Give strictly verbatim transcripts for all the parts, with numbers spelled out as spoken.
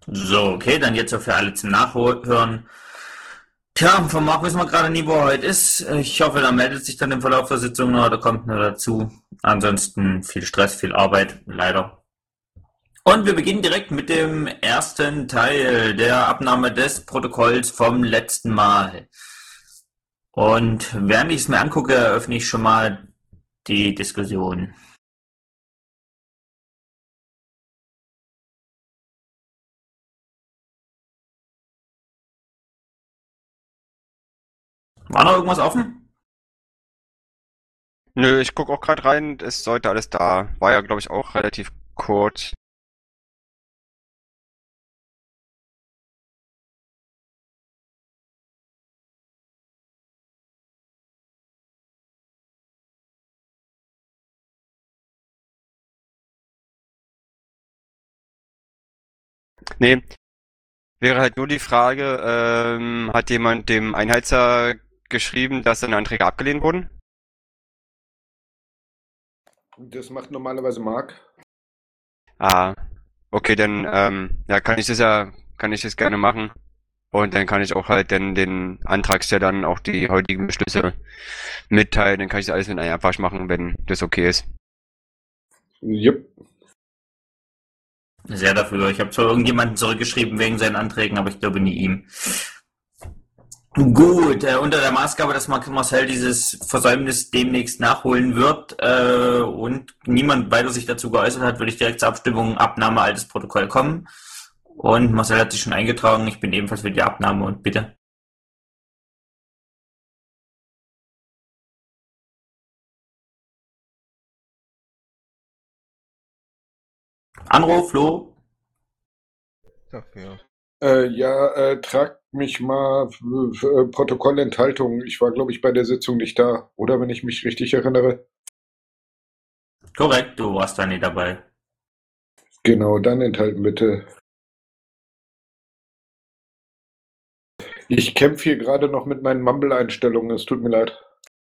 So, okay, dann jetzt so für alle zum Nachhören. Tja, von Marc wissen wir gerade nie, wo er heute ist. Ich hoffe, er meldet sich dann im Verlauf der Sitzung noch oder kommt nur dazu. Ansonsten viel Stress, viel Arbeit, leider. Und wir beginnen direkt mit dem ersten Teil der Abnahme des Protokolls vom letzten Mal. Und während ich es mir angucke, eröffne ich schon mal die Diskussion. War noch irgendwas offen? Nö, ich guck auch gerade rein, es sollte alles da. War ja, glaube ich, auch relativ kurz. Nee, wäre halt nur die Frage, ähm, hat jemand dem Einheizer geschrieben, dass seine Anträge abgelehnt wurden? Das macht normalerweise Marc. Ah, okay, dann ähm, ja, kann ich das ja, kann ich das gerne machen. Und dann kann ich auch halt dann den Antragstellern auch die heutigen Beschlüsse mitteilen. Dann kann ich das alles in einem Abwasch machen, wenn das okay ist. Jupp. Sehr dafür. Ich habe zwar irgendjemanden zurückgeschrieben wegen seinen Anträgen, aber ich glaube nie ihm. Gut, äh, unter der Maßgabe, dass Marcel dieses Versäumnis demnächst nachholen wird äh, und niemand weiter sich dazu geäußert hat, würde ich direkt zur Abstimmung Abnahme altes Protokoll kommen. Und Marcel hat sich schon eingetragen. Ich bin ebenfalls für die Abnahme und bitte. Anruf, Flo. Dafür. Äh, ja, äh, tragt mich mal für, für äh, Protokollenthaltung. Ich war, glaube ich, bei der Sitzung nicht da. Oder wenn ich mich richtig erinnere. Korrekt, du warst da nie dabei. Genau, dann enthalten bitte. Ich kämpfe hier gerade noch mit meinen Mumble-Einstellungen. Es tut mir leid.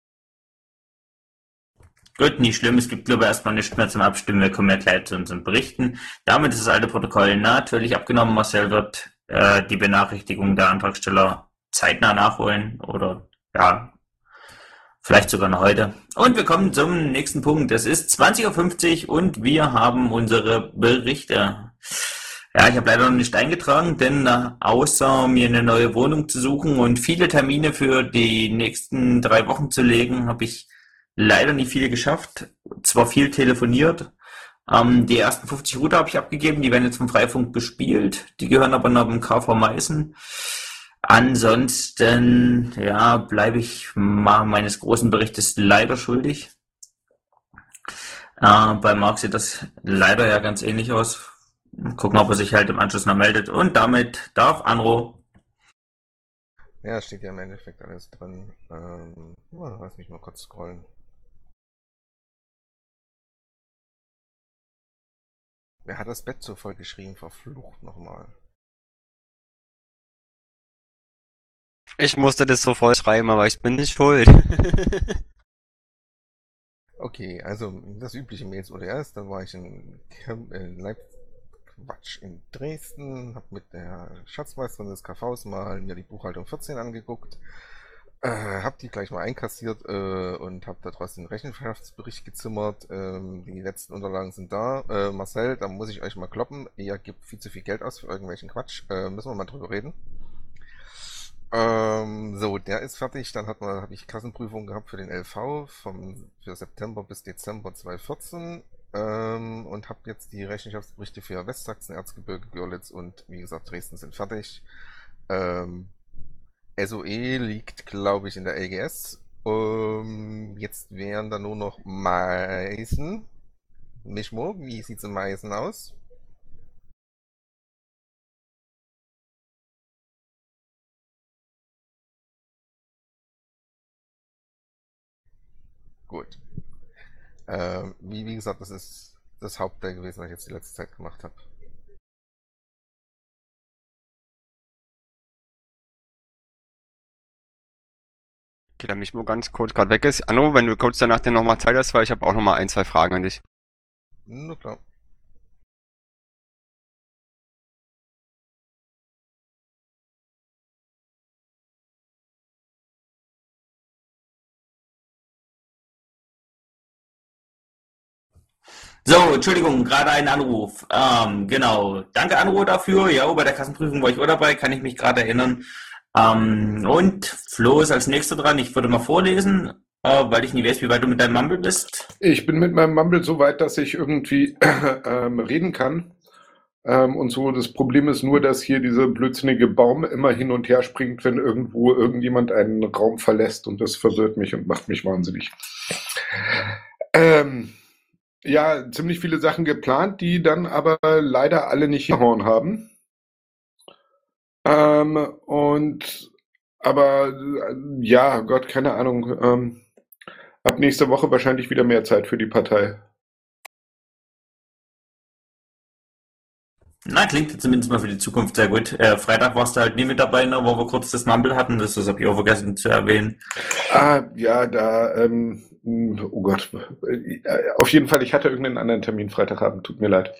Gut, nicht schlimm. Es gibt, glaube ich, erstmal nichts mehr zum Abstimmen. Wir kommen ja gleich zu unseren Berichten. Damit ist das alte Protokoll natürlich abgenommen. Marcel wird äh, die Benachrichtigung der Antragsteller zeitnah nachholen oder ja, vielleicht sogar noch heute. Und wir kommen zum nächsten Punkt. Es ist zwanzig Uhr fünfzig und wir haben unsere Berichte. Ja, ich habe leider noch nicht eingetragen, denn äh, außer mir eine neue Wohnung zu suchen und viele Termine für die nächsten drei Wochen zu legen, habe ich leider nicht viele geschafft. Zwar viel telefoniert. Ähm, die ersten fünfzig Router habe ich abgegeben, die werden jetzt vom Freifunk bespielt. Die gehören aber noch im K V Meißen. Ansonsten, ja, bleibe ich mal meines großen Berichtes leider schuldig. Äh, bei Marc sieht das leider ja ganz ähnlich aus. Gucken, ob er sich halt im Anschluss noch meldet. Und damit darf Anro. Ja, steht ja im Endeffekt alles drin. Ähm, oh, lass mich mal kurz scrollen. Wer hat das Bett so voll geschrieben? Verflucht nochmal. Ich musste das so voll schreiben, aber ich bin nicht schuld. Okay, also das übliche Mails oder erst, dann war ich in, Kem- in Leipzig, Quatsch, in Dresden, hab mit der Schatzmeisterin des K Vs mal mir die Buchhaltung vierzehn angeguckt, äh, hab die gleich mal einkassiert äh, und hab da trotzdem den Rechenschaftsbericht gezimmert. Ähm, die letzten Unterlagen sind da. Äh, Marcel, da muss ich euch mal kloppen. Ihr gebt viel zu viel Geld aus für irgendwelchen Quatsch. Äh, müssen wir mal drüber reden. Ähm, so, der ist fertig. Dann hat man, habe ich Kassenprüfung gehabt für den L V vom, für September bis Dezember zweitausendvierzehn ähm, und habe jetzt die Rechenschaftsberichte für Westsachsen, Erzgebirge, Görlitz und wie gesagt Dresden sind fertig. Ähm, S O E liegt, glaube ich, in der L G S. Ähm, jetzt wären da nur noch Meißen. Mischmo, wie sieht's in Meißen aus? Gut. Ähm, wie, wie gesagt, das ist das Hauptteil gewesen, was ich jetzt die letzte Zeit gemacht habe. Okay, dann mich nur ganz kurz gerade weg ist. Anno, wenn du kurz danach dann nochmal Zeit hast, weil ich habe auch nochmal ein, zwei Fragen an dich. Na klar. So, Entschuldigung, gerade ein Anruf. Ähm, genau. Danke, Anrufer, dafür. Ja, bei der Kassenprüfung war ich auch dabei, kann ich mich gerade erinnern. Ähm, und Flo ist als nächster dran. Ich würde mal vorlesen, äh, weil ich nie weiß, wie weit du mit deinem Mumble bist. Ich bin mit meinem Mumble so weit, dass ich irgendwie ähm, reden kann. Ähm, und so, das Problem ist nur, dass hier dieser blödsinnige Baum immer hin und her springt, wenn irgendwo irgendjemand einen Raum verlässt, und das verwirrt mich und macht mich wahnsinnig. Ähm, ja, ziemlich viele Sachen geplant, die dann aber leider alle nicht hingehauen haben. Ähm, und aber äh, ja, Gott, keine Ahnung. Ähm, ab nächster Woche wahrscheinlich wieder mehr Zeit für die Partei. Na, klingt zumindest mal für die Zukunft sehr gut. Äh, Freitag warst du halt nie mit dabei, ne, wo wir kurz das Mumble hatten. Das, das habe ich auch vergessen zu erwähnen. Ah, ja, da, ähm, oh Gott. Äh, Auf jeden Fall, ich hatte irgendeinen anderen Termin Freitagabend, tut mir leid.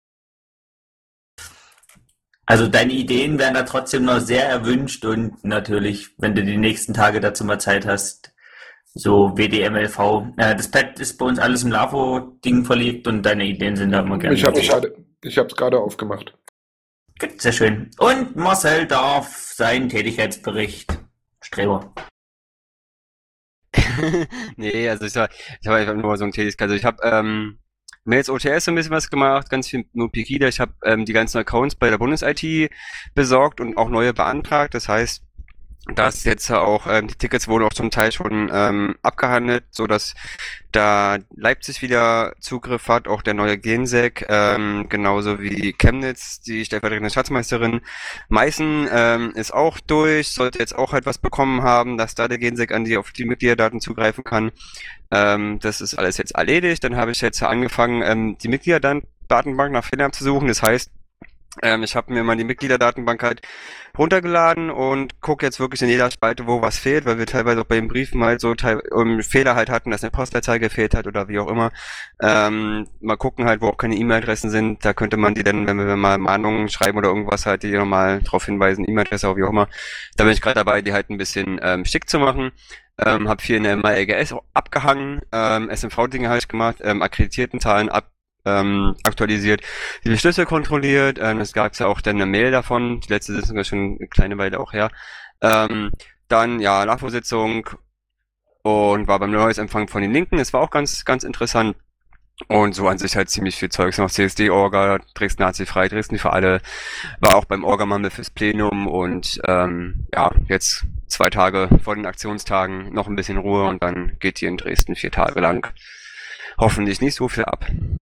Also deine Ideen wären da trotzdem noch sehr erwünscht und natürlich, wenn du die nächsten Tage dazu mal Zeit hast, so W D M L V. Äh, das Pad ist bei uns alles im Lavo-Ding verlegt und deine Ideen sind da immer gerne. Ich habe gerade, ich habe es gerade aufgemacht. Gut, sehr schön. Und Marcel darf seinen Tätigkeitsbericht. Streber. Nee, also ich war, ich habe einfach nur so ein Tätigkeit. Also ich habe ähm, Mails O T S so ein bisschen was gemacht, ganz viel nur Pegida. Ich habe ähm, die ganzen Accounts bei der Bundes-I T besorgt und auch neue beantragt. Das heißt, dass jetzt auch ähm, die Tickets wurden auch zum Teil schon ähm, abgehandelt, so dass da Leipzig wieder Zugriff hat, auch der neue Gensek, ähm, genauso wie Chemnitz, die stellvertretende Schatzmeisterin. Meißen ähm, ist auch durch, sollte jetzt auch halt was bekommen haben, dass da der Gensek an die auf die Mitgliederdaten zugreifen kann. Ähm, das ist alles jetzt erledigt. Dann habe ich jetzt angefangen, ähm, die Mitgliederdatenbank nach Fehler zu suchen. Das heißt, ähm, ich habe mir mal die Mitgliederdatenbank halt runtergeladen und gucke jetzt wirklich in jeder Spalte, wo was fehlt, weil wir teilweise auch bei den Briefen halt so teil um, Fehler halt hatten, dass eine Postleitzahl gefehlt hat oder wie auch immer. Ähm, mal gucken halt, wo auch keine E-Mail-Adressen sind. Da könnte man die dann, wenn wir mal Mahnungen schreiben oder irgendwas halt, die nochmal darauf hinweisen, E-Mail-Adresse oder wie auch immer. Da bin ich gerade dabei, die halt ein bisschen ähm, schick zu machen. Ähm, habe viel in der M I L G S abgehangen, ähm, S M V-Dinge habe ich gemacht, ähm, akkreditierten Zahlen ab ähm, aktualisiert, die Beschlüsse kontrolliert, ähm, es gab ja auch dann eine Mail davon, die letzte Sitzung ist schon eine kleine Weile auch her, ähm, dann, ja, LAFO-Sitzung und war beim Neuesempfang von den Linken, es war auch ganz, ganz interessant und so an sich halt ziemlich viel Zeugs noch, C S D-Orga, Dresden Nazi-frei, Dresden für alle, war auch beim Orga-Mammel fürs Plenum und ähm, ja, jetzt zwei Tage vor den Aktionstagen noch ein bisschen Ruhe und dann geht hier in Dresden vier Tage lang hoffentlich nicht so viel ab.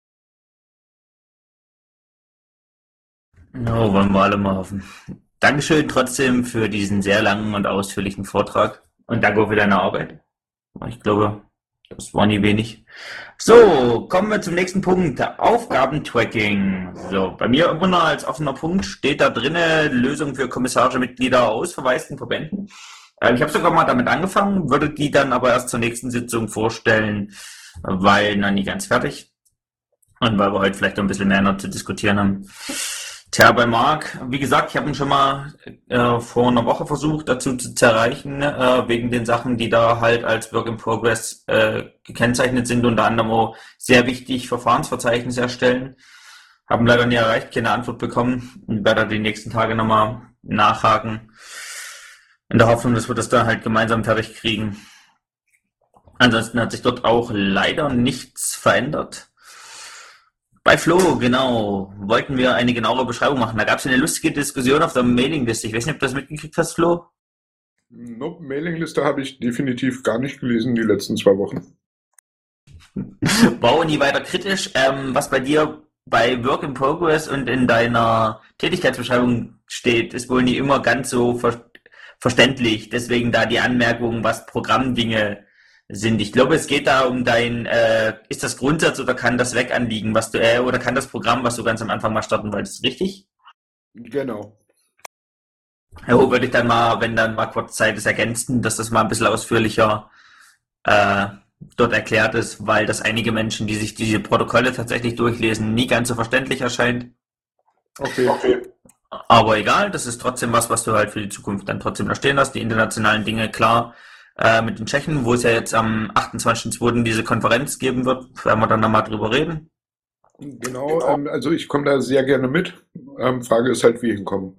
Ja, wollen wir alle mal hoffen. Dankeschön trotzdem für diesen sehr langen und ausführlichen Vortrag und danke auch für deine Arbeit. Ich glaube, das war nie wenig. So, kommen wir zum nächsten Punkt. Aufgabentracking. So, bei mir immer noch als offener Punkt steht da drinne Lösung für kommissarische Mitglieder aus verwaisten Verbänden. Ähm, ich habe sogar mal damit angefangen, würde die dann aber erst zur nächsten Sitzung vorstellen, weil noch nie ganz fertig und weil wir heute vielleicht noch ein bisschen mehr noch zu diskutieren haben. Tja, bei Marc, wie gesagt, ich habe ihn schon mal äh, vor einer Woche versucht, dazu zu erreichen, äh, wegen den Sachen, die da halt als Work in Progress äh, gekennzeichnet sind, unter anderem auch sehr wichtig Verfahrensverzeichnis erstellen. Haben leider nie erreicht, keine Antwort bekommen und werde die nächsten Tage nochmal nachhaken, in der Hoffnung, dass wir das dann halt gemeinsam fertig kriegen. Ansonsten hat sich dort auch leider nichts verändert. Bei Flo, genau, wollten wir eine genauere Beschreibung machen. Da gab es eine lustige Diskussion auf der Mailingliste. Ich weiß nicht, ob du das mitgekriegt hast, Flo? Nope, Mailingliste habe ich definitiv gar nicht gelesen die letzten zwei Wochen. War auch nie weiter kritisch. Ähm, was bei dir bei Work in Progress und in deiner Tätigkeitsbeschreibung steht, ist wohl nie immer ganz so ver verständlich. Deswegen da die Anmerkung, was Programmdinge sind. Ich glaube, es geht da um dein, äh, ist das Grundsatz oder kann das Weganliegen, was du, äh, oder kann das Programm, was du ganz am Anfang mal starten wolltest, richtig? Genau. Ja, würde ich dann mal, wenn dann mal kurz Zeit ist, ergänzen, dass das mal ein bisschen ausführlicher äh, dort erklärt ist, weil das einige Menschen, die sich diese Protokolle tatsächlich durchlesen, nie ganz so verständlich erscheint. Okay, okay. Aber egal, das ist trotzdem was, was du halt für die Zukunft dann trotzdem da stehen hast. Die internationalen Dinge, klar, äh, mit den Tschechen, wo es ja jetzt am achtundzwanzigsten zweiten diese Konferenz geben wird, werden wir dann nochmal drüber reden. Genau, ähm, also ich komme da sehr gerne mit. Ähm, Frage ist halt, wie hinkommen.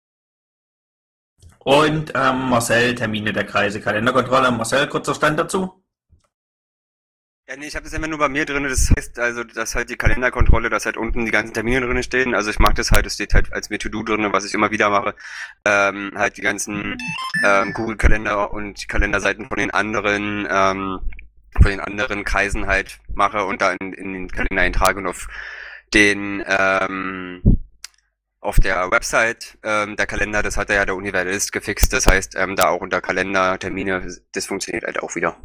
Und ähm, Marcel, Termine der Kreise, Kalenderkontrolle. Marcel, kurzer Stand dazu. Ja, nee, ich habe das immer nur bei mir drin. Das heißt also, dass halt die Kalenderkontrolle, dass halt unten die ganzen Termine drin stehen. Also ich mache das halt, es steht halt als mir To-Do drin, was ich immer wieder mache. Ähm, halt die ganzen ähm, Google-Kalender und Kalenderseiten von den anderen, ähm, von den anderen Kreisen halt mache und da in, in den Kalender eintrage und auf den ähm, auf der Website ähm, der Kalender, das hat ja der Universalist gefixt. Das heißt, ähm, da auch unter Kalender, Termine, das funktioniert halt auch wieder.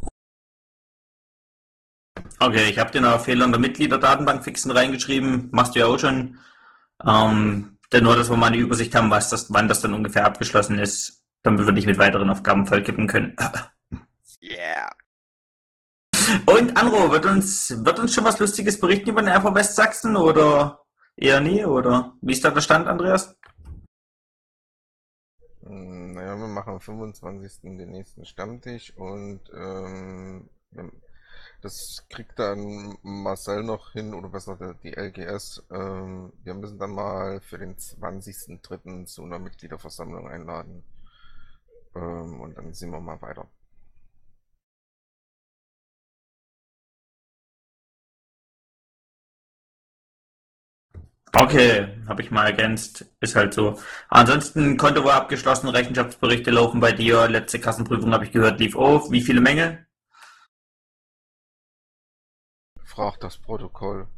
Okay, ich habe dir noch Fehler in der Mitgliederdatenbank fixen reingeschrieben. Machst du ja auch schon. Ähm, denn nur, dass wir mal eine Übersicht haben, was das, wann das dann ungefähr abgeschlossen ist, damit wir dich mit weiteren Aufgaben vollkippen können. Yeah. Und Anro, wird uns, wird uns schon was Lustiges berichten über den R V Westsachsen oder eher nie? Oder wie ist da der Stand, Andreas? Hm, Naja, wir machen am fünfundzwanzigsten den nächsten Stammtisch und ähm, wir- das kriegt dann Marcel noch hin, oder besser der- die L G S. Ähm, wir müssen dann mal für den zwanzigsten dritten zu einer Mitgliederversammlung einladen. Ähm, und dann sehen wir mal weiter. Okay, habe ich mal ergänzt. Ist halt so. Ansonsten Konto war abgeschlossen, Rechenschaftsberichte laufen bei dir. Letzte Kassenprüfung habe ich gehört, lief auf. Wie viele Mängel? Frag das Protokoll.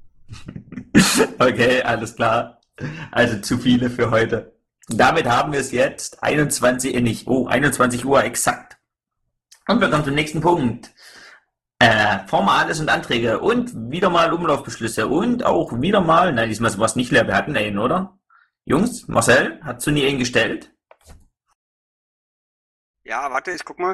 Okay, alles klar. Also zu viele für heute. Damit haben wir es jetzt einundzwanzig, äh, nicht, oh, einundzwanzig Uhr exakt. Und wir kommen zum nächsten Punkt. Äh, Formales und Anträge und wieder mal Umlaufbeschlüsse und auch wieder mal, nein, diesmal war es nicht leer, wir hatten einen, oder? Jungs, Marcel, hast du nie einen gestellt? Ja, warte, ich guck mal.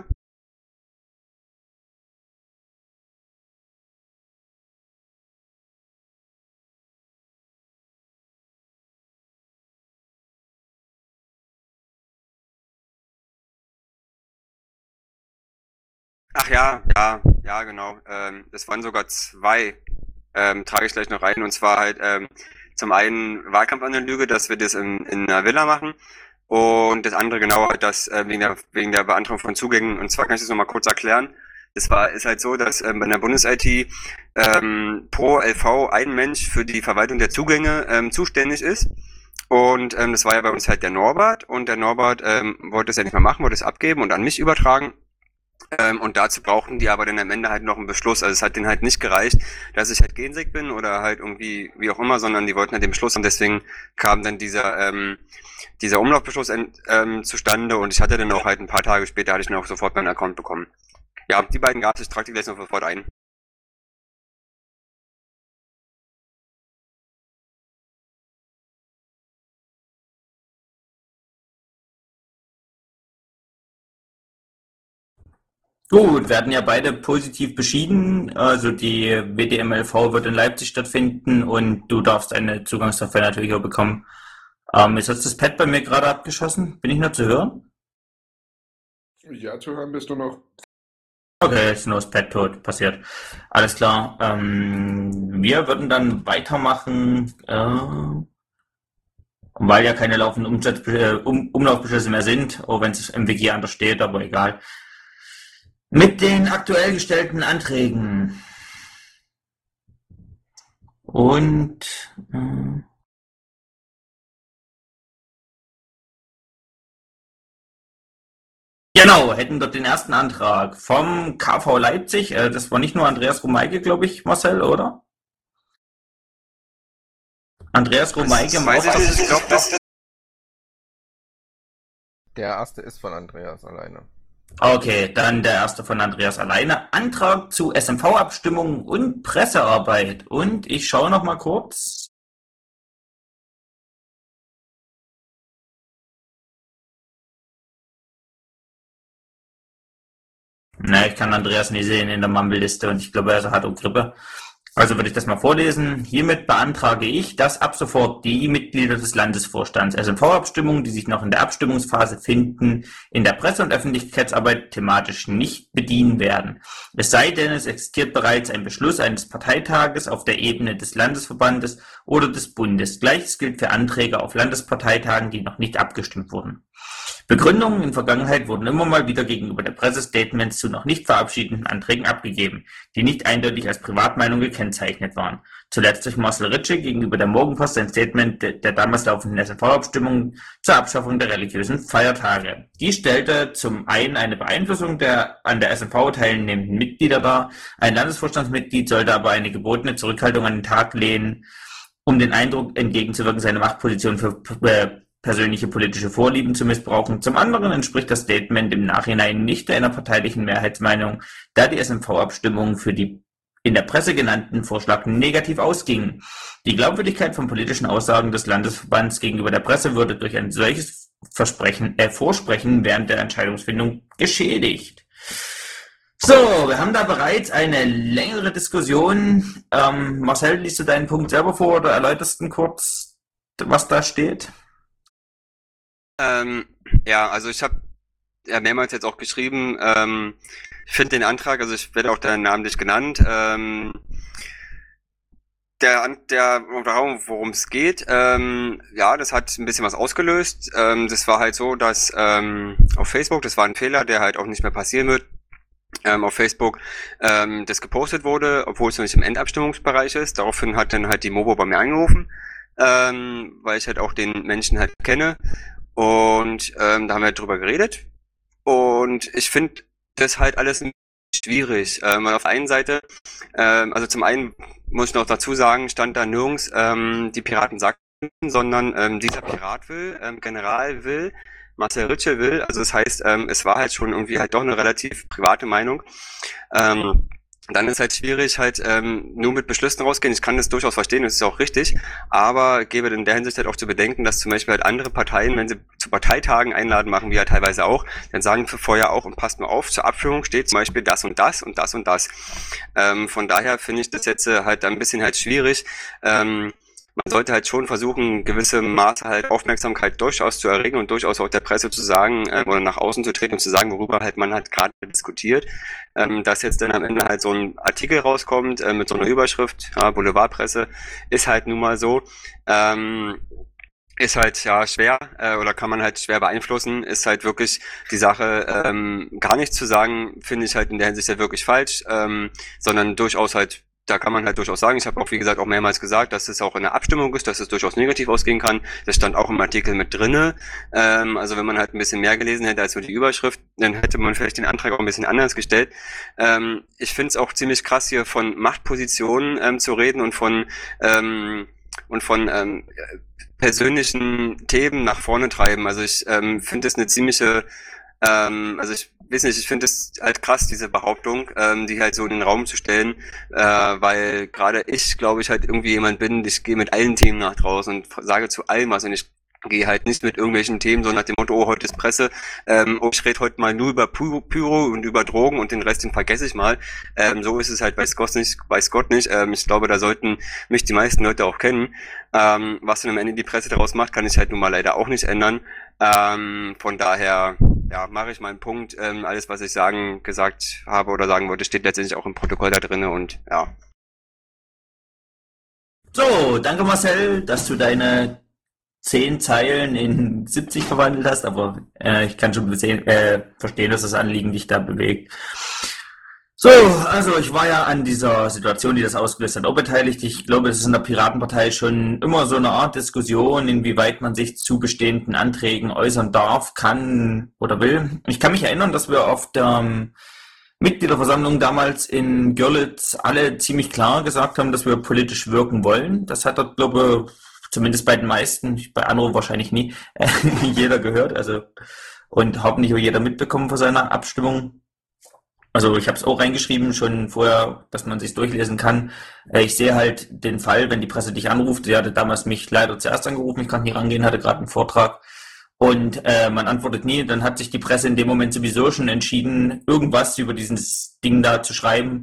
Ach ja, ja, ja, genau. Ähm, das waren sogar zwei. Ähm, trage ich gleich noch rein. Und zwar halt ähm, zum einen Wahlkampfanalyse, dass wir das in, in einer Villa machen. Und das andere genau halt das äh, wegen der wegen der Beantragung von Zugängen. Und zwar kann ich das nochmal kurz erklären. Das war ist halt so, dass ähm, bei der Bundes-I T ähm, pro L V ein Mensch für die Verwaltung der Zugänge ähm, zuständig ist. Und ähm, das war ja bei uns halt der Norbert. Und der Norbert ähm, wollte es ja nicht mehr machen, wollte es abgeben und an mich übertragen. Ähm, und dazu brauchten die aber dann am Ende halt noch einen Beschluss. Also es hat denen halt nicht gereicht, dass ich halt gensig bin oder halt irgendwie wie auch immer, sondern die wollten halt den Beschluss und deswegen kam dann dieser ähm, dieser Umlaufbeschluss ent, ähm, zustande und ich hatte dann auch halt ein paar Tage später hatte ich dann auch sofort meinen Account bekommen. Ja, die beiden gab es, ich trage die gleich noch sofort ein. Gut, wir hatten ja beide positiv beschieden. Also die W D M L V wird in Leipzig stattfinden und du darfst eine Zugangsdafür natürlich auch bekommen. Ähm, jetzt hat das Pad bei mir gerade abgeschossen. Bin ich noch zu hören? Ja, zu hören bist du noch. Okay, jetzt ist nur das Pad tot. Passiert. Alles klar. Ähm, wir würden dann weitermachen, äh, weil ja keine laufenden Umsatz, äh, um, Umlaufbeschlüsse mehr sind, auch wenn es im W G anders steht, aber egal. Mit den aktuell gestellten Anträgen. Und äh, genau, hätten dort den ersten Antrag vom K V Leipzig. Äh, das war nicht nur Andreas Romeike, glaube ich, Marcel, oder? Andreas Romeike Das weiß ich nicht, ich glaube das. Der erste ist von Andreas alleine. Okay, dann der erste von Andreas alleine. Antrag zu S M V-Abstimmung und Pressearbeit. Und ich schaue noch mal kurz. Na, ich kann Andreas nicht sehen in der Mumble-Liste und ich glaube, er hat auch Grippe. Also würde ich das mal vorlesen. Hiermit beantrage ich, dass ab sofort die Mitglieder des Landesvorstands S M V-Abstimmungen, die sich noch in der Abstimmungsphase finden, in der Presse- und Öffentlichkeitsarbeit thematisch nicht bedienen werden. Es sei denn, es existiert bereits ein Beschluss eines Parteitages auf der Ebene des Landesverbandes oder des Bundes. Gleiches gilt für Anträge auf Landesparteitagen, die noch nicht abgestimmt wurden. Begründungen in Vergangenheit wurden immer mal wieder gegenüber der Presse Statements zu noch nicht verabschiedeten Anträgen abgegeben, die nicht eindeutig als Privatmeinung gekennzeichnet waren. Zuletzt durch Marcel Ritsche gegenüber der Morgenpost ein Statement der, der damals laufenden S M V-Abstimmung zur Abschaffung der religiösen Feiertage. Die stellte zum einen eine Beeinflussung der an der S M V teilnehmenden Mitglieder dar. Ein Landesvorstandsmitglied sollte aber eine gebotene Zurückhaltung an den Tag lehnen, um den Eindruck entgegenzuwirken, seine Machtposition für äh, persönliche politische Vorlieben zu missbrauchen. Zum anderen entspricht das Statement im Nachhinein nicht einer parteilichen Mehrheitsmeinung, da die S M V-Abstimmung für die in der Presse genannten Vorschlag negativ ausging. Die Glaubwürdigkeit von politischen Aussagen des Landesverbands gegenüber der Presse würde durch ein solches Versprechen, äh, Vorsprechen während der Entscheidungsfindung geschädigt. So, wir haben da bereits eine längere Diskussion. Ähm, Marcel, liest du deinen Punkt selber vor oder erläuterst du kurz, was da steht? Ähm, ja, also ich habe ja mehrmals jetzt auch geschrieben, ähm, ich finde den Antrag, also ich werde auch deinen Namen nicht genannt, ähm, der, der, worum es geht, ähm, ja, das hat ein bisschen was ausgelöst. Ähm, das war halt so, dass ähm, auf Facebook, das war ein Fehler, der halt auch nicht mehr passieren wird, ähm, auf Facebook ähm, das gepostet wurde, obwohl es noch nicht im Endabstimmungsbereich ist. Daraufhin hat dann halt die Mobo bei mir angerufen, ähm, weil ich halt auch den Menschen halt kenne. Und ähm, da haben wir halt drüber geredet. Und ich finde das halt alles ein bisschen schwierig. Ähm, weil auf der einen Seite, ähm, also zum einen muss ich noch dazu sagen, stand da nirgends ähm, die Piraten sagten, sondern ähm, dieser Pirat will, ähm, General will, Marcel Ritsche will. Also das heißt, ähm, es war halt schon irgendwie halt doch eine relativ private Meinung. Ähm, Dann ist halt schwierig, halt ähm, nur mit Beschlüssen rausgehen. Ich kann das durchaus verstehen, das ist auch richtig, aber gebe in der Hinsicht halt auch zu bedenken, dass zum Beispiel halt andere Parteien, wenn sie zu Parteitagen einladen, machen wir ja teilweise auch, dann sagen wir vorher auch, und passt mal auf, zur Abstimmung steht zum Beispiel das und das und das und das. Ähm, von daher finde ich das jetzt äh, halt ein bisschen halt schwierig. Ähm, Man sollte halt schon versuchen, gewisse Maße halt Aufmerksamkeit durchaus zu erregen und durchaus auch der Presse zu sagen, äh, oder nach außen zu treten und zu sagen, worüber halt man halt gerade diskutiert. Ähm, dass jetzt dann am Ende halt so ein Artikel rauskommt, äh, mit so einer Überschrift, ja, Boulevardpresse, ist halt nun mal so, ähm, ist halt ja schwer, äh, oder kann man halt schwer beeinflussen, ist halt wirklich die Sache, ähm, gar nichts zu sagen, finde ich halt in der Hinsicht ja wirklich falsch, ähm, sondern durchaus halt, da kann man halt durchaus sagen, ich habe auch wie gesagt auch mehrmals gesagt, dass es auch in der Abstimmung ist, dass es durchaus negativ ausgehen kann. Das stand auch im Artikel mit drinne. Ähm, also wenn man halt ein bisschen mehr gelesen hätte als nur die Überschrift, dann hätte man vielleicht den Antrag auch ein bisschen anders gestellt. Ähm, ich finde es auch ziemlich krass, hier von Machtpositionen ähm, zu reden und von ähm, und von ähm, persönlichen Themen nach vorne treiben. Also ich ähm, finde es eine ziemliche, ähm, also ich weiß nicht, ich finde es halt krass, diese Behauptung, ähm, die halt so in den Raum zu stellen, äh, weil gerade ich, glaube ich, halt irgendwie jemand bin, ich gehe mit allen Themen nach draußen und sage zu allem was, und ich gehe halt nicht mit irgendwelchen Themen, so nach dem Motto, oh, heute ist Presse, ähm, oh, ich rede heute mal nur über Pyro, Pyro und über Drogen und den Rest, den vergesse ich mal. Ähm, so ist es halt bei Scott nicht, bei Scott nicht. Ähm, ich glaube, da sollten mich die meisten Leute auch kennen. Ähm, was dann am Ende die Presse daraus macht, kann ich halt nun mal leider auch nicht ändern. Ähm, von daher, ja, mache ich meinen Punkt. Ähm, alles, was ich sagen, gesagt habe oder sagen wollte, steht letztendlich auch im Protokoll da drinne und ja. So, danke Marcel, dass du deine zehn Zeilen in siebzig verwandelt hast, aber äh, ich kann schon sehen, äh, verstehen, dass das Anliegen dich da bewegt. So, also ich war ja an dieser Situation, die das ausgelöst hat, auch beteiligt. Ich glaube, es ist in der Piratenpartei schon immer so eine Art Diskussion, inwieweit man sich zu bestehenden Anträgen äußern darf, kann oder will. Ich kann mich erinnern, dass wir auf der ähm, Mitgliederversammlung damals in Görlitz alle ziemlich klar gesagt haben, dass wir politisch wirken wollen. Das hat dort, glaube ich, zumindest bei den meisten, bei anderen wahrscheinlich nie, äh, jeder gehört, also und hoffentlich auch jeder mitbekommen vor seiner Abstimmung. Also ich habe es auch reingeschrieben, schon vorher, dass man sich durchlesen kann. Äh, ich sehe halt den Fall, wenn die Presse dich anruft, sie hatte damals mich leider zuerst angerufen, ich kann nicht rangehen, hatte gerade einen Vortrag und äh, man antwortet nie, dann hat sich die Presse in dem Moment sowieso schon entschieden, irgendwas über dieses Ding da zu schreiben.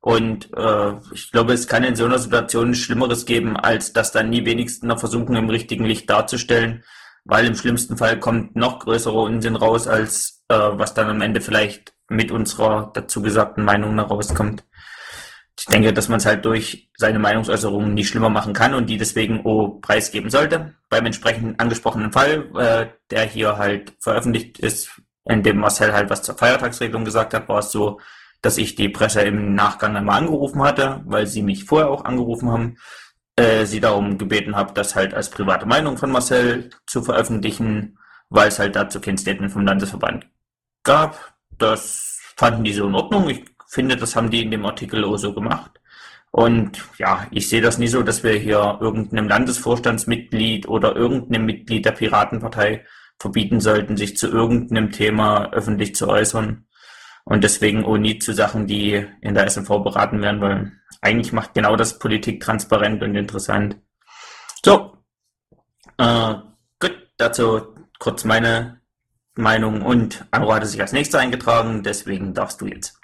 Und äh, ich glaube, es kann in so einer Situation nichts Schlimmeres geben, als das dann nie wenigstens noch versuchen, im richtigen Licht darzustellen, weil im schlimmsten Fall kommt noch größerer Unsinn raus, als äh, was dann am Ende vielleicht mit unserer dazu gesagten Meinung noch rauskommt. Ich denke, dass man es halt durch seine Meinungsäußerungen nicht schlimmer machen kann und die deswegen auch preisgeben sollte. Beim entsprechend angesprochenen Fall, äh, der hier halt veröffentlicht ist, in dem Marcel halt was zur Feiertagsregelung gesagt hat, war es so, dass ich die Presse im Nachgang einmal angerufen hatte, weil sie mich vorher auch angerufen haben, äh, sie darum gebeten habe, das halt als private Meinung von Marcel zu veröffentlichen, weil es halt dazu kein Statement vom Landesverband gab. Das fanden die so in Ordnung. Ich finde, das haben die in dem Artikel auch so gemacht. Und ja, ich sehe das nie so, dass wir hier irgendeinem Landesvorstandsmitglied oder irgendeinem Mitglied der Piratenpartei verbieten sollten, sich zu irgendeinem Thema öffentlich zu äußern. Und deswegen auch nie zu Sachen, die in der S M V beraten werden, weil eigentlich macht genau das Politik transparent und interessant. So, äh, gut, dazu kurz meine Meinung und Anro hatte sich als nächster eingetragen, deswegen darfst du jetzt.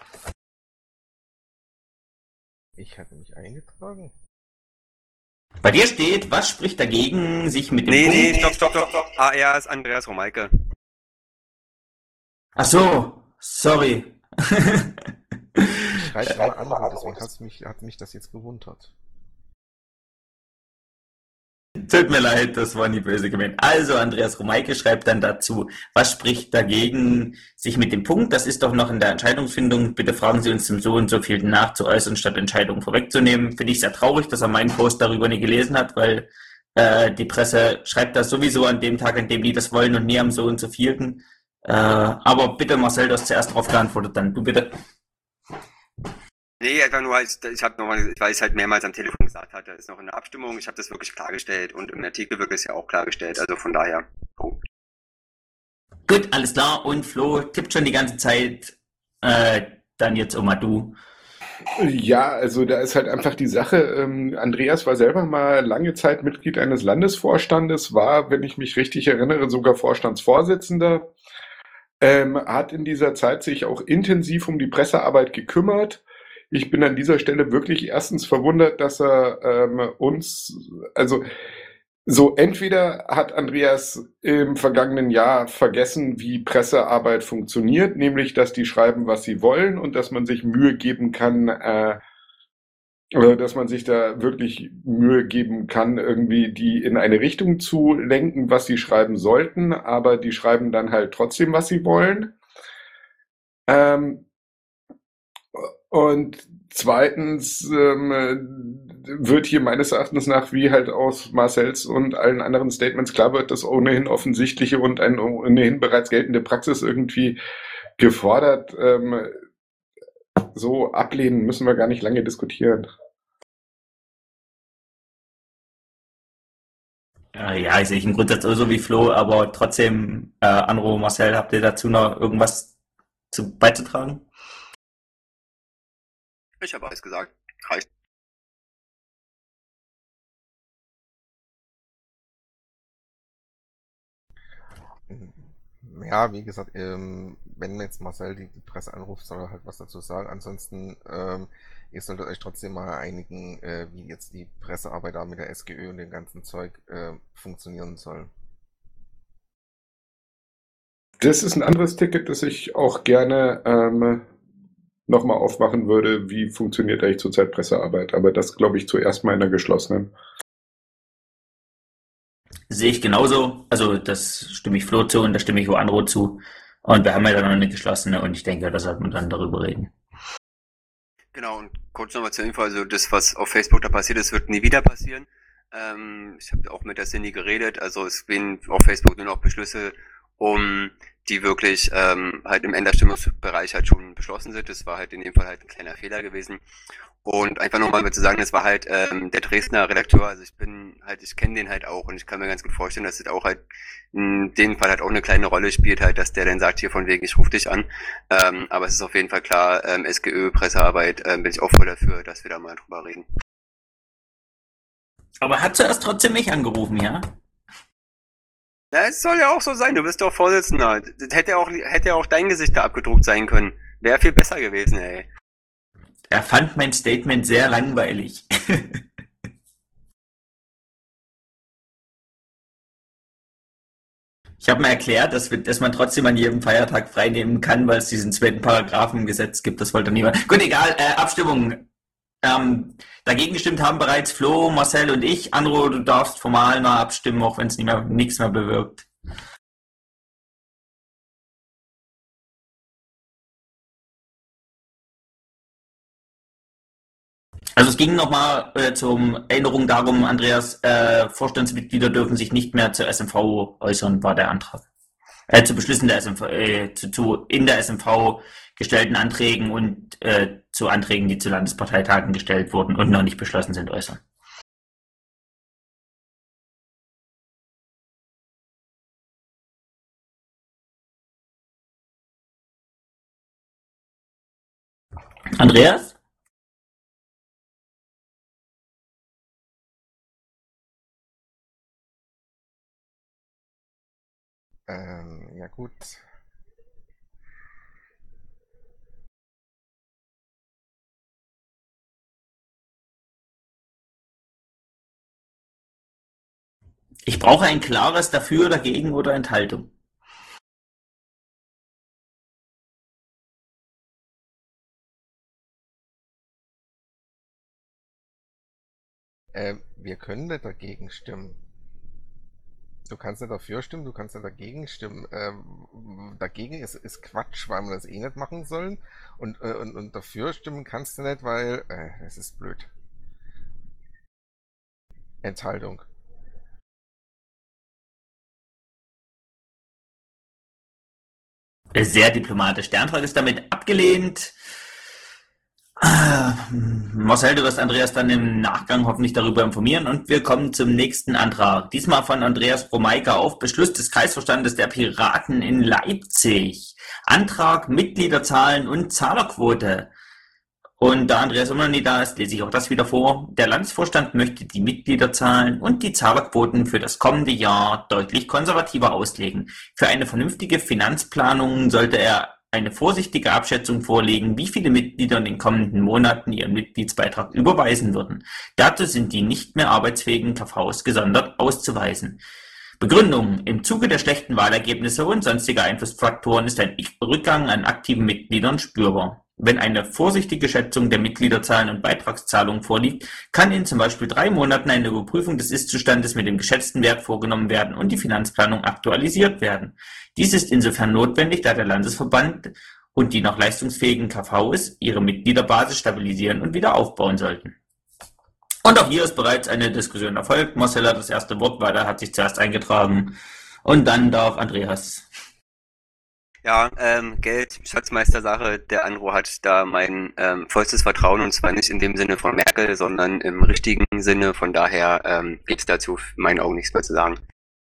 Ich hatte mich eingetragen. Bei dir steht, was spricht dagegen, sich mit dem Nee, Punkt... nee, stopp, stopp, stopp, stopp. Ah, er ist Andreas Romeike. Ach so, sorry. Ich schreibe gerade andere, deswegen hat mich, hat mich das jetzt gewundert. Tut mir leid, das war nie böse gemeint. Also, Andreas Romeike schreibt dann dazu, was spricht dagegen, sich mit dem Punkt, das ist doch noch in der Entscheidungsfindung, bitte fragen Sie uns zum so und so viel nach zu äußern, statt Entscheidungen vorwegzunehmen. Finde ich sehr traurig, dass er meinen Post darüber nie gelesen hat, weil äh, die Presse schreibt das sowieso an dem Tag, an dem die das wollen und nie am so und so vielten. Äh, aber bitte, Marcel, du hast zuerst darauf geantwortet, dann du bitte. Nee, einfach nur, ich, ich habe nochmal, weil ich es halt mehrmals am Telefon gesagt hatte, ist noch in der Abstimmung, ich habe das wirklich klargestellt und im Artikel wird es ja auch klargestellt, also von daher, Punkt. Gut, alles klar. Und Flo tippt schon die ganze Zeit, äh, dann jetzt Oma du. Ja, also da ist halt einfach die Sache, ähm, Andreas war selber mal lange Zeit Mitglied eines Landesvorstandes, war, wenn ich mich richtig erinnere, sogar Vorstandsvorsitzender, ähm, hat in dieser Zeit sich auch intensiv um die Pressearbeit gekümmert. Ich bin an dieser Stelle wirklich erstens verwundert, dass er ähm, uns, also so entweder hat Andreas im vergangenen Jahr vergessen, wie Pressearbeit funktioniert, nämlich dass die schreiben, was sie wollen und dass man sich Mühe geben kann, äh, oder dass man sich da wirklich Mühe geben kann, irgendwie die in eine Richtung zu lenken, was sie schreiben sollten, aber die schreiben dann halt trotzdem, was sie wollen. Ähm, Und zweitens ähm, wird hier meines Erachtens nach, wie halt aus Marcells und allen anderen Statements klar wird, dass ohnehin offensichtliche und eine ohnehin bereits geltende Praxis irgendwie gefordert. Ähm, so ablehnen müssen wir gar nicht lange diskutieren. Äh, ja, ich sehe ich im Grundsatz auch so wie Flo, aber trotzdem, äh, Anro, Marcel, habt ihr dazu noch irgendwas zu beizutragen? Ich habe alles gesagt, reicht. Ja, wie gesagt, ähm, wenn jetzt Marcel die, die Presse anruft, soll er halt was dazu sagen. Ansonsten, ähm, ihr solltet euch trotzdem mal einigen, äh, wie jetzt die Pressearbeit da mit der S G Ö und dem ganzen Zeug äh, funktionieren soll. Das ist ein anderes Ticket, das ich auch gerne ähm, nochmal aufmachen würde. Wie funktioniert eigentlich zurzeit Pressearbeit? Aber das glaube ich zuerst mal in der geschlossenen. Sehe ich genauso. Also das stimme ich Flo zu und da stimme ich wo Anro zu. Und wir haben ja dann noch eine geschlossene und ich denke, da sollten wir dann darüber reden. Genau, und kurz nochmal zur Info, also das, was auf Facebook da passiert ist, wird nie wieder passieren. Ähm, ich habe auch mit der Cindy geredet, also es gehen auf Facebook nur noch Beschlüsse, um die wirklich ähm, halt im Endabstimmungsbereich halt schon beschlossen sind. Das war halt in dem Fall halt ein kleiner Fehler gewesen. Und einfach nochmal zu sagen, das war halt ähm, der Dresdner Redakteur, also ich bin halt, ich kenne den halt auch und ich kann mir ganz gut vorstellen, dass das auch halt in dem Fall halt auch eine kleine Rolle spielt, halt, dass der dann sagt, hier von wegen, ich rufe dich an. Ähm, aber es ist auf jeden Fall klar, ähm, S G Ö, Pressearbeit, ähm, bin ich auch voll dafür, dass wir da mal drüber reden. Aber hat zuerst trotzdem mich angerufen, ja? Ja, es soll ja auch so sein, du bist doch Vorsitzender. Das hätte auch, hätte auch dein Gesicht da abgedruckt sein können. Wäre viel besser gewesen, ey. Er fand mein Statement sehr langweilig. Ich habe mir erklärt, dass, wir, dass man trotzdem an jedem Feiertag frei nehmen kann, weil es diesen zweiten Paragraphen im Gesetz gibt. Das wollte niemand. Gut, egal. Äh, Abstimmung. Ähm, dagegen gestimmt haben bereits Flo, Marcel und ich. Andro, du darfst formal mal abstimmen, auch wenn es mehr, nichts mehr bewirkt. Also es ging nochmal äh, zur Erinnerung darum, Andreas, äh, Vorstandsmitglieder dürfen sich nicht mehr zur S M V äußern, war der Antrag. Äh, zu Beschlüssen der S M V, äh, zu, zu in der S M V gestellten Anträgen und äh, zu Anträgen, die zu Landesparteitagen gestellt wurden und noch nicht beschlossen sind, äußern. Andreas? Ähm, ja gut. Ich brauche ein klares Dafür, Dagegen oder Enthaltung. Ähm, wir können nicht dagegen stimmen. Du kannst nicht dafür stimmen, du kannst nicht dagegen stimmen. Ähm, dagegen ist, ist Quatsch, weil wir das eh nicht machen sollen. Und, äh, und, und dafür stimmen kannst du nicht, weil äh, es ist blöd. Enthaltung. Sehr diplomatisch. Der Antrag ist damit abgelehnt. Ah, Marcel, du wirst Andreas dann im Nachgang hoffentlich darüber informieren und wir kommen zum nächsten Antrag. Diesmal von Andreas Romeika auf Beschluss des Kreisvorstandes der Piraten in Leipzig. Antrag Mitgliederzahlen und Zahlerquote. Und da Andreas immer noch nie da ist, lese ich auch das wieder vor. Der Landesvorstand möchte die Mitgliederzahlen und die Zahlerquoten für das kommende Jahr deutlich konservativer auslegen. Für eine vernünftige Finanzplanung sollte er eine vorsichtige Abschätzung vorlegen, wie viele Mitglieder in den kommenden Monaten ihren Mitgliedsbeitrag überweisen würden. Dazu sind die nicht mehr arbeitsfähigen K Vs gesondert auszuweisen. Begründung: Im Zuge der schlechten Wahlergebnisse und sonstiger Einflussfaktoren ist ein Rückgang an aktiven Mitgliedern spürbar. Wenn eine vorsichtige Schätzung der Mitgliederzahlen und Beitragszahlungen vorliegt, kann in zum Beispiel drei Monaten eine Überprüfung des Ist-Zustandes mit dem geschätzten Wert vorgenommen werden und die Finanzplanung aktualisiert werden. Dies ist insofern notwendig, da der Landesverband und die noch leistungsfähigen K Vs ihre Mitgliederbasis stabilisieren und wieder aufbauen sollten. Und auch hier ist bereits eine Diskussion erfolgt. Marcel hat das erste Wort, weil er hat sich zuerst eingetragen. Und dann darf Andreas. Ja, ähm, Geld, Schatzmeistersache, der Andro hat da mein ähm, vollstes Vertrauen und zwar nicht in dem Sinne von Merkel, sondern im richtigen Sinne. Von daher ähm, gibt es dazu in meinen Augen nichts mehr zu sagen.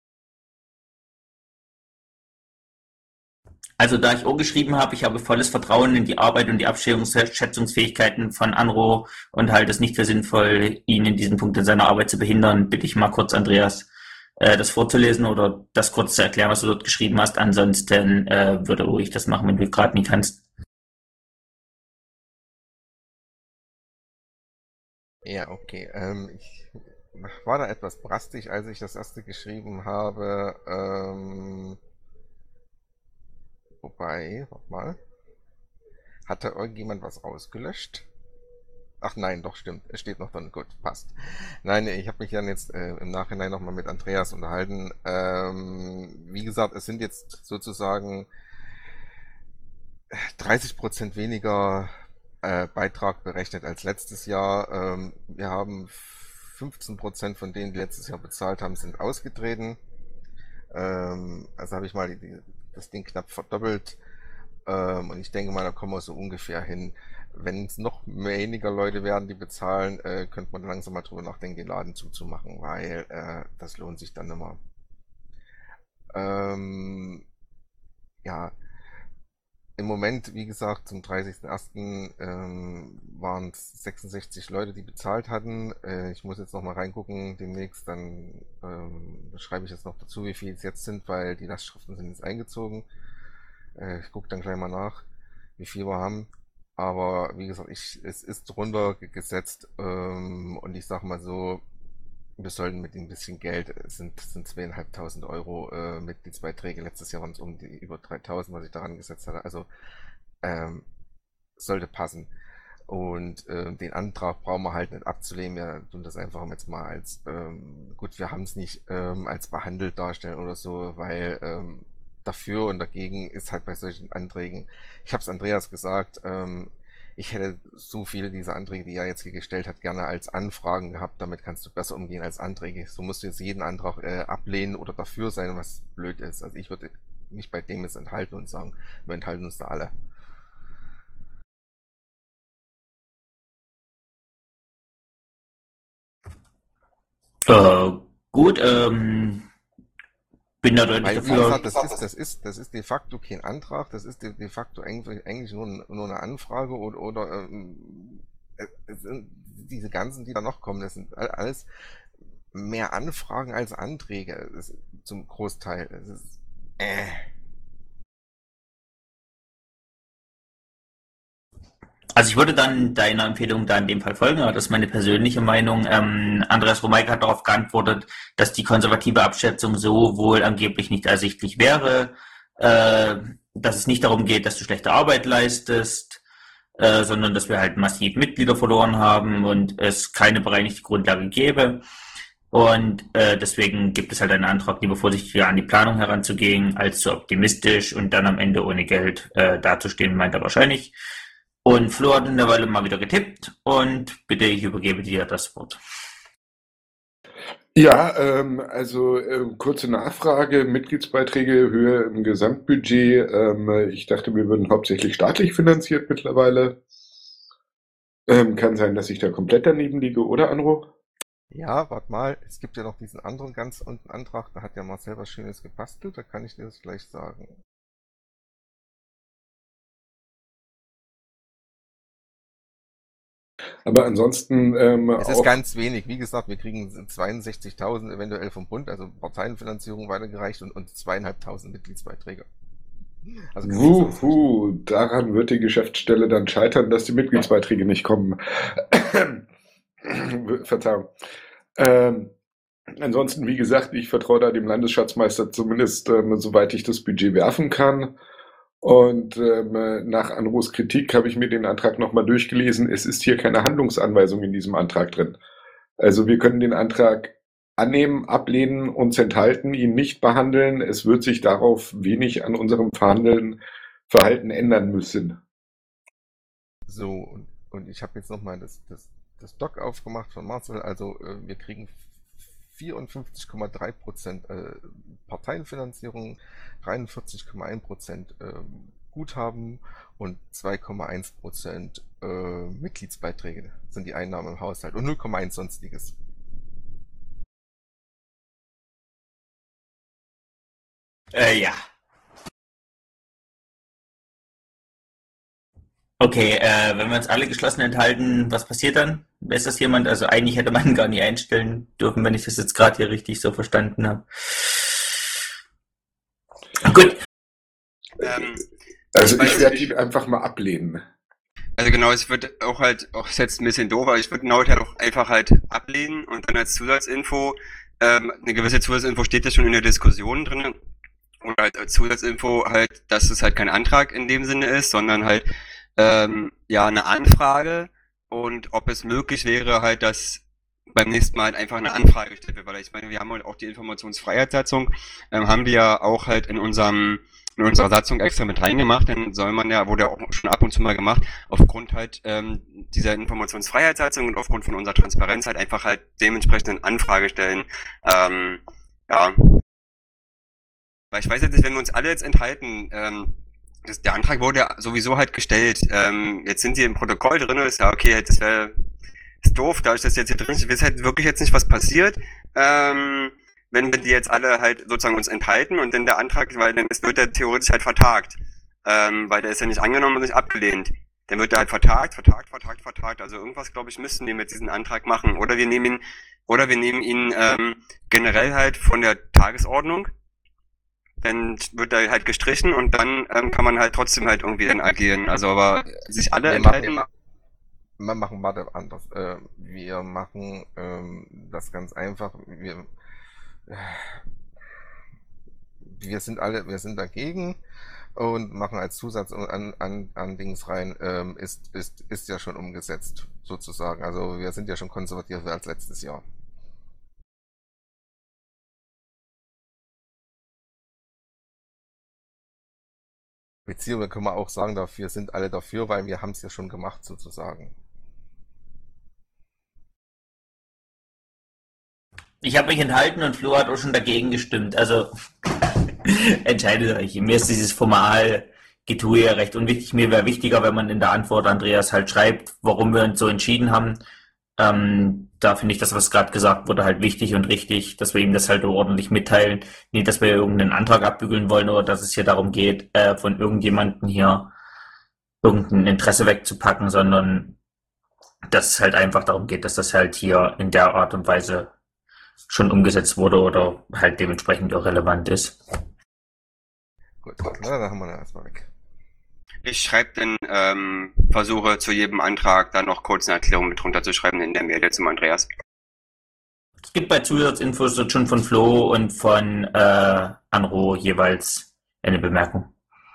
Also da ich auch geschrieben habe, ich habe volles Vertrauen in die Arbeit und die Abschätzungsfähigkeiten von Andro und halte es nicht für sinnvoll, ihn in diesem Punkt in seiner Arbeit zu behindern, bitte ich mal kurz Andreas äh, das vorzulesen oder das kurz zu erklären, was du dort geschrieben hast. Ansonsten äh, würde ruhig das machen, wenn du gerade nie kannst. Ja, okay. Ähm, ich war da etwas brastisch, als ich das erste geschrieben habe. Ähm, wobei, warte mal. Hat da irgendjemand was ausgelöscht? Ach nein, doch, stimmt. Es steht noch drin. Gut, passt. Nein, ich habe mich dann jetzt äh, im Nachhinein nochmal mit Andreas unterhalten. Ähm, wie gesagt, es sind jetzt sozusagen dreißig Prozent weniger äh, Beitrag berechnet als letztes Jahr. Ähm, wir haben fünfzehn Prozent von denen, die letztes Jahr bezahlt haben, sind ausgetreten. Ähm, also habe ich mal die, das Ding knapp verdoppelt. Ähm, und ich denke mal, da kommen wir so ungefähr hin. Wenn es noch weniger Leute werden, die bezahlen, äh, könnte man langsam mal drüber nachdenken, den Laden zuzumachen, weil äh, das lohnt sich dann immer. Ähm, ja, im Moment, wie gesagt, zum dreißigsten ersten Ähm, waren es sechsundsechzig Leute, die bezahlt hatten. Äh, ich muss jetzt noch mal reingucken demnächst, dann ähm, schreibe ich jetzt noch dazu, wie viele es jetzt sind, weil die Lastschriften sind jetzt eingezogen. Äh, ich gucke dann gleich mal nach, wie viel wir haben. aber wie gesagt, ich, es ist runtergesetzt ähm, und ich sag mal so, wir sollten mit ein bisschen Geld, es sind, es sind zweieinhalbtausend Euro äh, Mitgliedsbeiträge, letztes Jahr waren es um die über dreitausend, was ich daran gesetzt hatte, also ähm, sollte passen. Und äh, den Antrag brauchen wir halt nicht abzulehnen. Wir tun das einfach jetzt mal als, ähm, gut, wir haben es nicht ähm, als behandelt darstellen oder so, weil ähm, dafür und dagegen ist halt bei solchen Anträgen, ich habe es Andreas gesagt, ähm, ich hätte so viele dieser Anträge, die er jetzt hier gestellt hat, gerne als Anfragen gehabt. Damit kannst du besser umgehen als Anträge. So musst du jetzt jeden Antrag äh, ablehnen oder dafür sein, was blöd ist. Also ich würde mich bei dem jetzt enthalten und sagen, wir enthalten uns da alle. Äh, gut, ähm, bin da deutlich Weil, wie gesagt, dafür. das ist, das ist, das ist de facto kein Antrag, das ist de, de facto eigentlich, eigentlich nur, nur eine Anfrage oder, oder ähm, es sind diese ganzen, die da noch kommen, das sind alles mehr Anfragen als Anträge, das ist zum Großteil. Das ist, äh. Also ich würde dann deiner Empfehlung da in dem Fall folgen, aber das ist meine persönliche Meinung. Ähm, Andreas Romeike hat darauf geantwortet, dass die konservative Abschätzung so wohl angeblich nicht ersichtlich wäre, äh, dass es nicht darum geht, dass du schlechte Arbeit leistest, äh, sondern dass wir halt massiv Mitglieder verloren haben und es keine bereinigte Grundlage gäbe. Und äh, deswegen gibt es halt einen Antrag, lieber vorsichtiger an die Planung heranzugehen, als zu optimistisch und dann am Ende ohne Geld äh, dazustehen, meint er wahrscheinlich. Und Flo hat in der Weile mal wieder getippt und bitte, ich übergebe dir das Wort. Ja, ähm, also äh, kurze Nachfrage, Mitgliedsbeiträge, Höhe im Gesamtbudget. Ähm, ich dachte, wir würden hauptsächlich staatlich finanziert mittlerweile. Ähm, kann sein, dass ich da komplett daneben liege, oder Anro? Ja, warte mal, es gibt ja noch diesen anderen ganz unten Antrag, da hat ja Marcel was Schönes gebastelt, da kann ich dir das gleich sagen. Aber ansonsten ähm, Es ist auch, ganz wenig. Wie gesagt, wir kriegen zweiundsechzigtausend eventuell vom Bund, also Parteienfinanzierung weitergereicht und, und zweieinhalbtausend Mitgliedsbeiträge. Also ganz sonst nicht. wuhu, daran wird die Geschäftsstelle dann scheitern, dass die Mitgliedsbeiträge nicht kommen. Verzeihung. Ähm, ansonsten, wie gesagt, ich vertraue da dem Landesschatzmeister zumindest, ähm, soweit ich das Budget werfen kann. Und ähm, nach Anros Kritik habe ich mir den Antrag nochmal durchgelesen. Es ist hier keine Handlungsanweisung in diesem Antrag drin. Also wir können den Antrag annehmen, ablehnen, uns enthalten, ihn nicht behandeln. Es wird sich darauf wenig an unserem Verhandeln, Verhalten ändern müssen. So, und, und ich habe jetzt nochmal das, das, das Doc aufgemacht von Marcel. Also äh, wir kriegen vierundfünfzig Komma drei Prozent äh, Parteienfinanzierung, dreiundvierzig Komma eins Prozent äh, Guthaben und zwei Komma eins Prozent äh, Mitgliedsbeiträge sind die Einnahmen im Haushalt und null Komma eins Sonstiges. Äh, ja. Okay, äh, wenn wir uns alle geschlossen enthalten, was passiert dann? Ist das jemand? Also eigentlich hätte man gar nicht einstellen dürfen, wenn ich das jetzt gerade hier richtig so verstanden habe. Gut. Ähm, Also ich weiß ich werde nicht. ihn einfach mal ablehnen. Also genau, es wird auch halt, auch ist jetzt ein bisschen doof, aber ich würde genau halt auch einfach halt ablehnen und dann als Zusatzinfo, ähm, eine gewisse Zusatzinfo steht ja schon in der Diskussion drin, oder halt als Zusatzinfo halt, dass es halt kein Antrag in dem Sinne ist, sondern halt, ähm, ja, eine Anfrage und ob es möglich wäre halt, dass beim nächsten Mal halt einfach eine Anfrage gestellt wird, weil ich meine, wir haben halt auch die Informationsfreiheitssatzung, ähm, haben wir ja auch halt in unserem in unserer Satzung extra mit reingemacht, dann soll man ja, wurde ja auch schon ab und zu mal gemacht, aufgrund halt ähm, dieser Informationsfreiheitssatzung und aufgrund von unserer Transparenz halt einfach halt dementsprechend eine Anfrage stellen. Ähm, ja. Weil ich weiß jetzt nicht, wenn wir uns alle jetzt enthalten, ähm, das, der Antrag wurde ja sowieso halt gestellt. Ähm, jetzt sind die im Protokoll drin, ist ja okay, das wäre ist doof, da ist das jetzt hier drin. Ich weiß halt wirklich jetzt nicht, was passiert. Ähm, wenn wir die jetzt alle halt sozusagen uns enthalten und dann der Antrag, weil dann ist, wird der theoretisch halt vertagt. Ähm, weil der ist ja nicht angenommen und nicht abgelehnt. Dann wird der halt vertagt, vertagt, vertagt, vertagt. Also irgendwas, glaube ich, müssten wir mit diesem Antrag machen. Oder wir nehmen ihn, oder wir nehmen ihn ähm, generell halt von der Tagesordnung. dann wird er halt gestrichen und dann ähm, kann man halt trotzdem halt irgendwie dann agieren. Also aber sich alle Wir enthalten. machen, wir machen warte anders. Äh, wir machen ähm, das ganz einfach. Wir, äh, wir sind alle, wir sind dagegen und machen als Zusatz an, an, an Dings rein, ähm, ist, ist, ist ja schon umgesetzt, sozusagen. Also wir sind ja schon konservativer als letztes Jahr. Beziehungsweise können wir auch sagen, dafür sind alle dafür, weil wir haben es ja schon gemacht, sozusagen. Ich habe mich enthalten und Flo hat auch schon dagegen gestimmt. Also entscheidet euch. Mir ist dieses Formalgetue ja recht unwichtig. Mir wäre wichtiger, wenn man in der Antwort Andreas halt schreibt, warum wir uns so entschieden haben. Ähm, da finde ich das, was gerade gesagt wurde, halt wichtig und richtig, dass wir ihm das halt ordentlich mitteilen. Nicht, dass wir irgendeinen Antrag abbügeln wollen oder dass es hier darum geht, äh, von irgendjemandem hier irgendein Interesse wegzupacken, sondern dass es halt einfach darum geht, dass das halt hier in der Art und Weise schon umgesetzt wurde oder halt dementsprechend auch relevant ist. Gut, na, dann haben wir das erstmal weg. Ich schreibe dann, ähm, versuche zu jedem Antrag dann noch kurz eine Erklärung mit runterzuschreiben in der Mail zum Andreas. Es gibt bei Zusatzinfos schon von Flo und von äh, Anro jeweils eine Bemerkung.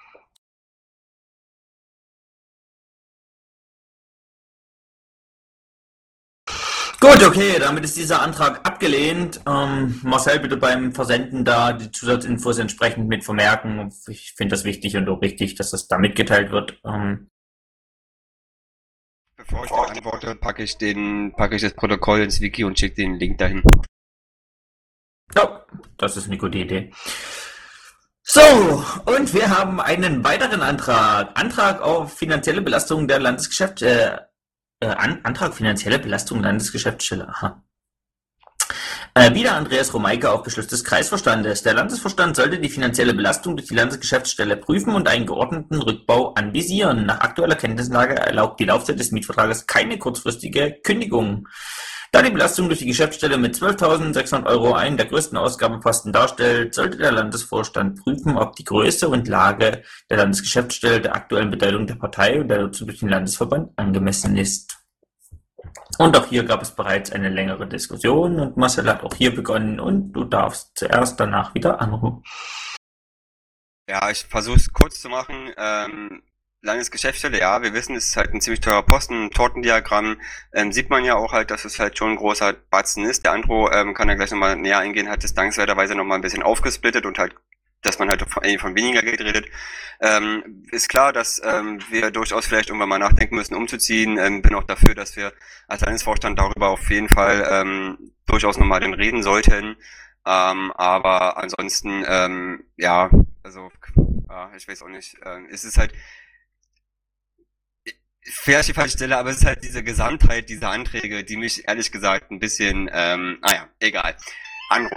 Gut, okay, damit ist dieser Antrag abgelehnt. Ähm, Marcel, bitte beim Versenden da die Zusatzinfos entsprechend mit vermerken. Ich finde das wichtig und auch richtig, dass das da mitgeteilt wird. Ähm, Bevor ich da antworte, packe ich den, packe ich das Protokoll ins Wiki und schicke den Link dahin. ja, das ist eine gute Idee. So, und wir haben einen weiteren Antrag. Antrag auf finanzielle Belastung der Landesgeschäfte. Äh, An Antrag finanzielle Belastung Landesgeschäftsstelle. Aha. Äh, wieder Andreas Romeike auf Beschluss des Kreisvorstandes. Der Landesvorstand sollte die finanzielle Belastung durch die Landesgeschäftsstelle prüfen und einen geordneten Rückbau anvisieren. Nach aktueller Kenntnislage erlaubt die Laufzeit des Mietvertrages keine kurzfristige Kündigung. Da die Belastung durch die Geschäftsstelle mit zwölftausendsechshundert Euro einen der größten Ausgabeposten darstellt, sollte der Landesvorstand prüfen, ob die Größe und Lage der Landesgeschäftsstelle der aktuellen Bedeutung der Partei und der Nutzung durch den Landesverband angemessen ist. Und auch hier gab es bereits eine längere Diskussion und Marcel hat auch hier begonnen und du darfst zuerst danach wieder anrufen. Ja, ich versuche es kurz zu machen. Ähm, Landesgeschäftsstelle, ja, wir wissen, es ist halt ein ziemlich teurer Posten, ein Tortendiagramm, ähm, sieht man ja auch halt, dass es halt schon ein großer Batzen ist. Der Andro ähm, kann da gleich nochmal näher eingehen, hat es dankenswerterweise nochmal ein bisschen aufgesplittet und halt, dass man halt von, von weniger Geld redet. Ähm, ist klar, dass ähm, wir durchaus vielleicht irgendwann mal nachdenken müssen, umzuziehen. Ähm, bin auch dafür, dass wir als Landesvorstand darüber auf jeden Fall ähm, durchaus nochmal dann reden sollten. Ähm, aber ansonsten, ähm, ja, also, äh, ich weiß auch nicht, ähm, es ist halt, vielleicht die falsche Stelle, aber es ist halt diese Gesamtheit dieser Anträge, die mich ehrlich gesagt ein bisschen, ähm, naja, egal. Anruf.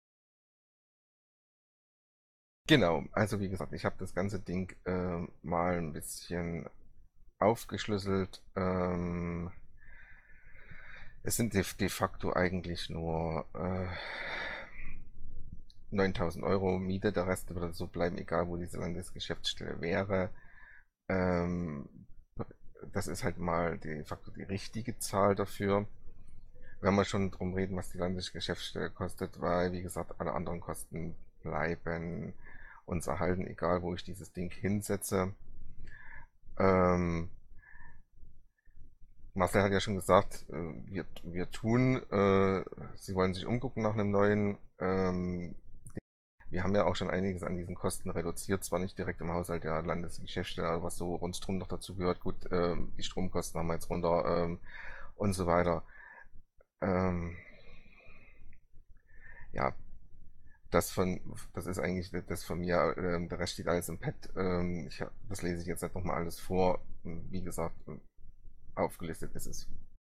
Genau, also wie gesagt, ich habe das ganze Ding äh, mal ein bisschen aufgeschlüsselt. Ähm, es sind de, de facto eigentlich nur äh, neuntausend Euro Miete, der Rest würde so bleiben, egal wo diese Landesgeschäftsstelle wäre. Ähm, das ist halt mal de facto die richtige Zahl dafür. Wenn wir schon drum reden, was die Landesgeschäftsstelle kostet, weil, wie gesagt, alle anderen Kosten bleiben uns erhalten, egal wo ich dieses Ding hinsetze. Ähm, Marcel hat ja schon gesagt, wir, wir tun, äh, sie wollen sich umgucken nach einem neuen. Ähm, wir haben ja auch schon einiges an diesen Kosten reduziert, zwar nicht direkt im Haushalt der Landesgeschäftsstelle, aber was so rundherum noch dazu gehört. Gut, äh, die Stromkosten haben wir jetzt runter ähm, und so weiter. Ähm, ja, das von, das ist eigentlich das von mir. Ähm, der Rest steht alles im Pad. Ähm, ich, das lese ich jetzt nicht nochmal alles vor. Wie gesagt, aufgelistet ist es.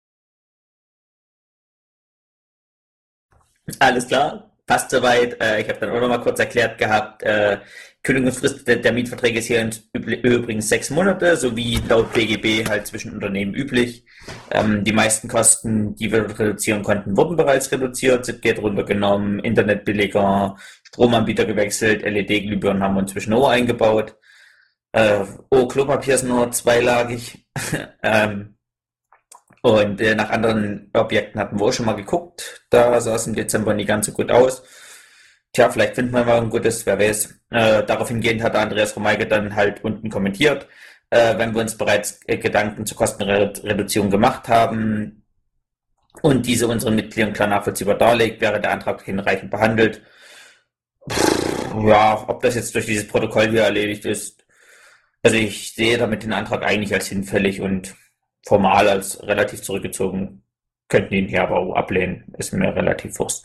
Alles klar, passt soweit. Äh, ich habe dann auch noch mal kurz erklärt gehabt, äh, Kündigungsfrist der, der Mietverträge ist hier übrigens sechs Monate, sowie laut B G B halt zwischen Unternehmen üblich. Ähm, die meisten Kosten, die wir reduzieren konnten, wurden bereits reduziert, sind Geld runtergenommen, Internetbilliger, Stromanbieter gewechselt, L E D-Glühbirnen haben wir inzwischen auch eingebaut. Äh, oh, Klopapier ist nur zweilagig. ähm, und äh, nach anderen Objekten hatten wir auch schon mal geguckt. Da sah es im Dezember nie ganz so gut aus. Tja, vielleicht finden wir mal ein gutes, wer weiß. Äh, darauf hingehend hat Andreas Romeike dann halt unten kommentiert, äh, wenn wir uns bereits äh, Gedanken zur Kostenreduzierung gemacht haben und diese unseren Mitgliedern klar nachvollziehbar darlegt, wäre der Antrag hinreichend behandelt. Pff, ja, ob das jetzt durch dieses Protokoll wieder erledigt ist. Also ich sehe damit den Antrag eigentlich als hinfällig und formal als relativ zurückgezogen. Könnten ihn hier aber auch ablehnen. Ist mir relativ Wurst.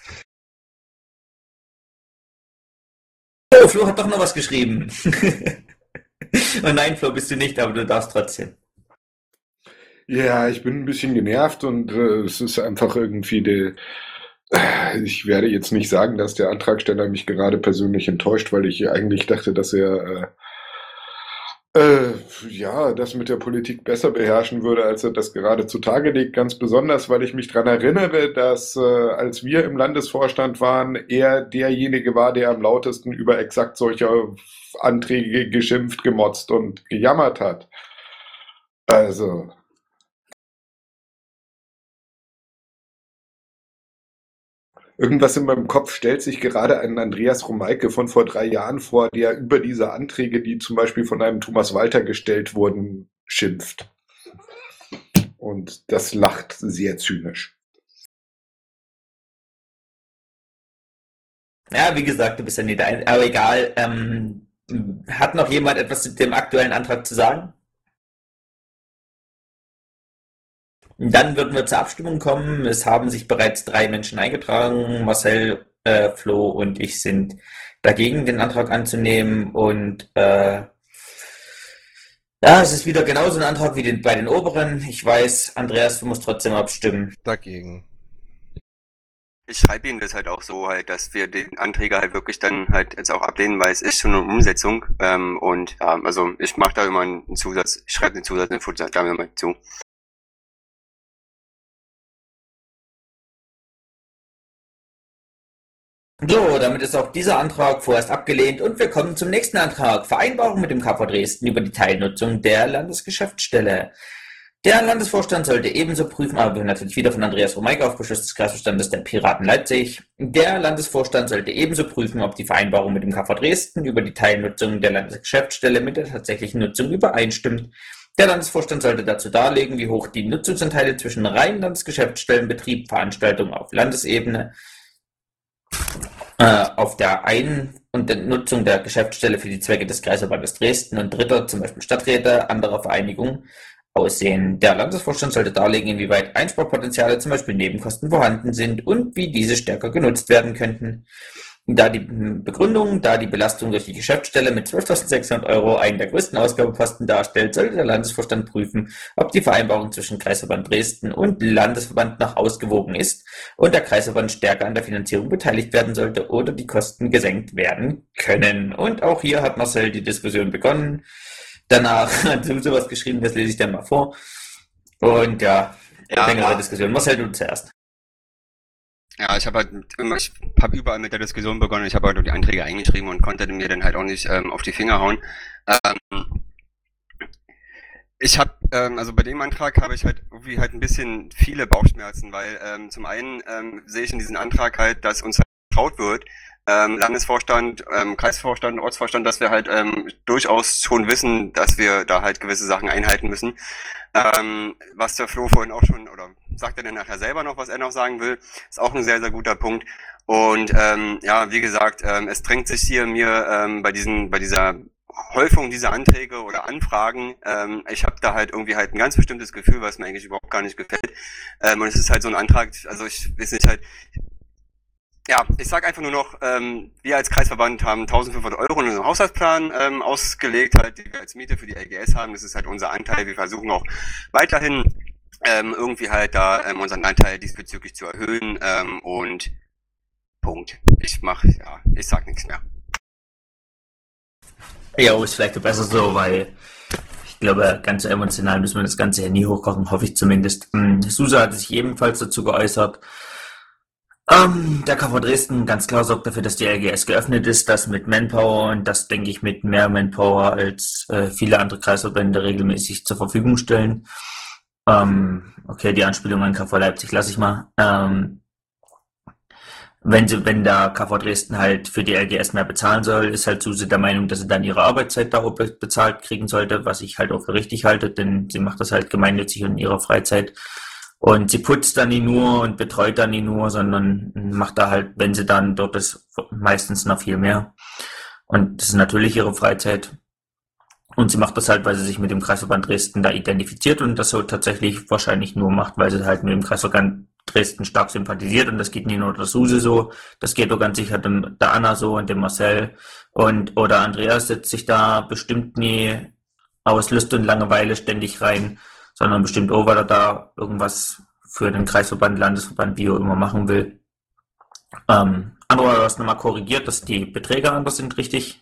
Oh, Flo hat doch noch was geschrieben. Oh nein, Flo, bist du nicht, aber du darfst trotzdem. Ja, ich bin ein bisschen genervt und äh, es ist einfach irgendwie die, ich werde jetzt nicht sagen, dass der Antragsteller mich gerade persönlich enttäuscht, weil ich eigentlich dachte, dass er äh, äh, ja das mit der Politik besser beherrschen würde, als er das gerade zutage legt. Ganz besonders, weil ich mich daran erinnere, dass äh, als wir im Landesvorstand waren, er derjenige war, der am lautesten über exakt solche Anträge geschimpft, gemotzt und gejammert hat. Also. Irgendwas in meinem Kopf stellt sich gerade einen Andreas Romeike von vor drei Jahren vor, der über diese Anträge, die zum Beispiel von einem Thomas Walter gestellt wurden, schimpft. Und das lacht sehr zynisch. Ja, wie gesagt, du bist ja nicht ein, aber egal. Ähm, hat noch jemand etwas zu dem aktuellen Antrag zu sagen? Dann würden wir zur Abstimmung kommen. Es haben sich bereits drei Menschen eingetragen. Marcel, äh, Flo und ich sind dagegen, den Antrag anzunehmen. Und äh, ja, es ist wieder genauso ein Antrag wie den, bei den oberen. Ich weiß, Andreas, du musst trotzdem abstimmen. Dagegen. Ich schreibe Ihnen das halt auch so halt, dass wir den Anträge halt wirklich dann halt jetzt auch ablehnen, weil es ist schon eine Umsetzung. Ähm, und ja, also ich mache da immer einen Zusatz, ich schreibe den Zusatz in den Footer da mal zu. So, damit ist auch dieser Antrag vorerst abgelehnt und wir kommen zum nächsten Antrag. Vereinbarung mit dem K V Dresden über die Teilnutzung der Landesgeschäftsstelle. Der Landesvorstand sollte ebenso prüfen, aber natürlich wieder von Andreas Romeike auf Beschluss des Kreisvorstandes der Piraten Leipzig. Der Landesvorstand sollte ebenso prüfen, ob die Vereinbarung mit dem K V Dresden über die Teilnutzung der Landesgeschäftsstelle mit der tatsächlichen Nutzung übereinstimmt. Der Landesvorstand sollte dazu darlegen, wie hoch die Nutzungsanteile zwischen reinen Landesgeschäftsstellenbetrieb, Veranstaltungen auf Landesebene, äh, auf der Ein- und der Nutzung der Geschäftsstelle für die Zwecke des Kreisverbandes Dresden und dritter, zum Beispiel Stadträte, anderer Vereinigungen, aussehen. Der Landesvorstand sollte darlegen, inwieweit Einsparpotenziale, zum Beispiel Nebenkosten, vorhanden sind und wie diese stärker genutzt werden könnten. Da die Begründung, da die Belastung durch die Geschäftsstelle mit zwölftausendsechshundert Euro einen der größten Ausgabeposten darstellt, sollte der Landesvorstand prüfen, ob die Vereinbarung zwischen Kreisverband Dresden und Landesverband noch ausgewogen ist und der Kreisverband stärker an der Finanzierung beteiligt werden sollte oder die Kosten gesenkt werden können. Und auch hier hat Marcel die Diskussion begonnen. Danach hat du sowas geschrieben, das lese ich dann mal vor. Und ja, Ja, längere ja. Diskussion. Marcel, du zuerst. Ja, ich habe halt immer, ich habe überall mit der Diskussion begonnen, ich habe halt nur die Einträge eingeschrieben und konnte mir dann halt auch nicht ähm, auf die Finger hauen. Ähm, ich habe, ähm, also bei dem Antrag habe ich halt irgendwie halt ein bisschen viele Bauchschmerzen, weil ähm, zum einen ähm, sehe ich in diesem Antrag halt, dass uns halt vertraut wird, ähm, Landesvorstand, ähm, Kreisvorstand, Ortsvorstand, dass wir halt ähm, durchaus schon wissen, dass wir da halt gewisse Sachen einhalten müssen. Ähm, was der Flo vorhin auch schon, oder sagt er dann nachher selber noch, was er noch sagen will, ist auch ein sehr, sehr guter Punkt. Und ähm, ja, wie gesagt, ähm, es drängt sich hier mir ähm, bei diesen, bei dieser Häufung dieser Anträge oder Anfragen, ähm, ich habe da halt irgendwie halt ein ganz bestimmtes Gefühl, was mir eigentlich überhaupt gar nicht gefällt. Ähm, und es ist halt so ein Antrag, also ich weiß nicht halt, ja, ich sag einfach nur noch, ähm, wir als Kreisverband haben eintausendfünfhundert Euro in unseren Haushaltsplan ähm, ausgelegt, halt, die wir als Miete für die L G S haben. Das ist halt unser Anteil. Wir versuchen auch weiterhin ähm, irgendwie halt da ähm, unseren Anteil diesbezüglich zu erhöhen. Ähm, und Punkt. Ich mach, ja, ich sag nichts mehr. Ja, ist vielleicht besser so, weil ich glaube, ganz so emotional müssen wir das Ganze ja nie hochkochen, hoffe ich zumindest. Hm, Susa hat sich ebenfalls dazu geäußert. Ähm, der K V Dresden ganz klar sorgt dafür, dass die L G S geöffnet ist, das mit Manpower und das denke ich mit mehr Manpower als äh, viele andere Kreisverbände regelmäßig zur Verfügung stellen. Ähm, okay, die Anspielung an K V Leipzig lasse ich mal. Ähm, wenn sie, wenn der K V Dresden halt für die L G S mehr bezahlen soll, ist halt SUSE der Meinung, dass sie dann ihre Arbeitszeit da bezahlt kriegen sollte, was ich halt auch für richtig halte, denn sie macht das halt gemeinnützig in ihrer Freizeit. Und sie putzt dann nie nur und betreut dann nie nur, sondern macht da halt, wenn sie dann dort ist, meistens noch viel mehr. Und das ist natürlich ihre Freizeit. Und sie macht das halt, weil sie sich mit dem Kreisverband Dresden da identifiziert und das so tatsächlich wahrscheinlich nur macht, weil sie halt mit dem Kreisverband Dresden stark sympathisiert. Und das geht nicht nur der SUSE so, das geht auch ganz sicher dem, der Anna so und dem Marcel. Und oder Andreas setzt sich da bestimmt nie aus Lust und Langeweile ständig rein, sondern bestimmt auch, weil er da irgendwas für den Kreisverband, Landesverband, wie auch immer machen will. Ähm, Andro, du hast nochmal korrigiert, dass die Beträge anders sind, richtig?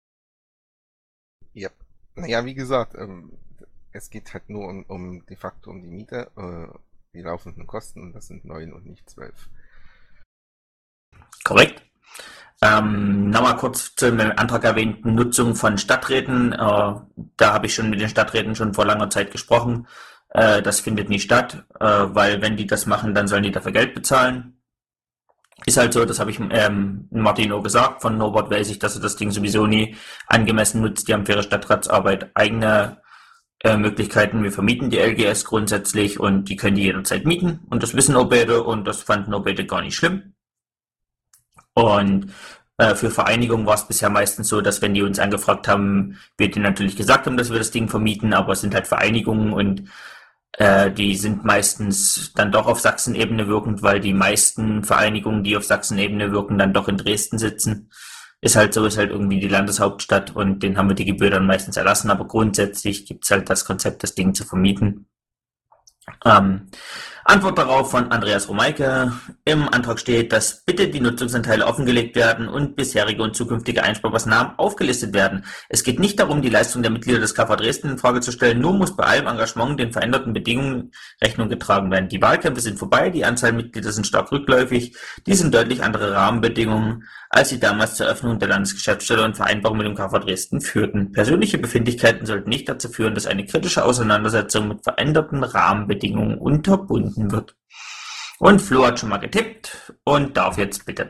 Ja. Naja, wie gesagt, ähm, es geht halt nur um, um de facto um die Miete, äh, die laufenden Kosten, und das sind neun und nicht zwölf. Korrekt. Ähm, Nochmal kurz zur im Antrag erwähnten Nutzung von Stadträten. Äh, da habe ich schon mit den Stadträten schon vor langer Zeit gesprochen. Äh, das findet nie statt, äh, weil wenn die das machen, dann sollen die dafür Geld bezahlen. Ist halt so, das habe ich ähm, Martin auch gesagt, von Norbert weiß ich, dass er das Ding sowieso nie angemessen nutzt. Die haben für ihre Stadtratsarbeit eigene äh, Möglichkeiten. Wir vermieten die L G S grundsätzlich und die können die jederzeit mieten. Und das wissen auch beide und das fanden auch beide gar nicht schlimm. Und äh, für Vereinigungen war es bisher meistens so, dass wenn die uns angefragt haben, wir denen natürlich gesagt haben, dass wir das Ding vermieten, aber es sind halt Vereinigungen und äh, die sind meistens dann doch auf Sachsenebene wirkend, weil die meisten Vereinigungen, die auf Sachsenebene wirken, dann doch in Dresden sitzen. Ist halt so, ist halt irgendwie die Landeshauptstadt und den haben wir die Gebühr dann meistens erlassen, aber grundsätzlich gibt's halt das Konzept, das Ding zu vermieten. Ähm, Antwort darauf von Andreas Romeike. Im Antrag steht, dass bitte die Nutzungsanteile offengelegt werden und bisherige und zukünftige Einsparmaßnahmen aufgelistet werden. Es geht nicht darum, die Leistung der Mitglieder des K V Dresden in Frage zu stellen, nur muss bei allem Engagement den veränderten Bedingungen Rechnung getragen werden. Die Wahlkämpfe sind vorbei, die Anzahl Mitglieder sind stark rückläufig, dies sind deutlich andere Rahmenbedingungen, als sie damals zur Eröffnung der Landesgeschäftsstelle und Vereinbarung mit dem K V Dresden führten. Persönliche Befindlichkeiten sollten nicht dazu führen, dass eine kritische Auseinandersetzung mit veränderten Rahmenbedingungen unterbunden wird. Und Flo hat schon mal getippt und darf jetzt bitte.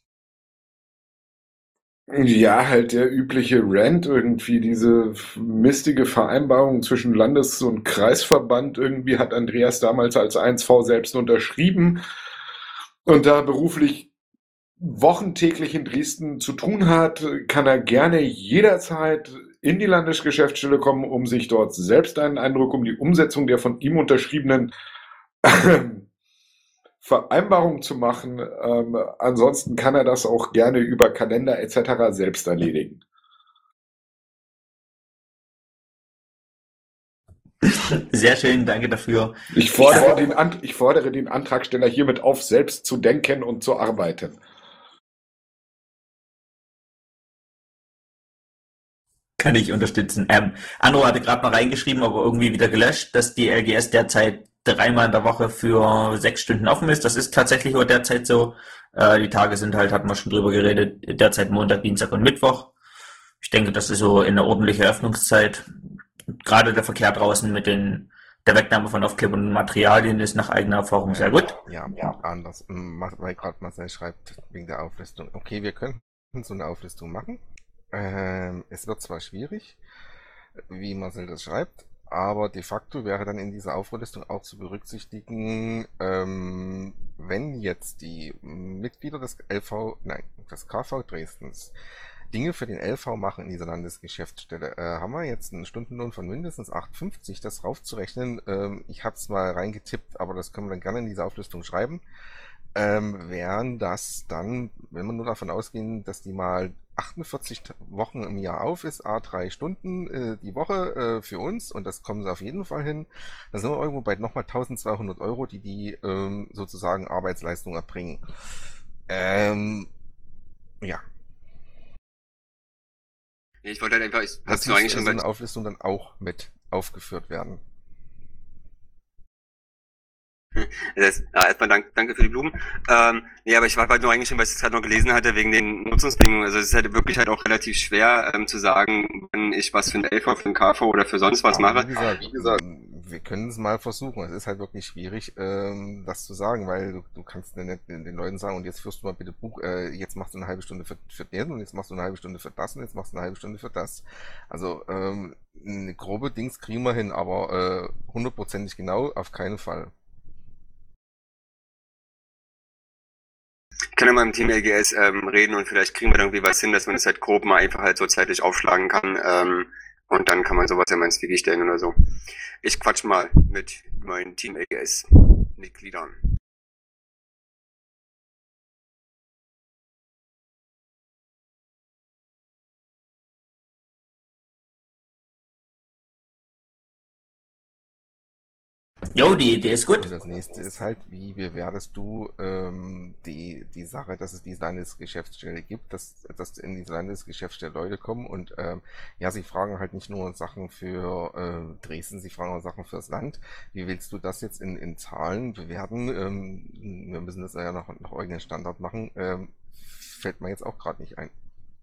Ja, halt der übliche Rant irgendwie, diese mistige Vereinbarung zwischen Landes- und Kreisverband. Irgendwie hat Andreas damals als eins V selbst unterschrieben und da beruflich wochentäglich in Dresden zu tun hat, kann er gerne jederzeit in die Landesgeschäftsstelle kommen, um sich dort selbst einen Eindruck um die Umsetzung der von ihm unterschriebenen Vereinbarung zu machen. Ähm, ansonsten kann er das auch gerne über Kalender et cetera selbst erledigen. Sehr schön, danke dafür. Ich fordere, den, Ant- ich fordere den Antragsteller hiermit auf, selbst zu denken und zu arbeiten. Kann ich unterstützen. Ähm, Andro hatte gerade mal reingeschrieben, aber irgendwie wieder gelöscht, dass die L G S derzeit dreimal in der Woche für sechs Stunden offen ist. Das ist tatsächlich auch derzeit so. Äh, die Tage sind halt, hatten wir schon drüber geredet, derzeit Montag, Dienstag und Mittwoch. Ich denke, das ist so eine ordentliche Öffnungszeit. Gerade der Verkehr draußen mit den, der Wegnahme von Aufklebern und Materialien ist nach eigener Erfahrung sehr gut. Ja, ja. Anders, weil gerade Marcel schreibt, wegen der Auflistung. Okay, wir könnten so eine Auflistung machen. Ähm, es wird zwar schwierig, wie Marcel das schreibt, aber de facto wäre dann in dieser Auflistung auch zu berücksichtigen, ähm, wenn jetzt die Mitglieder des L V, nein, des K V Dresdens Dinge für den L V machen in dieser Landesgeschäftsstelle, äh, haben wir jetzt einen Stundenlohn von mindestens acht fünfzig, das raufzurechnen. Ähm, ich habe es mal reingetippt, aber das können wir dann gerne in diese Auflistung schreiben. Ähm, wären das dann, wenn wir nur davon ausgehen, dass die mal achtundvierzig Wochen im Jahr auf ist, a drei Stunden äh, die Woche äh, für uns, und das kommen sie auf jeden Fall hin, dann sind wir irgendwo bei nochmal eintausendzweihundert Euro, die die ähm, sozusagen Arbeitsleistung erbringen. Ähm, ja. Ich wollte halt einfach, ich Das hab's nur eigentlich muss schon in mal. der Auflistung dann auch mit aufgeführt werden. Das, ja, erstmal dank, danke für die Blumen. Ähm, nee, aber ich war halt nur eingeschrieben, weil ich es gerade noch gelesen hatte, wegen den Nutzungsbedingungen. Also es ist halt wirklich halt auch relativ schwer ähm, zu sagen, wenn ich was für ein L V, für ein K V oder für sonst was Aber mache. wie gesagt, wie gesagt, wir können es mal versuchen. Es ist halt wirklich schwierig, ähm, das zu sagen, weil du, du kannst den, den, den Leuten sagen, und jetzt führst du mal bitte Buch, äh, jetzt machst du eine halbe Stunde für, für den und jetzt machst du eine halbe Stunde für das und jetzt machst du eine halbe Stunde für das. Also ähm, eine grobe Dings kriegen wir hin, aber äh, hundertprozentig genau auf keinen Fall. Ich kann ja mal im Team L G S ähm, reden und vielleicht kriegen wir da irgendwie was hin, dass man es halt grob mal einfach halt so zeitlich aufschlagen kann. Ähm, und dann kann man sowas ja mal ins Wiki stellen oder so. Ich quatsch mal mit meinen Team L G S-Mitgliedern. Jo, die Idee ist Und gut. das nächste ist halt, wie bewertest du ähm, die, die Sache, dass es diese Landesgeschäftsstelle gibt, dass, dass in diese Landesgeschäftsstelle Leute kommen und ähm, ja, sie fragen halt nicht nur Sachen für äh, Dresden, sie fragen auch Sachen fürs Land. Wie willst du das jetzt in, in Zahlen bewerten? Ähm, wir müssen das ja noch nach eigenen Standard machen. Ähm, fällt mir jetzt auch gerade nicht ein.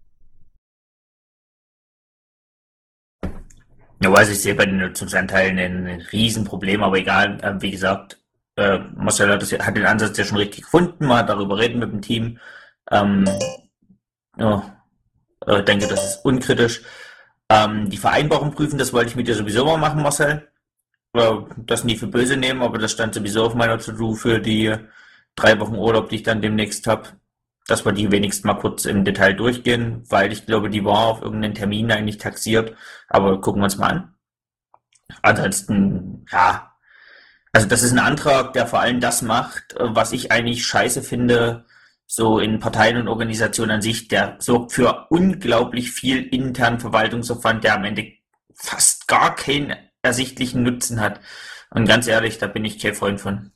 Ja, also ich sehe bei den Nutzungsanteilen ein, ein Riesenproblem, aber egal, äh, wie gesagt, äh, Marcel hat, das, ja- hat den Ansatz ja schon richtig gefunden, mal darüber reden mit dem Team. Ähm, ja, äh, denke, das ist unkritisch. Ähm, die Vereinbarung prüfen, das wollte ich mit dir sowieso mal machen, Marcel. Äh, das nie für böse nehmen, aber das stand sowieso auf meiner To-Do für die drei Wochen Urlaub, die ich dann demnächst habe. Dass wir die wenigstens mal kurz im Detail durchgehen, weil ich glaube, die war auf irgendeinen Termin eigentlich taxiert. Aber gucken wir uns mal an. Ansonsten, ja, also das ist ein Antrag, der vor allem das macht, äh, was ich eigentlich scheiße finde, so in Parteien und Organisationen an sich, der sorgt für unglaublich viel internen Verwaltungsaufwand, der am Ende fast gar keinen ersichtlichen Nutzen hat. Und ganz ehrlich, da bin ich kein Freund von.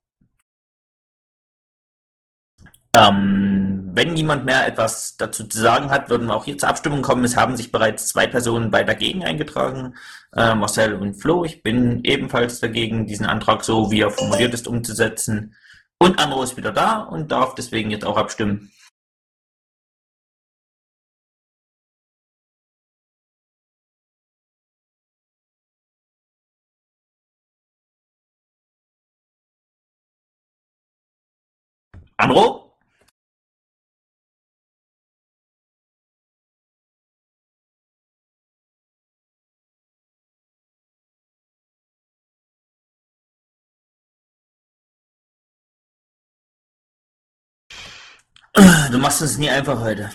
Ähm, wenn niemand mehr etwas dazu zu sagen hat, würden wir auch hier zur Abstimmung kommen. Es haben sich bereits zwei Personen bei dagegen eingetragen, äh, Marcel und Flo. Ich bin ebenfalls dagegen, diesen Antrag so, wie er formuliert ist, umzusetzen. Und Andro ist wieder da und darf deswegen jetzt auch abstimmen. Andro? Du machst es nie einfach heute.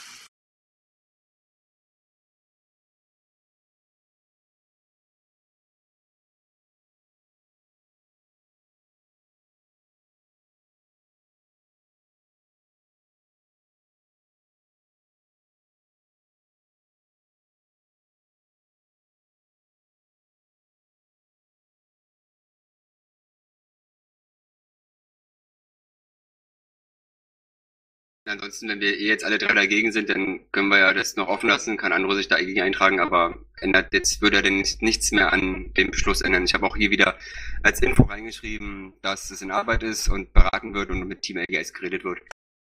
Ansonsten, wenn wir eh jetzt alle drei dagegen sind, dann können wir ja das noch offen lassen, kann andere sich dagegen eintragen, aber ändert jetzt würde er denn nicht, nichts mehr an dem Beschluss ändern. Ich habe auch hier wieder als Info reingeschrieben, dass es in Arbeit ist und beraten wird und mit Team L G S geredet wird.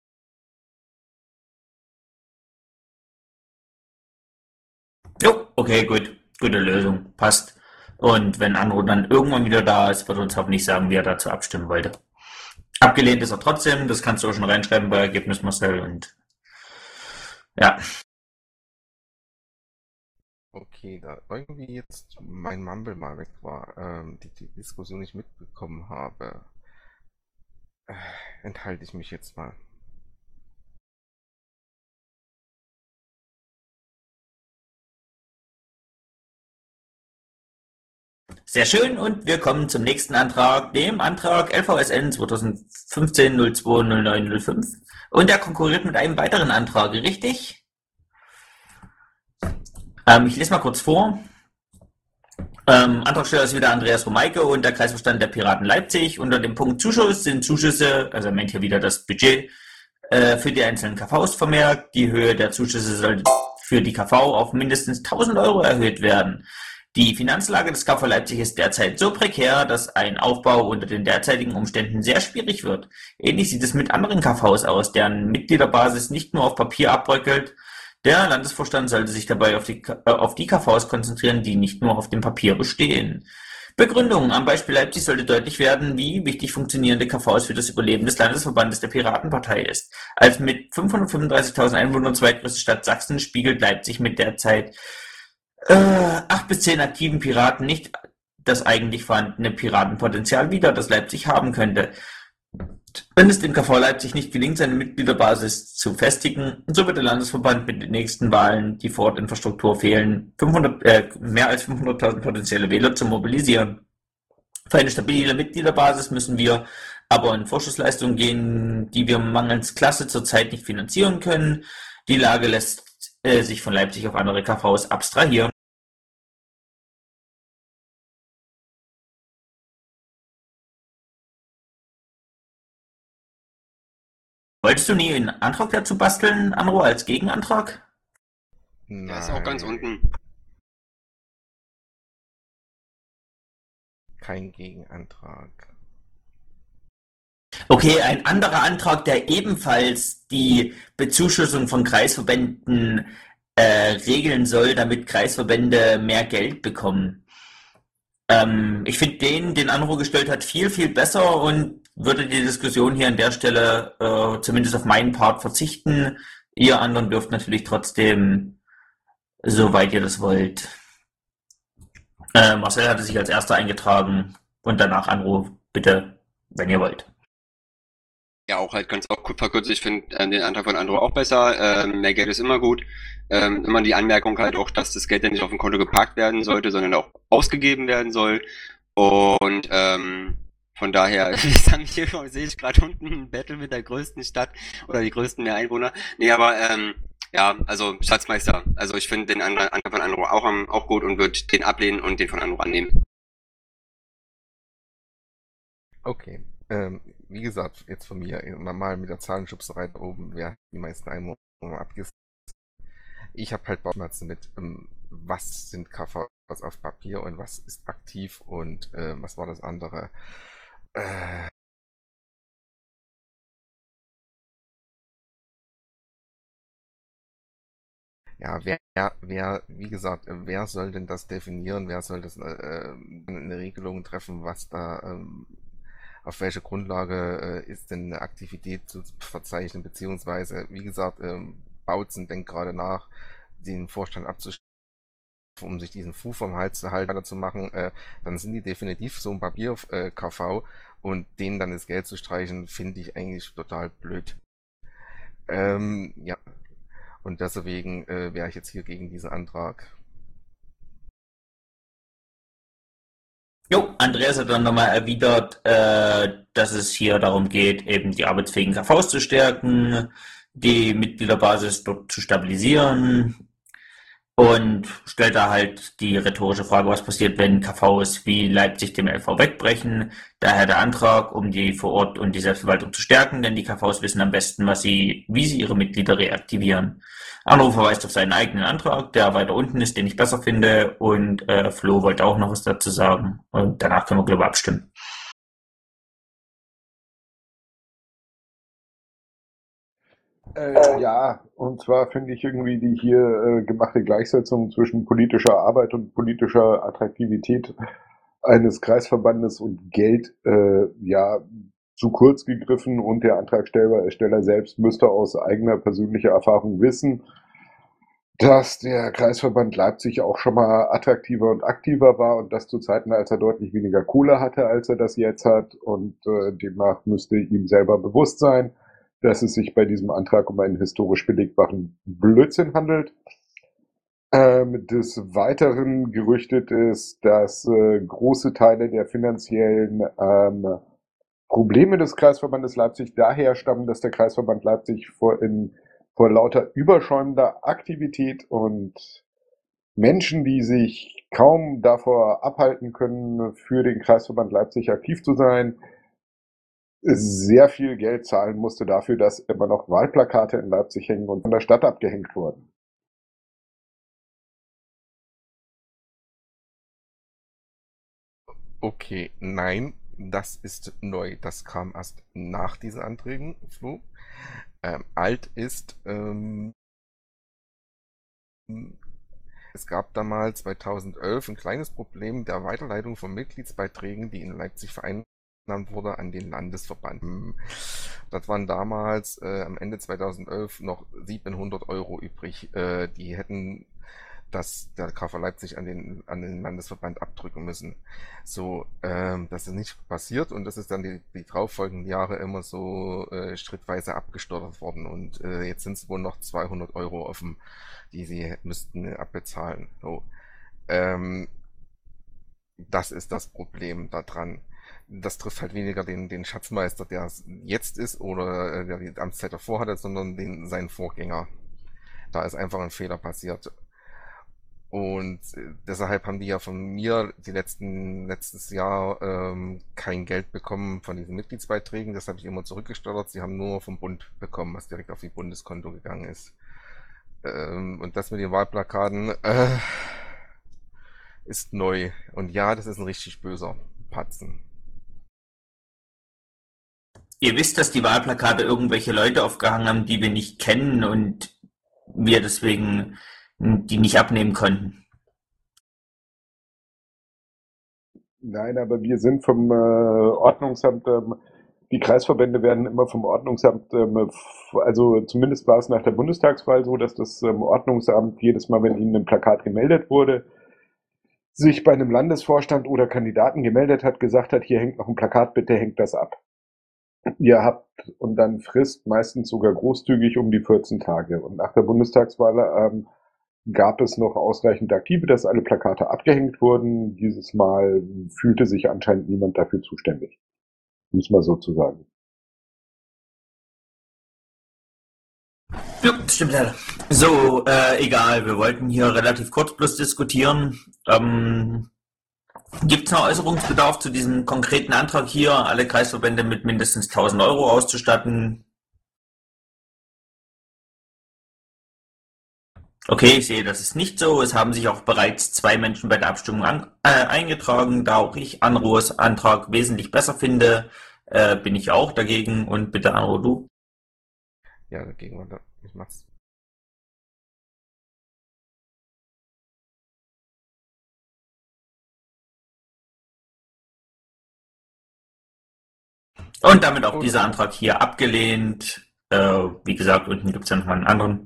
Jo, okay, gut. Gute Lösung. Passt. Und wenn Andro dann irgendwann wieder da ist, wird er uns hoffentlich sagen, wie er dazu abstimmen wollte. Abgelehnt ist er trotzdem, das kannst du auch schon reinschreiben bei Ergebnis Marcel und ja. Okay, da irgendwie jetzt mein Mumble mal weg war, ähm, die, die Diskussion nicht mitbekommen habe, äh, enthalte ich mich jetzt mal. Sehr schön und wir kommen zum nächsten Antrag, dem Antrag L V S N zwanzig fünfzehn null zwei null neun null fünf und der konkurriert mit einem weiteren Antrag, richtig? Ähm, ich lese mal kurz vor. Ähm, Antragsteller ist wieder Andreas Romeike und der Kreisvorstand der Piraten Leipzig. Unter dem Punkt Zuschuss sind Zuschüsse, also er meint hier wieder das Budget, äh, für die einzelnen K Vs vermerkt. Die Höhe der Zuschüsse soll für die K V auf mindestens tausend Euro erhöht werden. Die Finanzlage des K V Leipzig ist derzeit so prekär, dass ein Aufbau unter den derzeitigen Umständen sehr schwierig wird. Ähnlich sieht es mit anderen K Vs aus, deren Mitgliederbasis nicht nur auf Papier abbröckelt. Der Landesvorstand sollte sich dabei auf die, äh, auf die K Vs konzentrieren, die nicht nur auf dem Papier bestehen. Begründung: Am Beispiel Leipzig sollte deutlich werden, wie wichtig funktionierende K Vs für das Überleben des Landesverbandes der Piratenpartei ist. Als mit fünfhundertfünfunddreißigtausend Einwohnern zweitgrößte Stadt Sachsen spiegelt Leipzig mit derzeit äh, acht bis zehn aktiven Piraten nicht das eigentlich vorhandene Piratenpotenzial wider, das Leipzig haben könnte. Wenn es dem K V Leipzig nicht gelingt, seine Mitgliederbasis zu festigen, so wird der Landesverband mit den nächsten Wahlen, die vor Ort Infrastruktur fehlen, fünfhundert, äh, mehr als fünfhunderttausend potenzielle Wähler zu mobilisieren. Für eine stabile Mitgliederbasis müssen wir aber in Vorschussleistungen gehen, die wir mangels Klasse zurzeit nicht finanzieren können. Die Lage lässt äh, sich von Leipzig auf andere K Vs abstrahieren. Wolltest du nie einen Antrag dazu basteln, Anro, als Gegenantrag? Der ist auch ganz Nein, unten. kein Gegenantrag. Okay, ein anderer Antrag, der ebenfalls die Bezuschussung von Kreisverbänden äh, regeln soll, damit Kreisverbände mehr Geld bekommen. Ähm, ich finde den, den Anro gestellt hat, viel, viel besser und würde die Diskussion hier an der Stelle äh, zumindest auf meinen Part verzichten. Ihr anderen dürft natürlich trotzdem, soweit ihr das wollt. Äh, Marcel hatte sich als erster eingetragen und danach Anruf, bitte, wenn ihr wollt. Ja, auch halt ganz auch verkürzt. Ich finde äh, den Antrag von Andro auch besser. Ähm, mehr Geld ist immer gut. Ähm, immer die Anmerkung halt auch, dass das Geld ja nicht auf dem Konto geparkt werden sollte, sondern auch ausgegeben werden soll. Und ähm, von daher, ich sag hier, sehe ich gerade unten ein Battle mit der größten Stadt oder die größten mehr Einwohner. Nee, aber ähm, ja, also Schatzmeister. Also ich finde den anderen Antrag von Andro auch, am- auch gut und würde den ablehnen und den von Andro annehmen. Okay. Ähm, wie gesagt, jetzt von mir normal mit der Zahlenschubserei da oben, wer die meisten Einwohner abgisst. Ich habe halt Bauchschmerzen mit, ähm, was sind K Vs auf Papier und was ist aktiv und äh, was war das andere? Äh, ja, wer, wer, wie gesagt, äh, wer soll denn das definieren? Wer soll das äh, äh, eine Regelung treffen, was da, ähm, auf welche Grundlage äh, ist denn eine Aktivität zu verzeichnen? Beziehungsweise, wie gesagt, ähm, Bautzen denkt gerade nach, den Vorstand abzustellen, um sich diesen Fu vom Hals zu halten, weiter zu machen, äh, dann sind die definitiv so ein Papier-K V und denen dann das Geld zu streichen, finde ich eigentlich total blöd. Ähm, ja, und deswegen äh, wäre ich jetzt hier gegen diesen Antrag. Jo, Andreas hat dann nochmal erwidert, äh, dass es hier darum geht, eben die arbeitsfähigen K Vs zu stärken, die Mitgliederbasis dort zu stabilisieren und stellt da halt die rhetorische Frage, was passiert, wenn K Vs wie Leipzig dem L V wegbrechen. Daher der Antrag, um die vor Ort und die Selbstverwaltung zu stärken, denn die K Vs wissen am besten, was sie, wie sie ihre Mitglieder reaktivieren. Anruf verweist auf seinen eigenen Antrag, der weiter unten ist, den ich besser finde, und äh, Flo wollte auch noch was dazu sagen und danach können wir, glaube ich, abstimmen. Äh, ja, und zwar finde ich irgendwie die hier äh, gemachte Gleichsetzung zwischen politischer Arbeit und politischer Attraktivität eines Kreisverbandes und Geld äh, ja zu kurz gegriffen und der Antragsteller Steller selbst müsste aus eigener persönlicher Erfahrung wissen, dass der Kreisverband Leipzig auch schon mal attraktiver und aktiver war und das zu Zeiten, als er deutlich weniger Kohle hatte, als er das jetzt hat. Und äh, demnach müsste ihm selber bewusst sein, dass es sich bei diesem Antrag um einen historisch belegbaren Blödsinn handelt. Ähm, des Weiteren gerüchtet ist, dass äh, große Teile der finanziellen ähm, Probleme des Kreisverbandes Leipzig daher stammen, dass der Kreisverband Leipzig vor, in, vor lauter überschäumender Aktivität und Menschen, die sich kaum davor abhalten können, für den Kreisverband Leipzig aktiv zu sein, sehr viel Geld zahlen musste dafür, dass immer noch Wahlplakate in Leipzig hängen und von der Stadt abgehängt wurden. Okay, nein, das ist neu. Das kam erst nach diesen Anträgen, Flo. Ähm, alt ist, ähm, es gab damals zweitausendelf ein kleines Problem der Weiterleitung von Mitgliedsbeiträgen, die in Leipzig vereinnahmt wurde, an den Landesverband. Das waren damals äh, am Ende zweitausendelf noch siebenhundert Euro übrig. Äh, die hätten das der K V Leipzig an den, an den Landesverband abdrücken müssen. So, ähm, das ist nicht passiert und das ist dann die, die darauffolgenden Jahre immer so äh, schrittweise abgestottert worden und äh, jetzt sind es wohl noch zweihundert Euro offen, die sie müssten abbezahlen. So, ähm, das ist das Problem daran. Das trifft halt weniger den, den Schatzmeister, der es jetzt ist oder äh, der die Amtszeit davor hatte, sondern den, seinen Vorgänger. Da ist einfach ein Fehler passiert. Und äh, deshalb haben die ja von mir die letzten letztes Jahr ähm, kein Geld bekommen von diesen Mitgliedsbeiträgen. Das habe ich immer zurückgesteuert. Sie haben nur vom Bund bekommen, was direkt auf ihr Bundeskonto gegangen ist. Ähm, und das mit den Wahlplakaten äh, ist neu. Und ja, das ist ein richtig böser Patzen. Ihr wisst, dass die Wahlplakate irgendwelche Leute aufgehangen haben, die wir nicht kennen und wir deswegen die nicht abnehmen konnten. Nein, aber wir sind vom äh, Ordnungsamt, ähm, die Kreisverbände werden immer vom Ordnungsamt, ähm, f- also zumindest war es nach der Bundestagswahl so, dass das ähm, Ordnungsamt jedes Mal, wenn ihnen ein Plakat gemeldet wurde, sich bei einem Landesvorstand oder Kandidaten gemeldet hat, gesagt hat, hier hängt noch ein Plakat, bitte hängt das ab. Ihr habt und dann Frist meistens sogar großzügig um die vierzehn Tage. Und nach der Bundestagswahl ähm, gab es noch ausreichend Aktive, dass alle Plakate abgehängt wurden. Dieses Mal fühlte sich anscheinend niemand dafür zuständig. Muss man so zu sagen. Ja, stimmt leider. So, äh, egal, wir wollten hier relativ kurz bloß diskutieren. Ähm, Gibt es noch Äußerungsbedarf zu diesem konkreten Antrag hier, alle Kreisverbände mit mindestens tausend Euro auszustatten? Okay, ich sehe, das ist nicht so. Es haben sich auch bereits zwei Menschen bei der Abstimmung an, äh, eingetragen. Da auch ich Anros Antrag wesentlich besser finde, äh, bin ich auch dagegen. Und bitte, Anro, du. Ja, dagegen war da. Ich mach's. Und damit auch Oh, dieser Antrag hier abgelehnt. Äh, wie gesagt, unten gibt es ja nochmal einen anderen.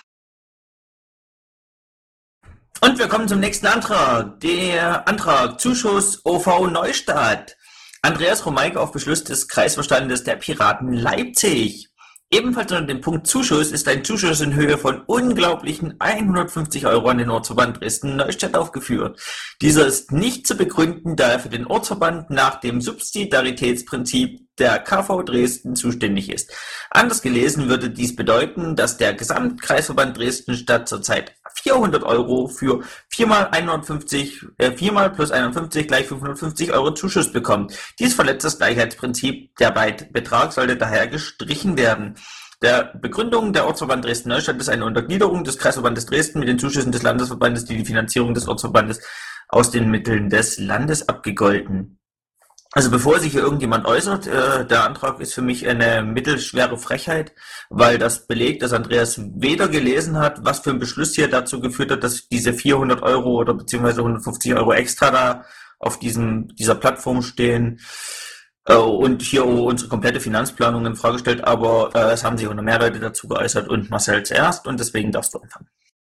Und wir kommen zum nächsten Antrag. Der Antrag Zuschuss O V Neustadt. Andreas Romeike auf Beschluss des Kreisvorstandes der Piraten Leipzig. Ebenfalls unter dem Punkt Zuschuss ist ein Zuschuss in Höhe von unglaublichen hundertfünfzig Euro an den Ortsverband Dresden-Neustadt aufgeführt. Dieser ist nicht zu begründen, da er für den Ortsverband nach dem Subsidiaritätsprinzip der K V Dresden zuständig ist. Anders gelesen würde dies bedeuten, dass der Gesamtkreisverband Dresden-Stadt zurzeit vierhundert Euro für viermal hundertfünfzig, äh, viermal plus hundertfünfzig gleich fünfhundertfünfzig Euro Zuschuss bekommt. Dies verletzt das Gleichheitsprinzip. Der Betrag sollte daher gestrichen werden. Der Begründung der Ortsverband Dresden-Neustadt ist eine Untergliederung des Kreisverbandes Dresden mit den Zuschüssen des Landesverbandes, die die Finanzierung des Ortsverbandes aus den Mitteln des Landes abgegolten. Also bevor sich hier irgendjemand äußert, äh, der Antrag ist für mich eine mittelschwere Frechheit, weil das belegt, dass Andreas weder gelesen hat, was für ein Beschluss hier dazu geführt hat, dass diese vierhundert Euro oder beziehungsweise hundertfünfzig Euro extra da auf diesem dieser Plattform stehen äh, und hier unsere komplette Finanzplanung in Frage stellt, aber äh, es haben sich auch noch mehr Leute dazu geäußert und Marcel zuerst und deswegen darfst du anfangen.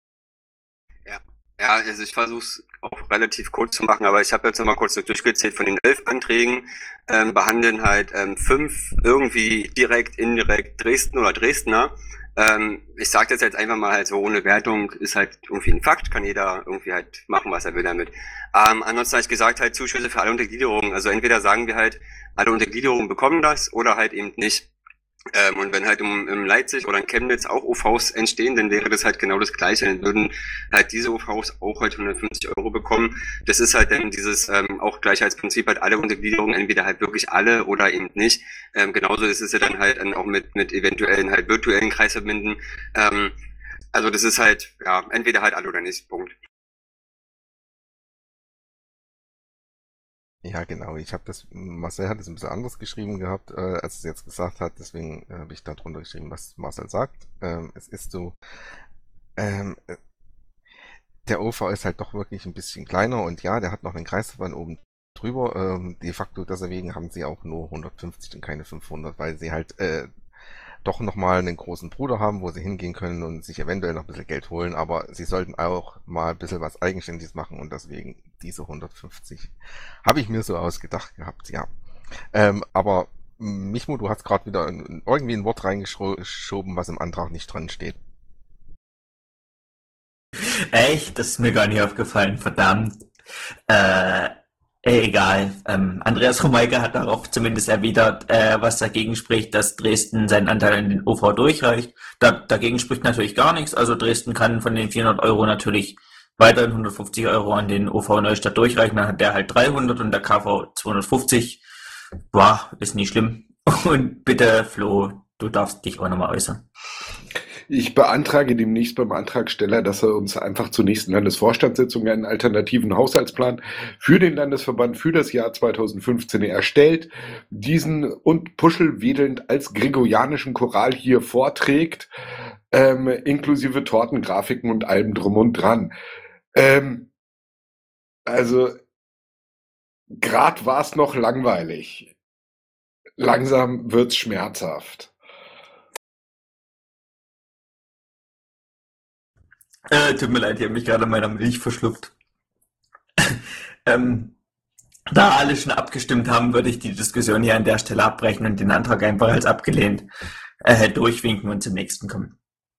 Ja, ja, also ich versuche es auch relativ kurz zu machen, aber ich habe jetzt nochmal kurz durchgezählt. Von den elf Anträgen ähm, behandeln halt ähm, fünf irgendwie direkt, indirekt Dresden oder Dresdner. Ähm, ich sage das jetzt einfach mal halt so ohne Wertung, ist halt irgendwie ein Fakt, kann jeder irgendwie halt machen, was er will damit. Ähm, ansonsten habe ich gesagt halt Zuschüsse für alle Untergliederungen. Also entweder sagen wir halt, alle Untergliederungen bekommen das oder halt eben nicht. Ähm, und wenn halt um, im Leipzig oder in Chemnitz auch O Vs entstehen, dann wäre das halt genau das Gleiche. Dann würden halt diese O Vs auch halt hundertfünfzig Euro bekommen. Das ist halt dann dieses ähm, auch Gleichheitsprinzip, halt alle Untergliederungen, entweder halt wirklich alle oder eben nicht. Ähm, genauso ist es ja dann halt dann auch mit mit eventuellen halt virtuellen Kreisverbänden. Ähm, also das ist halt, ja, entweder halt alle oder nicht. Punkt. Ja, genau. Ich habe das, Marcel hat es ein bisschen anders geschrieben gehabt, äh, als es jetzt gesagt hat. Deswegen äh, habe ich da drunter geschrieben, was Marcel sagt. Ähm, es ist so, ähm, äh, der O V ist halt doch wirklich ein bisschen kleiner und ja, der hat noch einen Kreisverband oben drüber. Ähm, de facto deswegen haben sie auch nur hundertfünfzig und keine fünfhundert, weil sie halt äh, doch nochmal einen großen Bruder haben, wo sie hingehen können und sich eventuell noch ein bisschen Geld holen, aber sie sollten auch mal ein bisschen was Eigenständiges machen und deswegen diese hundertfünfzig. Habe ich mir so ausgedacht gehabt, ja. Ähm, aber Michmo, du hast gerade wieder ein, irgendwie ein Wort reingeschoben, was im Antrag nicht dran steht. Echt? Das ist mir gar nicht aufgefallen, verdammt. Äh, egal. Ähm, Andreas Romeike hat darauf zumindest erwidert, äh, was dagegen spricht, dass Dresden seinen Anteil an den O V durchreicht. Da, dagegen spricht natürlich gar nichts. Also Dresden kann von den vierhundert Euro natürlich weiterhin hundertfünfzig Euro an den O V Neustadt durchreichen. Dann hat der halt dreihundert und der K V zweihundertfünfzig. Boah, ist nicht schlimm. Und bitte, Flo, du darfst dich auch nochmal äußern. Ich beantrage demnächst beim Antragsteller, dass er uns einfach zur nächsten Landesvorstandssitzung einen alternativen Haushaltsplan für den Landesverband für das Jahr zweitausendfünfzehn erstellt, diesen und puschelwedelnd als gregorianischen Choral hier vorträgt, ähm, inklusive Torten, Grafiken und allem drum und dran. Ähm, also, grad war es noch langweilig. Langsam wird's schmerzhaft. Äh, tut mir leid, ich habe mich gerade an meiner Milch verschluckt. ähm, da alle schon abgestimmt haben, würde ich die Diskussion hier an der Stelle abbrechen und den Antrag einfach als abgelehnt äh, durchwinken und zum nächsten kommen.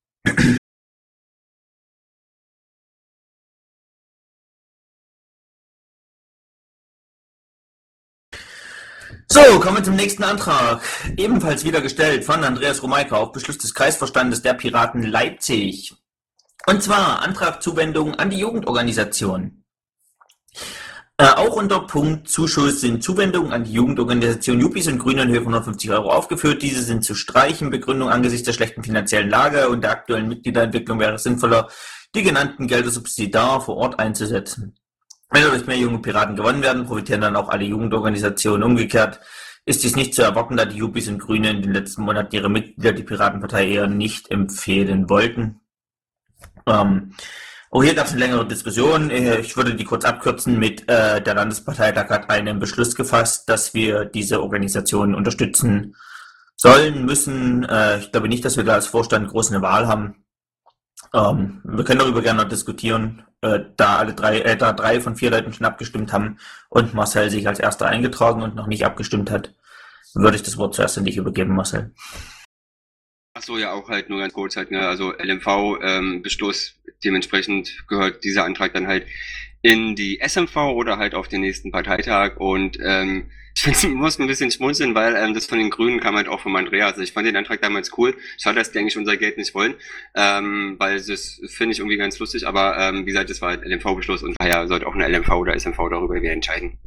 So, kommen wir zum nächsten Antrag. Ebenfalls wieder gestellt von Andreas Romeike auf Beschluss des Kreisvorstandes der Piraten Leipzig. Und zwar Antrag Zuwendung an die Jugendorganisation. Äh, auch unter Punkt Zuschuss sind Zuwendungen an die Jugendorganisation Juppies und Grüne in Höhe von hundertfünfzig Euro aufgeführt. Diese sind zu streichen. Begründung: angesichts der schlechten finanziellen Lage und der aktuellen Mitgliederentwicklung wäre es sinnvoller, die genannten Gelder subsidiar vor Ort einzusetzen. Wenn dadurch mehr junge Piraten gewonnen werden, profitieren dann auch alle Jugendorganisationen. Umgekehrt ist dies nicht zu erwarten, da die Juppies und Grüne in den letzten Monaten ihre Mitglieder die Piratenpartei eher nicht empfehlen wollten. Ähm, auch hier gab es eine längere Diskussion. Ich würde die kurz abkürzen mit äh, der Landesparteitag hat einen Beschluss gefasst, dass wir diese Organisation unterstützen sollen, müssen. Äh, ich glaube nicht, dass wir da als Vorstand groß eine Wahl haben. Ähm, wir können darüber gerne noch diskutieren, äh, da alle drei, äh, da drei von vier Leuten schon abgestimmt haben und Marcel sich als erster eingetragen und noch nicht abgestimmt hat, würde ich das Wort zuerst an dich übergeben, Marcel. Ach so, ja, auch halt nur ganz kurz halt, ne, also L M V-Beschluss, ähm, dementsprechend gehört dieser Antrag dann halt in die S M V oder halt auf den nächsten Parteitag und ähm, ich finde, ich muss ein bisschen schmunzeln, weil ähm, das von den Grünen kam halt auch von Andreas. Also ich fand den Antrag damals cool. Schade, dass die eigentlich unser Geld nicht wollen, ähm, weil das finde ich irgendwie ganz lustig, aber ähm, wie gesagt, das war halt L M V-Beschluss und daher sollte auch eine L M V oder S M V darüber wieder entscheiden.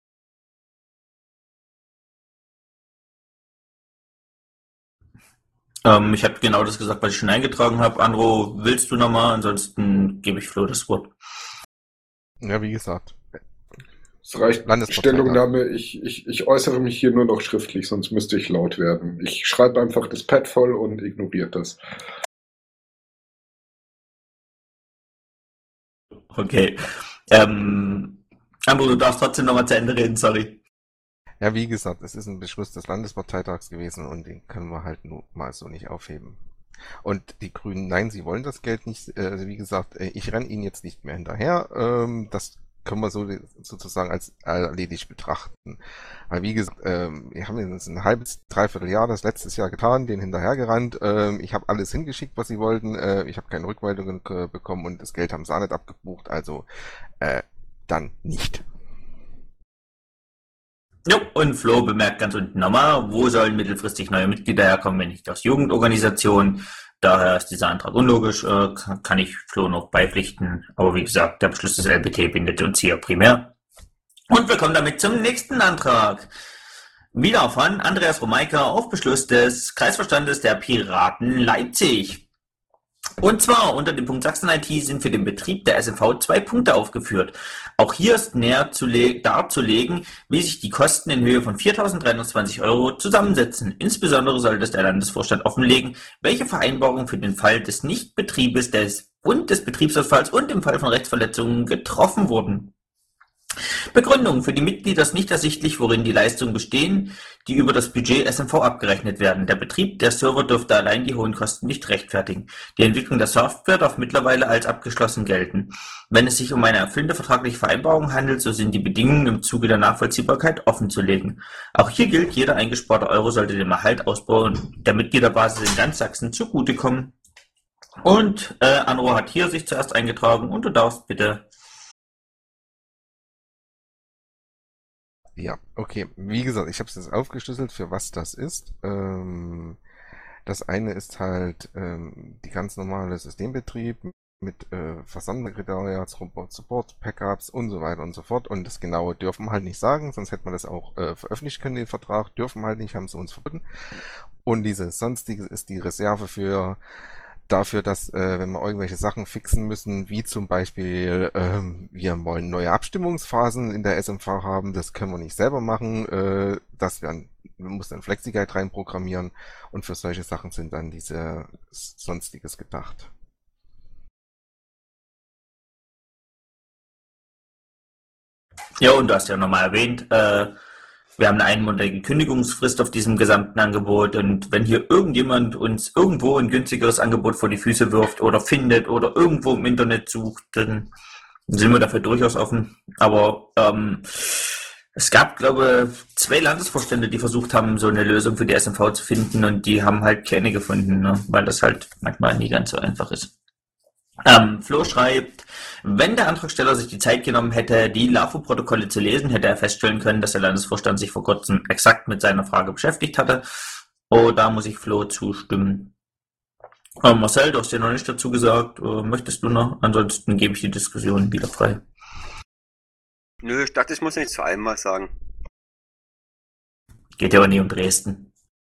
Ähm, ich habe genau das gesagt, was ich schon eingetragen habe. Andro, willst du nochmal? Ansonsten gebe ich Flo das Wort. Ja, wie gesagt. Es reicht Landesparteitag. Stellungnahme. Ich, ich, ich äußere mich hier nur noch schriftlich, sonst müsste ich laut werden. Ich schreibe einfach das Pad voll und ignoriert das. Okay. Ähm, Andro, du darfst trotzdem nochmal zu Ende reden, sorry. Ja, wie gesagt, es ist ein Beschluss des Landesparteitags gewesen und den können wir halt nur mal so nicht aufheben. Und die Grünen, nein, sie wollen das Geld nicht. Äh, wie gesagt, ich renne ihnen jetzt nicht mehr hinterher. Ähm, das können wir so sozusagen als erledigt betrachten. Weil wie gesagt, ähm, wir haben jetzt ein halbes, dreiviertel Jahr das letztes Jahr getan, denen hinterhergerannt. Ähm, ich habe alles hingeschickt, was sie wollten. Äh, ich habe keine Rückmeldungen äh, bekommen und das Geld haben sie auch nicht abgebucht. Also äh, dann nicht. Jo, und Flo bemerkt ganz unten nochmal, wo sollen mittelfristig neue Mitglieder herkommen, wenn nicht aus Jugendorganisationen. Daher ist dieser Antrag unlogisch, äh, kann, kann ich Flo noch beipflichten. Aber wie gesagt, der Beschluss des L B T bindet uns hier primär. Und wir kommen damit zum nächsten Antrag. Wieder von Andreas Romeike auf Beschluss des Kreisvorstandes der Piraten Leipzig. Und zwar unter dem Punkt Sachsen I T sind für den Betrieb der S M V zwei Punkte aufgeführt. Auch hier ist näher zu le- darzulegen, wie sich die Kosten in Höhe von viertausenddreihundertzwanzig Euro zusammensetzen. Insbesondere sollte es der Landesvorstand offenlegen, welche Vereinbarungen für den Fall des Nichtbetriebes des und des Betriebsausfalls und im Fall von Rechtsverletzungen getroffen wurden. Begründung: Für die Mitglieder ist nicht ersichtlich, worin die Leistungen bestehen, die über das Budget S M V abgerechnet werden. Der Betrieb der Server dürfte allein die hohen Kosten nicht rechtfertigen. Die Entwicklung der Software darf mittlerweile als abgeschlossen gelten. Wenn es sich um eine erfüllende vertragliche Vereinbarung handelt, so sind die Bedingungen im Zuge der Nachvollziehbarkeit offenzulegen. Auch hier gilt, jeder eingesparte Euro sollte dem Erhalt, Ausbau der Mitgliederbasis in ganz Sachsen zugutekommen. Und äh, Anro hat hier sich zuerst eingetragen und du darfst bitte. Ja, okay. Wie gesagt, ich habe es jetzt aufgeschlüsselt, für was das ist. Ähm, das eine ist halt ähm, die ganz normale Systembetrieb mit äh, Versandsekretariats, Robot Support, Backups und so weiter und so fort. Und das Genaue dürfen wir halt nicht sagen, sonst hätte man das auch äh, veröffentlichen können, den Vertrag. Dürfen wir halt nicht, haben sie uns verboten. Und diese sonstige ist die Reserve für dafür, dass, äh, wenn wir irgendwelche Sachen fixen müssen, wie zum Beispiel, ähm, wir wollen neue Abstimmungsphasen in der S M V haben, das können wir nicht selber machen, äh, dass wir, an, wir muss dann FlexiGuide reinprogrammieren und für solche Sachen sind dann diese Sonstiges gedacht. Ja, und du hast ja nochmal erwähnt, äh, wir haben eine einmonatige Kündigungsfrist auf diesem gesamten Angebot und wenn hier irgendjemand uns irgendwo ein günstigeres Angebot vor die Füße wirft oder findet oder irgendwo im Internet sucht, dann sind wir dafür durchaus offen. Aber ähm, es gab, glaube ich, zwei Landesvorstände, die versucht haben, so eine Lösung für die S M V zu finden und die haben halt keine gefunden, ne? Weil das halt manchmal nie ganz so einfach ist. Ähm, Flo schreibt, wenn der Antragsteller sich die Zeit genommen hätte, die L A F O-Protokolle zu lesen, hätte er feststellen können, dass der Landesvorstand sich vor kurzem exakt mit seiner Frage beschäftigt hatte. Oh, da muss ich Flo zustimmen. Äh, Marcel, du hast dir noch nicht dazu gesagt. Äh, möchtest du noch? Ansonsten gebe ich die Diskussion wieder frei. Nö, ich dachte, ich muss nicht zu allem was sagen. Geht ja aber nie um Dresden.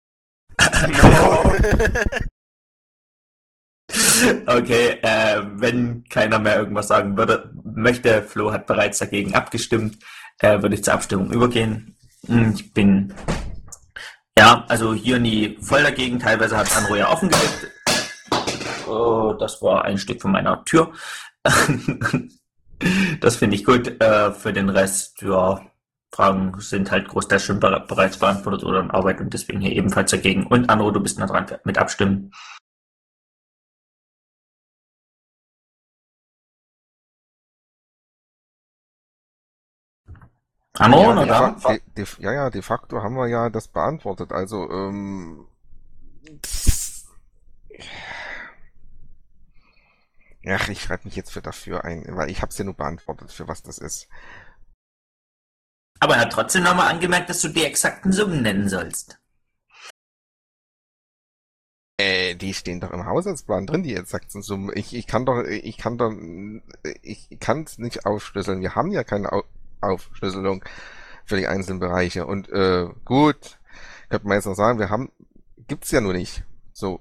Okay, äh, wenn keiner mehr irgendwas sagen würde, möchte, Flo hat bereits dagegen abgestimmt, äh, würde ich zur Abstimmung übergehen. Ich bin, ja, also hier nie voll dagegen, teilweise hat Anro ja offen gelegt. Oh, das war ein Stück von meiner Tür. Das finde ich gut. Äh, für den Rest, ja, Fragen sind halt großteils schon bereits beantwortet oder in Arbeit und deswegen hier ebenfalls dagegen. Und Anro, du bist noch dran mit abstimmen. Anro, Ja, oder de, da? fa de, de, ja, ja, de facto haben wir ja das beantwortet. Also, ähm, ach, ich schreibe mich jetzt für dafür ein, weil ich habe es ja nur beantwortet, für was das ist. Aber er hat trotzdem nochmal angemerkt, dass du die exakten Summen nennen sollst. Äh, die stehen doch im Haushaltsplan drin, die exakten Summen. Ich, ich kann doch, ich kann doch, ich kann es nicht aufschlüsseln. Wir haben ja keine Au Aufschlüsselung für die einzelnen Bereiche. Und äh, gut, könnte man jetzt noch sagen, wir haben, gibt's ja nur nicht. So.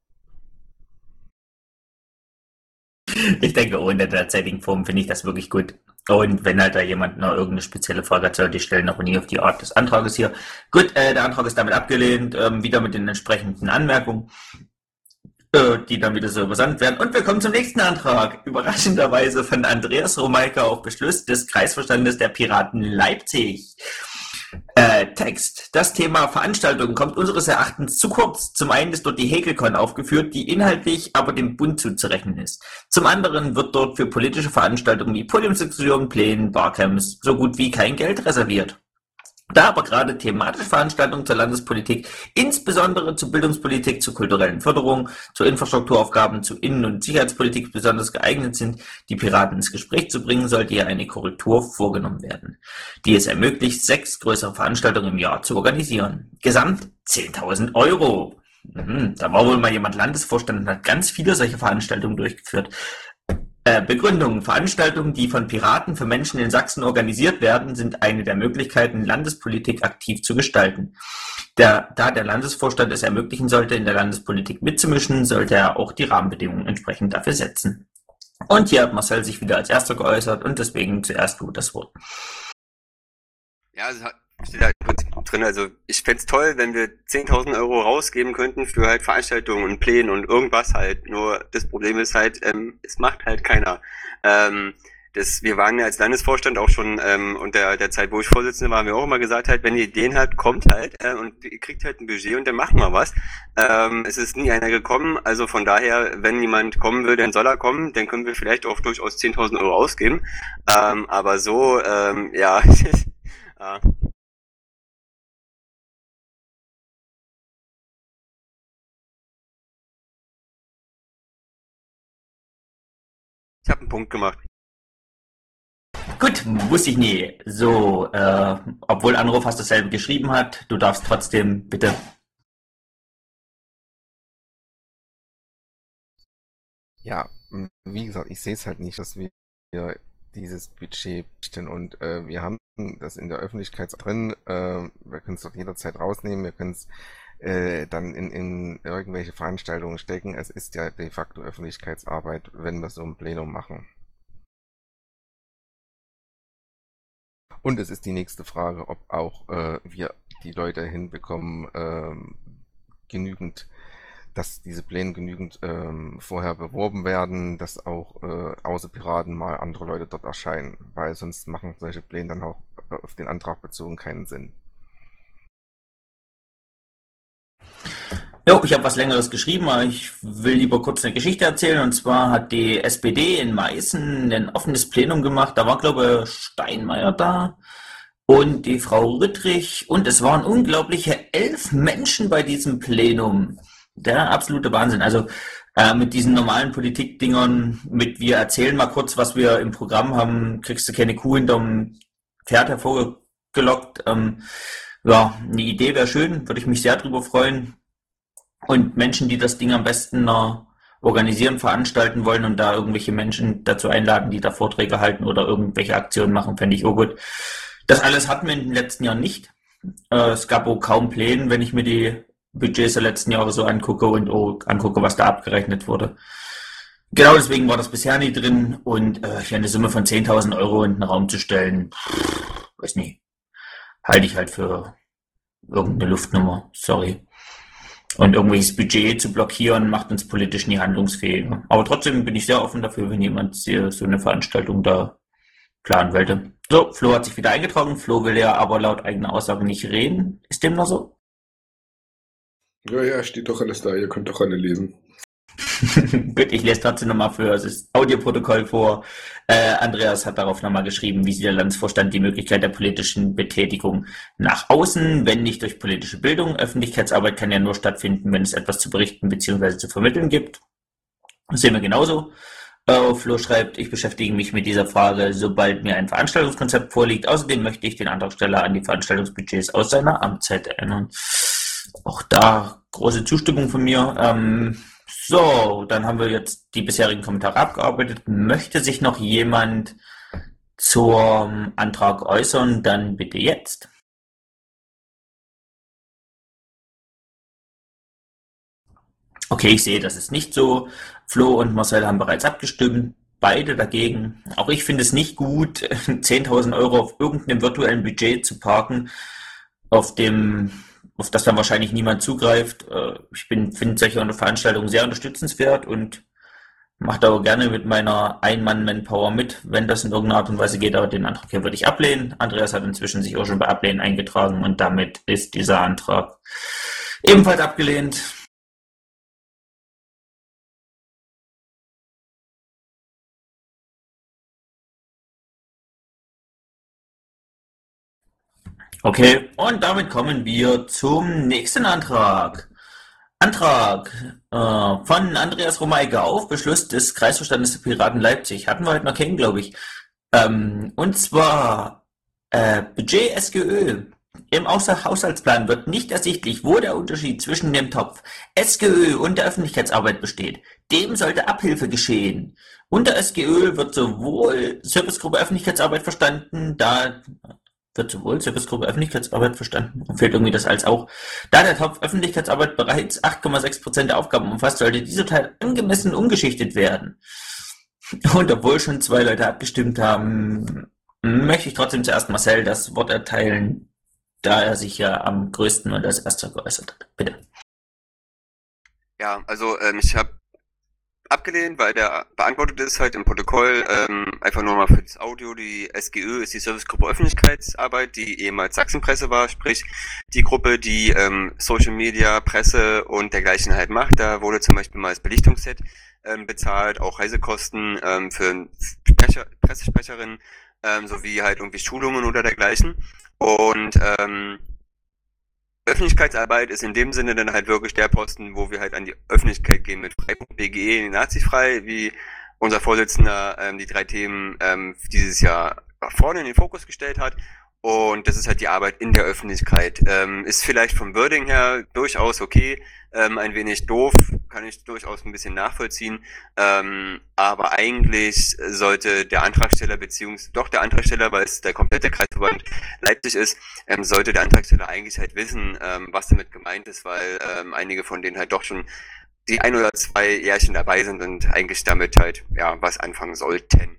Ich denke, oh, in der derzeitigen Form finde ich das wirklich gut. Und wenn halt da jemand noch irgendeine spezielle Frage hat, sollte ich stellen, aber nie auf die Art des Antrages hier. Gut, äh, der Antrag ist damit abgelehnt, ähm, wieder mit den entsprechenden Anmerkungen, äh, die dann wieder so übersandt werden. Und wir kommen zum nächsten Antrag. Überraschenderweise von Andreas Romeike auf Beschluss des Kreisvorstandes der Piraten Leipzig. Äh, Text. Das Thema Veranstaltungen kommt unseres Erachtens zu kurz. Zum einen ist dort die Häkelcon aufgeführt, die inhaltlich aber dem Bund zuzurechnen ist. Zum anderen wird dort für politische Veranstaltungen wie Podiumsdiskussionen, Plänen, Barcamps so gut wie kein Geld reserviert. Da aber gerade thematische Veranstaltungen zur Landespolitik, insbesondere zur Bildungspolitik, zur kulturellen Förderung, zu Infrastrukturaufgaben, zu Innen- und Sicherheitspolitik besonders geeignet sind, die Piraten ins Gespräch zu bringen, sollte hier eine Korrektur vorgenommen werden, die es ermöglicht, sechs größere Veranstaltungen im Jahr zu organisieren. Gesamt zehntausend Euro. Mhm, da war wohl mal jemand Landesvorstand und hat ganz viele solche Veranstaltungen durchgeführt. Äh, Begründung. Veranstaltungen, die von Piraten für Menschen in Sachsen organisiert werden, sind eine der Möglichkeiten, Landespolitik aktiv zu gestalten. Der, da der Landesvorstand es ermöglichen sollte, in der Landespolitik mitzumischen, sollte er auch die Rahmenbedingungen entsprechend dafür setzen. Und hier hat Marcel sich wieder als Erster geäußert und deswegen zuerst du das Wort. Ja, es hat- steht da im Prinzip drin. Also ich fänd's toll, wenn wir zehntausend Euro rausgeben könnten für halt Veranstaltungen und Pläne und irgendwas halt. Nur das Problem ist halt, ähm, es macht halt keiner. Ähm, das, wir waren ja als Landesvorstand auch schon ähm, und der, der Zeit, wo ich Vorsitzender war, haben wir auch immer gesagt halt, wenn ihr Ideen habt, kommt halt äh, und ihr kriegt halt ein Budget und dann machen wir was. Ähm, es ist nie einer gekommen, also von daher, wenn jemand kommen will, dann soll er kommen, dann können wir vielleicht auch durchaus zehntausend Euro ausgeben. Ähm, aber so, ähm, ja, ja. Ich habe einen Punkt gemacht. Gut, wusste ich nie. So, äh, obwohl Anruf fast dasselbe geschrieben hat, du darfst trotzdem bitte. Ja, m, wie gesagt, ich sehe es halt nicht, dass wir dieses Budget bestellen und äh, wir haben das in der Öffentlichkeit drin. Äh, wir können es doch jederzeit rausnehmen, wir können es äh, dann in, in irgendwelche Veranstaltungen stecken. Es ist ja de facto Öffentlichkeitsarbeit, wenn wir so ein Plenum machen. Und es ist die nächste Frage, ob auch äh, wir die Leute hinbekommen, ähm, genügend, dass diese Pläne genügend ähm, vorher beworben werden, dass auch äh, außer Piraten mal andere Leute dort erscheinen, weil sonst machen solche Pläne dann auch äh, auf den Antrag bezogen keinen Sinn. Jo, ich habe was Längeres geschrieben, aber ich will lieber kurz eine Geschichte erzählen. Und zwar hat die S P D in Meißen ein offenes Plenum gemacht. Da war, glaube ich, Steinmeier da und die Frau Rittrich. Und es waren unglaubliche elf Menschen bei diesem Plenum. Der absolute Wahnsinn. Also äh, mit diesen normalen Politikdingern, mit wir erzählen mal kurz, was wir im Programm haben, kriegst du keine Kuh hinterm Pferd hervorgelockt. Ähm, ja, eine Idee wäre schön, würde ich mich sehr drüber freuen. Und Menschen, die das Ding am besten äh, organisieren, veranstalten wollen und da irgendwelche Menschen dazu einladen, die da Vorträge halten oder irgendwelche Aktionen machen, fände ich auch gut. Das alles hatten wir in den letzten Jahren nicht. Äh, es gab auch kaum Pläne, wenn ich mir die Budgets der letzten Jahre so angucke und auch angucke, was da abgerechnet wurde. Genau deswegen war das bisher nie drin und äh, hier eine Summe von zehntausend Euro in den Raum zu stellen, pff, weiß nicht, halte ich halt für irgendeine Luftnummer, sorry. Und irgendwelches Budget zu blockieren, macht uns politisch nie handlungsfähiger. Aber trotzdem bin ich sehr offen dafür, wenn jemand hier so eine Veranstaltung da planen wollte. So, Flo hat sich wieder eingetragen. Flo will ja aber laut eigener Aussage nicht reden. Ist dem noch so? Ja, ja, steht doch alles da, ihr könnt doch alle lesen. Gut, ich lese trotzdem nochmal für das Audioprotokoll vor. Äh, Andreas hat darauf nochmal geschrieben, wie sieht der Landesvorstand die Möglichkeit der politischen Betätigung nach außen, wenn nicht durch politische Bildung. Öffentlichkeitsarbeit kann ja nur stattfinden, wenn es etwas zu berichten bzw. zu vermitteln gibt. Das sehen wir genauso. Äh, Flo schreibt, ich beschäftige mich mit dieser Frage, sobald mir ein Veranstaltungskonzept vorliegt. Außerdem möchte ich den Antragsteller an die Veranstaltungsbudgets aus seiner Amtszeit erinnern. Auch da große Zustimmung von mir. Ähm, So, dann haben wir jetzt die bisherigen Kommentare abgearbeitet. Möchte sich noch jemand zum Antrag äußern? Dann bitte jetzt. Okay, ich sehe, das ist nicht so. Flo und Marcel haben bereits abgestimmt. Beide dagegen. Auch ich finde es nicht gut, zehntausend Euro auf irgendeinem virtuellen Budget zu parken, auf dem auf das dann wahrscheinlich niemand zugreift. Ich bin, finde solche Veranstaltungen sehr unterstützenswert und mache da auch gerne mit meiner Ein-Mann-Manpower mit, wenn das in irgendeiner Art und Weise geht, aber den Antrag hier würde ich ablehnen. Andreas hat inzwischen sich auch schon bei Ablehnen eingetragen und damit ist dieser Antrag ebenfalls abgelehnt. Okay, und damit kommen wir zum nächsten Antrag. Antrag äh, von Andreas Romeike auf Beschluss des Kreisverstandes der Piraten Leipzig. Hatten wir heute noch kennen, glaube ich. Ähm, und zwar äh, Budget S G Ö. Im Haushaltsplan wird nicht ersichtlich, wo der Unterschied zwischen dem Topf S G Ö und der Öffentlichkeitsarbeit besteht. Dem sollte Abhilfe geschehen. Unter S G Ö wird sowohl Servicegruppe Öffentlichkeitsarbeit verstanden, da wird sowohl Servicegruppe Öffentlichkeitsarbeit verstanden, fehlt irgendwie das als auch. Da der Topf Öffentlichkeitsarbeit bereits acht Komma sechs Prozent der Aufgaben umfasst, sollte dieser Teil angemessen umgeschichtet werden. Und obwohl schon zwei Leute abgestimmt haben, möchte ich trotzdem zuerst Marcel das Wort erteilen, da er sich ja am größten und als erster geäußert hat. Bitte. Ja, also ähm, ich habe abgelehnt, weil der beantwortet ist halt im Protokoll, ähm, einfach nur mal für das Audio, die S G Ö ist die Servicegruppe Öffentlichkeitsarbeit, die ehemals Sachsenpresse war, sprich die Gruppe, die ähm, Social Media, Presse und dergleichen halt macht. Da wurde zum Beispiel mal das Belichtungsset ähm, bezahlt, auch Reisekosten ähm, für Sprecher, Pressesprecherinnen, ähm, sowie halt irgendwie Schulungen oder dergleichen. Und ähm, Öffentlichkeitsarbeit ist in dem Sinne dann halt wirklich der Posten, wo wir halt an die Öffentlichkeit gehen mit frei.b g e nazifrei, wie unser Vorsitzender ähm, die drei Themen ähm, dieses Jahr vorne in den Fokus gestellt hat. Und das ist halt die Arbeit in der Öffentlichkeit. Ähm, ist vielleicht vom Wording her durchaus okay, ähm, ein wenig doof, kann ich durchaus ein bisschen nachvollziehen. Ähm, aber eigentlich sollte der Antragsteller, beziehungsweise doch der Antragsteller, weil es der komplette Kreisverband Leipzig ist, ähm, sollte der Antragsteller eigentlich halt wissen, ähm, was damit gemeint ist, weil ähm, einige von denen halt doch schon die ein oder zwei Jährchen dabei sind und eigentlich damit halt ja was anfangen sollten.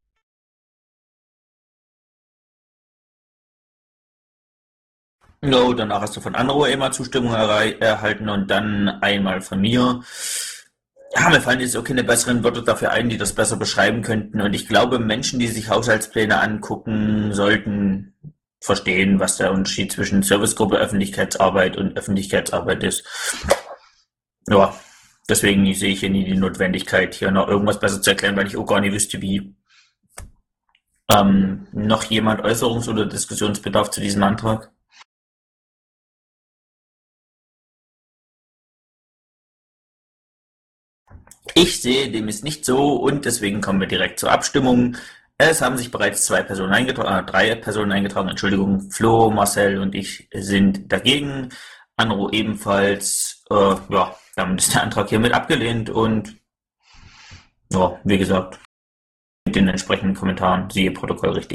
No, danach hast du von Anro immer Zustimmung errei- erhalten und dann einmal von mir. Ja, mir fallen jetzt auch keine besseren Wörter dafür ein, die das besser beschreiben könnten. Und ich glaube, Menschen, die sich Haushaltspläne angucken, sollten verstehen, was der Unterschied zwischen Servicegruppe Öffentlichkeitsarbeit und Öffentlichkeitsarbeit ist. Ja, deswegen sehe ich hier nie die Notwendigkeit, hier noch irgendwas besser zu erklären, weil ich auch gar nicht wüsste, wie. Ähm, noch jemand Äußerungs- oder Diskussionsbedarf zu diesem Antrag? Ich sehe, dem ist nicht so und deswegen kommen wir direkt zur Abstimmung. Es haben sich bereits zwei Personen eingetragen, äh, drei Personen eingetragen, Entschuldigung, Flo, Marcel und ich sind dagegen. Anro ebenfalls. Äh, ja, damit ist der Antrag hiermit abgelehnt und ja, wie gesagt, mit den entsprechenden Kommentaren, siehe Protokoll richtig.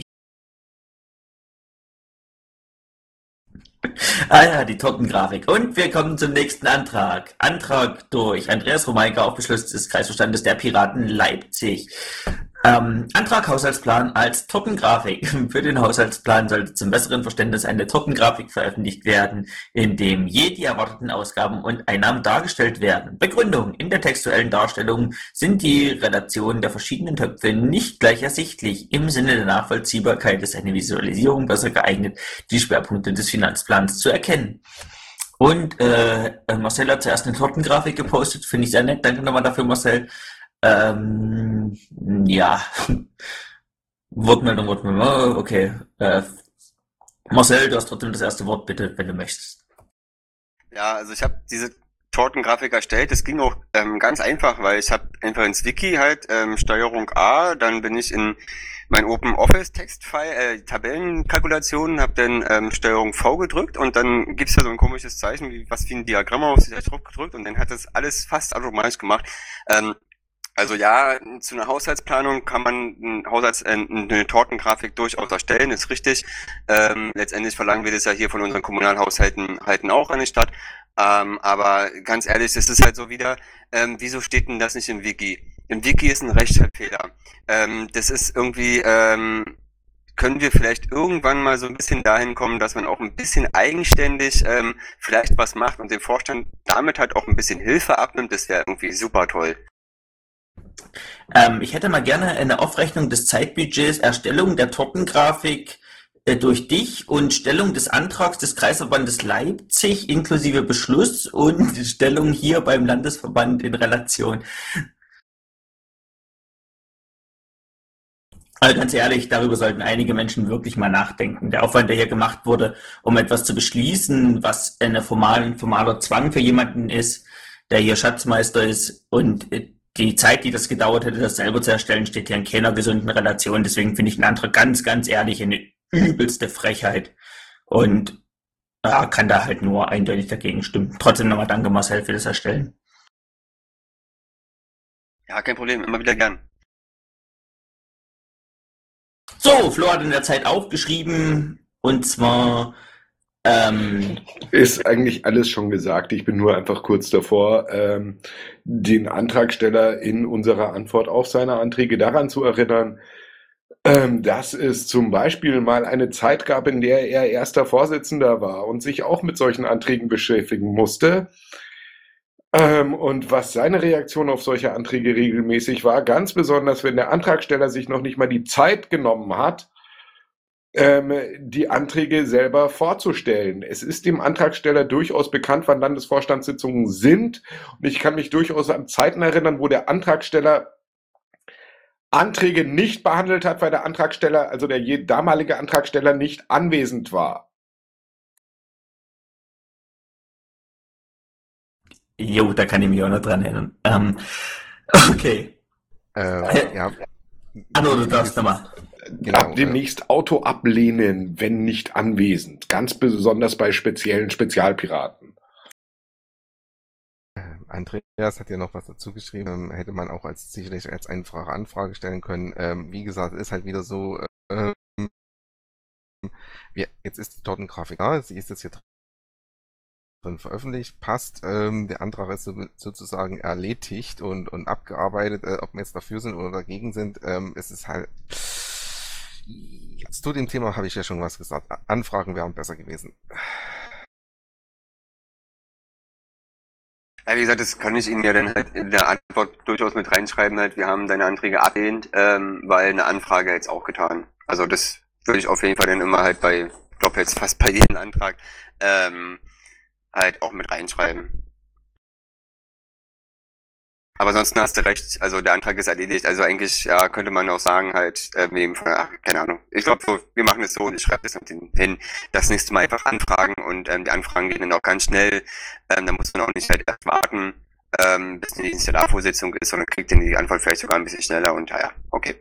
Ah ja, die Tortengrafik. Und wir kommen zum nächsten Antrag. Antrag durch Andreas Romeika auf Beschluss des Kreisvorstandes der Piraten Leipzig. Ähm, Antrag Haushaltsplan als Tortengrafik. Für den Haushaltsplan sollte zum besseren Verständnis eine Tortengrafik veröffentlicht werden, in dem je die erwarteten Ausgaben und Einnahmen dargestellt werden. Begründung: In der textuellen Darstellung sind die Relationen der verschiedenen Töpfe nicht gleich ersichtlich. Im Sinne der Nachvollziehbarkeit ist eine Visualisierung besser geeignet, die Schwerpunkte des Finanzplans zu erkennen. Und äh, Marcel hat zuerst eine Tortengrafik gepostet, finde ich sehr nett. Danke nochmal dafür, Marcel. Ähm, ja. Wortmeldung, Wortmeldung, okay. Äh, Marcel, du hast trotzdem das erste Wort, bitte, wenn du möchtest. Ja, also ich habe diese Tortengrafik erstellt. Das ging auch ähm, ganz einfach, weil ich habe einfach ins Wiki halt ähm, Steuerung A, dann bin ich in mein Open Office Textfile, äh, Tabellenkalkulationen, habe dann ähm, Steuerung V gedrückt und dann gibt's da so ein komisches Zeichen, wie was wie ein Diagramm auf sich drauf gedrückt und dann hat das alles fast automatisch gemacht. Ähm, Also ja, zu einer Haushaltsplanung kann man ein Haushalts, äh, eine Tortengrafik durchaus erstellen, ist richtig. Ähm, letztendlich verlangen wir das ja hier von unseren Kommunalhaushalten halten auch an die Stadt. Ähm, aber ganz ehrlich, das ist halt so wieder, ähm, wieso steht denn das nicht im Wiki? Im Wiki ist ein Rechtschreibfehler. Ähm, das ist irgendwie, ähm, können wir vielleicht irgendwann mal so ein bisschen dahin kommen, dass man auch ein bisschen eigenständig ähm, vielleicht was macht und dem Vorstand damit halt auch ein bisschen Hilfe abnimmt, das wäre irgendwie super toll. Ähm, ich hätte mal gerne eine Aufrechnung des Zeitbudgets, Erstellung der Tortengrafik äh, durch dich und Stellung des Antrags des Kreisverbandes Leipzig inklusive Beschluss und Stellung hier beim Landesverband in Relation. Also ganz ehrlich, darüber sollten einige Menschen wirklich mal nachdenken. Der Aufwand, der hier gemacht wurde, um etwas zu beschließen, was eine formal, ein formaler Zwang für jemanden ist, der hier Schatzmeister ist und äh, die Zeit, die das gedauert hätte, das selber zu erstellen, steht hier in keiner gesunden Relation. Deswegen finde ich den Antrag ganz, ganz ehrlich eine übelste Frechheit. Und äh, kann da halt nur eindeutig dagegen stimmen. Trotzdem nochmal danke, Marcel, für das Erstellen. Ja, kein Problem, immer wieder gern. So, Flo hat in der Zeit aufgeschrieben, und zwar, ähm, Ist eigentlich alles schon gesagt. Ich bin nur einfach kurz davor, ähm, den Antragsteller in unserer Antwort auf seine Anträge daran zu erinnern, ähm, dass es zum Beispiel mal eine Zeit gab, in der er erster Vorsitzender war und sich auch mit solchen Anträgen beschäftigen musste. Ähm, und was seine Reaktion auf solche Anträge regelmäßig war, ganz besonders, wenn der Antragsteller sich noch nicht mal die Zeit genommen hat, ähm, die Anträge selber vorzustellen. Es ist dem Antragsteller durchaus bekannt, wann Landesvorstandssitzungen sind. Und ich kann mich durchaus an Zeiten erinnern, wo der Antragsteller Anträge nicht behandelt hat, weil der Antragsteller, also der je- damalige Antragsteller, nicht anwesend war. jo, da kann ich mich auch noch dran erinnern. Ähm, okay. Äh, ja. Hallo, du darfst nochmal. Genau, Ab äh, demnächst Auto ablehnen, wenn nicht anwesend. Ganz besonders bei speziellen Spezialpiraten. Andreas hat ja noch was dazu geschrieben, ähm, hätte man auch als sicherlich als einfache Anfrage stellen können. Ähm, wie gesagt, ist halt wieder so, ähm, wir, jetzt ist die Tortengrafik da, sie ist jetzt hier drin veröffentlicht, passt, ähm, der Antrag ist so, sozusagen erledigt und, und abgearbeitet, äh, ob wir jetzt dafür sind oder dagegen sind, ähm, es ist halt, zu dem Thema habe ich ja schon was gesagt, Anfragen wären besser gewesen. Ja, wie gesagt, das kann ich Ihnen ja dann halt in der Antwort durchaus mit reinschreiben, halt, wir haben deine Anträge abgelehnt, ähm, weil eine Anfrage jetzt auch getan. Also das würde ich auf jeden Fall dann immer halt bei, ich glaube jetzt fast bei jedem Antrag, ähm, halt auch mit reinschreiben. Aber ansonsten hast du recht, also der Antrag ist erledigt, also eigentlich, ja, könnte man auch sagen halt, äh, mit dem, ach, keine Ahnung. Ich glaube so, wir machen es so und ich schreibe das mit denen hin, das nächste Mal einfach anfragen und ähm, die Anfragen gehen dann auch ganz schnell, ähm, da muss man auch nicht halt erst warten, ähm, bis die nächste Vorsitzung ist, sondern kriegt dann die Antwort vielleicht sogar ein bisschen schneller und ja, ja, okay.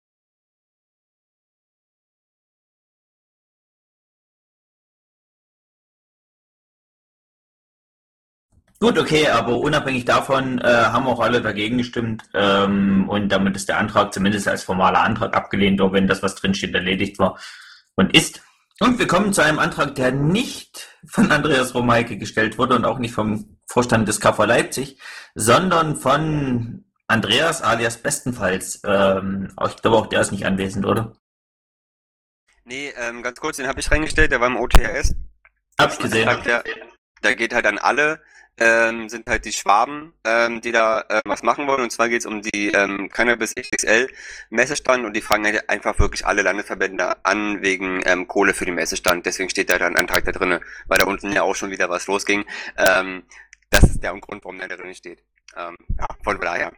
Gut, okay, aber unabhängig davon äh, haben auch alle dagegen gestimmt, ähm, und damit ist der Antrag zumindest als formaler Antrag abgelehnt, auch wenn das, was drinsteht, erledigt war und ist. Und wir kommen zu einem Antrag, der nicht von Andreas Romeike gestellt wurde und auch nicht vom Vorstand des K V Leipzig, sondern von Andreas alias Bestenfalls. Ähm, ich glaube, auch der ist nicht anwesend, oder? Nee, ähm, ganz kurz, den habe ich reingestellt, der war im O T R S. Hab ich gesehen. Der, der geht halt an alle, ähm, sind halt die Schwaben, ähm, die da äh, was machen wollen. Und zwar geht es um die ähm, Cannabis X X L Messestand und die fragen halt einfach wirklich alle Landesverbände an wegen ähm, Kohle für den Messestand. Deswegen steht da ein Antrag da drinne, weil da unten ja auch schon wieder was losging. Ähm, das ist der Grund, warum der da drin steht. Ähm, ja, von daher.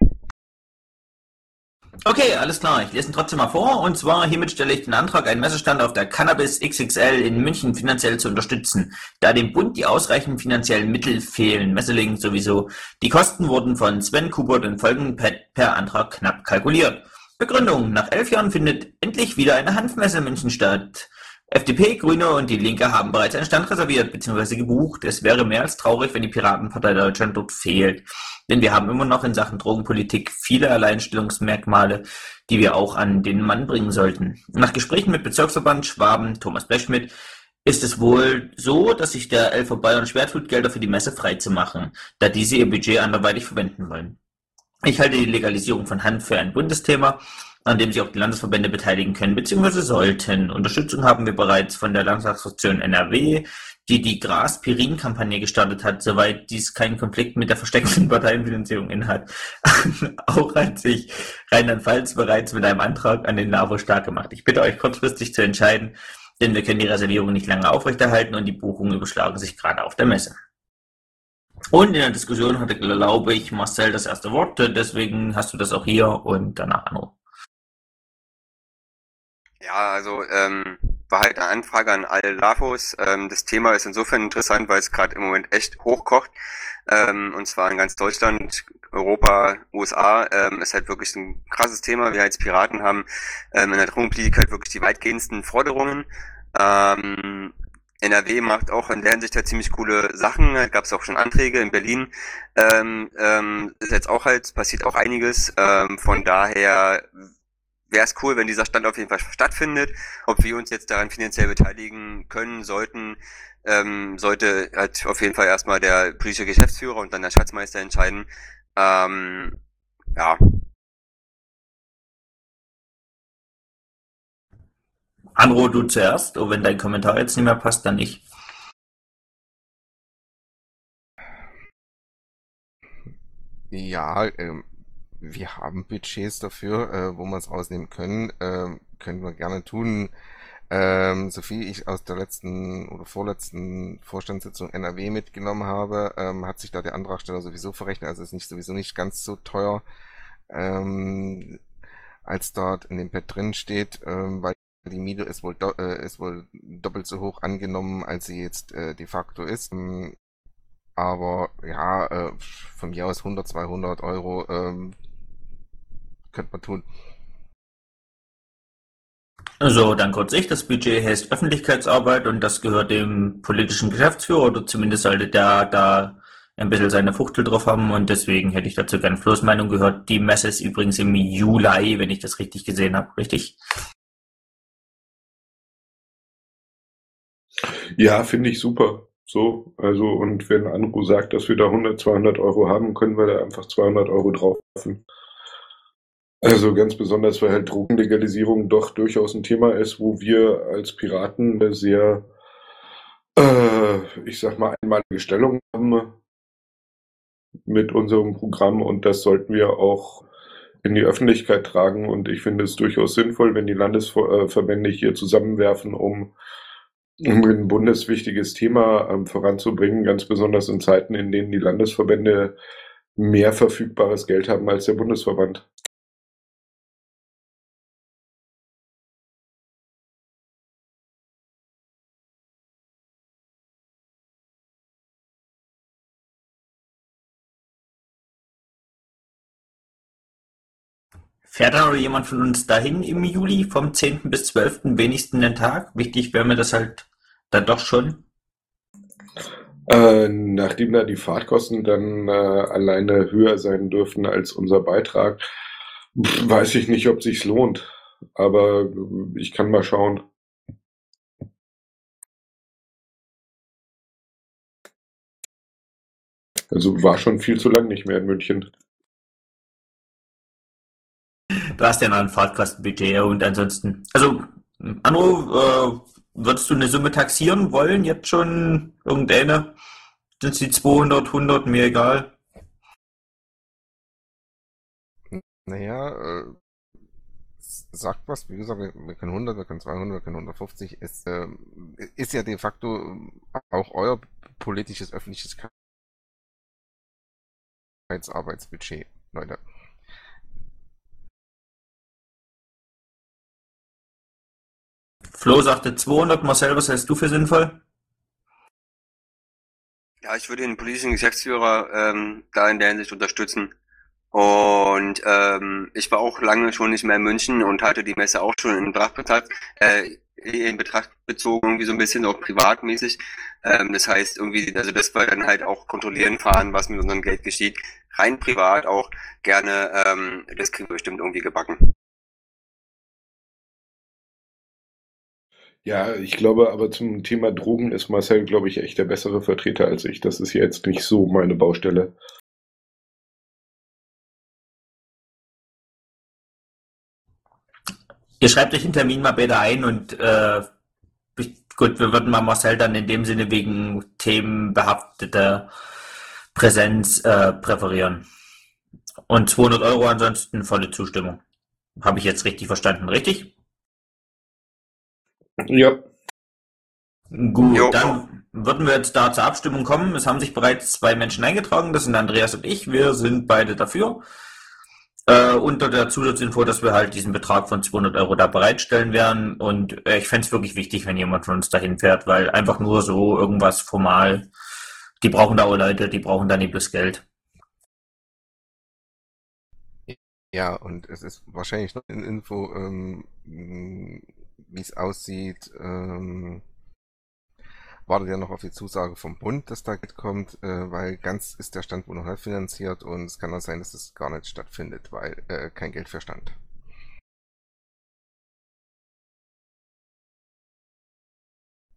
Okay, alles klar. Ich lese ihn trotzdem mal vor. Und zwar hiermit stelle ich den Antrag, einen Messestand auf der Cannabis X X L in München finanziell zu unterstützen, da dem Bund die ausreichenden finanziellen Mittel fehlen. Messeling sowieso. Die Kosten wurden von Sven Kubert in Folgen per, per Antrag knapp kalkuliert. Begründung. Nach elf Jahren findet endlich wieder eine Hanfmesse in München statt. F D P, Grüne und die Linke haben bereits einen Stand reserviert bzw. gebucht. Es wäre mehr als traurig, wenn die Piratenpartei Deutschland dort fehlt. Denn wir haben immer noch in Sachen Drogenpolitik viele Alleinstellungsmerkmale, die wir auch an den Mann bringen sollten. Nach Gesprächen mit Bezirksverband Schwaben, Thomas Blechschmidt, ist es wohl so, dass sich der L V Bayern schwer tut, Gelder für die Messe freizumachen, da diese ihr Budget anderweitig verwenden wollen. Ich halte die Legalisierung von Hanf für ein Bundesthema, an dem sich auch die Landesverbände beteiligen können bzw. sollten. Unterstützung haben wir bereits von der Landtagsfraktion N R W, die die Gras-Pirin-Kampagne gestartet hat, soweit dies keinen Konflikt mit der versteckten Parteienfinanzierung innehat. Auch hat sich Rheinland-Pfalz bereits mit einem Antrag an den LAVO stark gemacht. Ich bitte euch kurzfristig zu entscheiden, denn wir können die Reservierung nicht lange aufrechterhalten und die Buchungen überschlagen sich gerade auf der Messe. Und in der Diskussion hatte, glaube ich, Marcel das erste Wort, deswegen hast du das auch hier und danach Anruf. Ja, also ähm, war halt eine Anfrage an alle LAFOs. Ähm, das Thema ist insofern interessant, weil es gerade im Moment echt hochkocht. Ähm, und zwar in ganz Deutschland, Europa, U S A. Ähm, ist halt wirklich ein krasses Thema. Wir als Piraten haben ähm, in der Drogenpolitik halt wirklich die weitgehendsten Forderungen. Ähm, N R W macht auch in der Hinsicht halt ziemlich coole Sachen. Da gab es auch schon Anträge in Berlin. Ähm, ähm, ist jetzt auch halt, passiert auch einiges. Ähm, von daher wäre es cool, wenn dieser Stand auf jeden Fall stattfindet. Ob wir uns jetzt daran finanziell beteiligen können, sollten, ähm, sollte halt auf jeden Fall erstmal der politische Geschäftsführer und dann der Schatzmeister entscheiden. Ähm, ja. Anro, du zuerst. Oh, wenn dein Kommentar jetzt nicht mehr passt, dann ich. Ja, ähm, wir haben Budgets dafür, äh, wo wir es rausnehmen können. Ähm, können wir gerne tun. Ähm, so viel ich aus der letzten oder vorletzten Vorstandssitzung N R W mitgenommen habe, ähm, hat sich da der Antragsteller sowieso verrechnet. Also ist nicht sowieso nicht ganz so teuer, ähm, als dort in dem Pad drin steht, ähm, weil die Miete ist wohl, do äh, ist wohl doppelt so hoch angenommen, als sie jetzt äh, de facto ist. Ähm, aber ja, äh, von mir aus hundert, zweihundert Euro ähm, könnte man tun. So, dann kurz ich. Das Budget heißt Öffentlichkeitsarbeit und das gehört dem politischen Geschäftsführer oder zumindest sollte der da ein bisschen seine Fuchtel drauf haben und deswegen hätte ich dazu gerne Flo's Meinung gehört. Die Messe ist übrigens im Juli, wenn ich das richtig gesehen habe, richtig? Ja, finde ich super. So, also, und wenn Anru sagt, dass wir da hundert, zweihundert Euro haben, können wir da einfach zweihundert Euro drauf werfen. Also ganz besonders, weil halt Drogenlegalisierung doch durchaus ein Thema ist, wo wir als Piraten eine sehr, äh, ich sag mal, einmalige Stellung haben mit unserem Programm und das sollten wir auch in die Öffentlichkeit tragen und ich finde es durchaus sinnvoll, wenn die Landesverbände hier zusammenwerfen, um, um ein bundeswichtiges Thema ähm, voranzubringen, ganz besonders in Zeiten, in denen die Landesverbände mehr verfügbares Geld haben als der Bundesverband. Fährt dann oder jemand von uns dahin im Juli vom zehnten bis zwölften wenigstens den Tag? Wichtig wäre mir das halt dann doch schon. Äh, nachdem da die Fahrtkosten dann äh, alleine höher sein dürften als unser Beitrag, pf, weiß ich nicht, ob sich's lohnt. Aber ich kann mal schauen. Also war schon viel zu lang nicht mehr in München. Du hast ja noch ein Fahrtkostenbudget und ansonsten. Also, Anro, äh, würdest du eine Summe taxieren wollen? Jetzt schon irgendeine? Sind es die zweihundert, hundert, mir egal. Naja, äh, s- sagt was, wie gesagt, wir, wir können hundert, wir können zweihundert, wir können hundertfünfzig. Es ähm, ist ja de facto ähm, auch euer politisches Öffentlichkeitsarbeitsbudget, Leute. Flo sagte zweihundert, Marcel, was hältst du für sinnvoll? Ja, ich würde den politischen Geschäftsführer ähm, da in der Hinsicht unterstützen. Und ähm, ich war auch lange schon nicht mehr in München und hatte die Messe auch schon in Betracht bezahlt, äh, in Betracht bezogen, irgendwie so ein bisschen auch privatmäßig. Ähm, das heißt irgendwie, also dass wir dann halt auch kontrollieren fahren, was mit unserem Geld geschieht. Rein privat auch gerne, ähm, das kriegen wir bestimmt irgendwie gebacken. Ja, ich glaube aber zum Thema Drogen ist Marcel, glaube ich, echt der bessere Vertreter als ich. Das ist jetzt nicht so meine Baustelle. Ihr schreibt euch den Termin mal bitte ein und äh, ich- gut, wir würden mal Marcel dann in dem Sinne wegen themenbehafteter Präsenz äh, präferieren. Und zweihundert Euro ansonsten volle Zustimmung. Habe ich jetzt richtig verstanden, richtig? Ja, Gut, Jo. dann würden wir jetzt da zur Abstimmung kommen. Es haben sich bereits zwei Menschen eingetragen, das sind Andreas und ich. Wir sind beide dafür. Äh, unter der Zusatzinfo, dass wir halt diesen Betrag von zweihundert Euro da bereitstellen werden. Und äh, ich fände es wirklich wichtig, wenn jemand von uns dahin fährt, weil einfach nur so irgendwas formal, die brauchen da auch Leute, die brauchen da nicht bloß Geld. Ja, und es ist wahrscheinlich noch in Info, ähm, wie es aussieht. Ähm, wartet ja noch auf die Zusage vom Bund, dass da Geld kommt, äh, weil ganz ist der Stand wohl noch nicht finanziert und es kann auch sein, dass es gar nicht stattfindet, weil äh, kein Geld für Stand.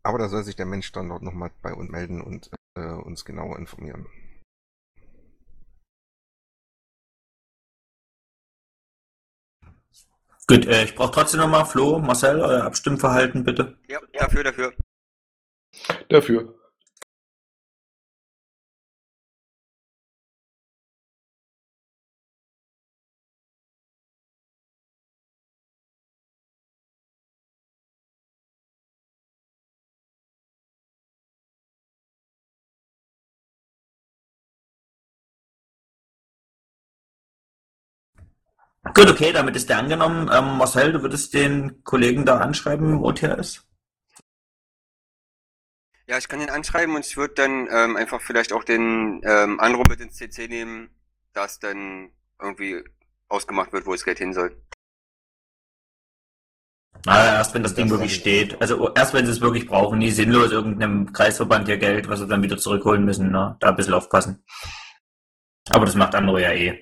Aber da soll sich der Mensch dann dort nochmal bei uns melden und äh, uns genauer informieren. Gut, äh, ich brauche trotzdem nochmal Flo, Marcel, euer Abstimmverhalten bitte. Ja, dafür, dafür. Dafür. Gut, okay, damit ist der angenommen. Ähm, Marcel, du würdest den Kollegen da anschreiben im O T S? Ja, ich kann ihn anschreiben und ich würde dann ähm, einfach vielleicht auch den ähm, Anruf mit ins C C nehmen, dass dann irgendwie ausgemacht wird, wo das Geld hin soll. Naja, erst wenn das Ding Das wirklich dann- steht. Also erst wenn sie es wirklich brauchen, nie sinnlos irgendeinem Kreisverband ihr Geld, was sie dann wieder zurückholen müssen. Ne? Da ein bisschen aufpassen. Aber das macht andere ja eh.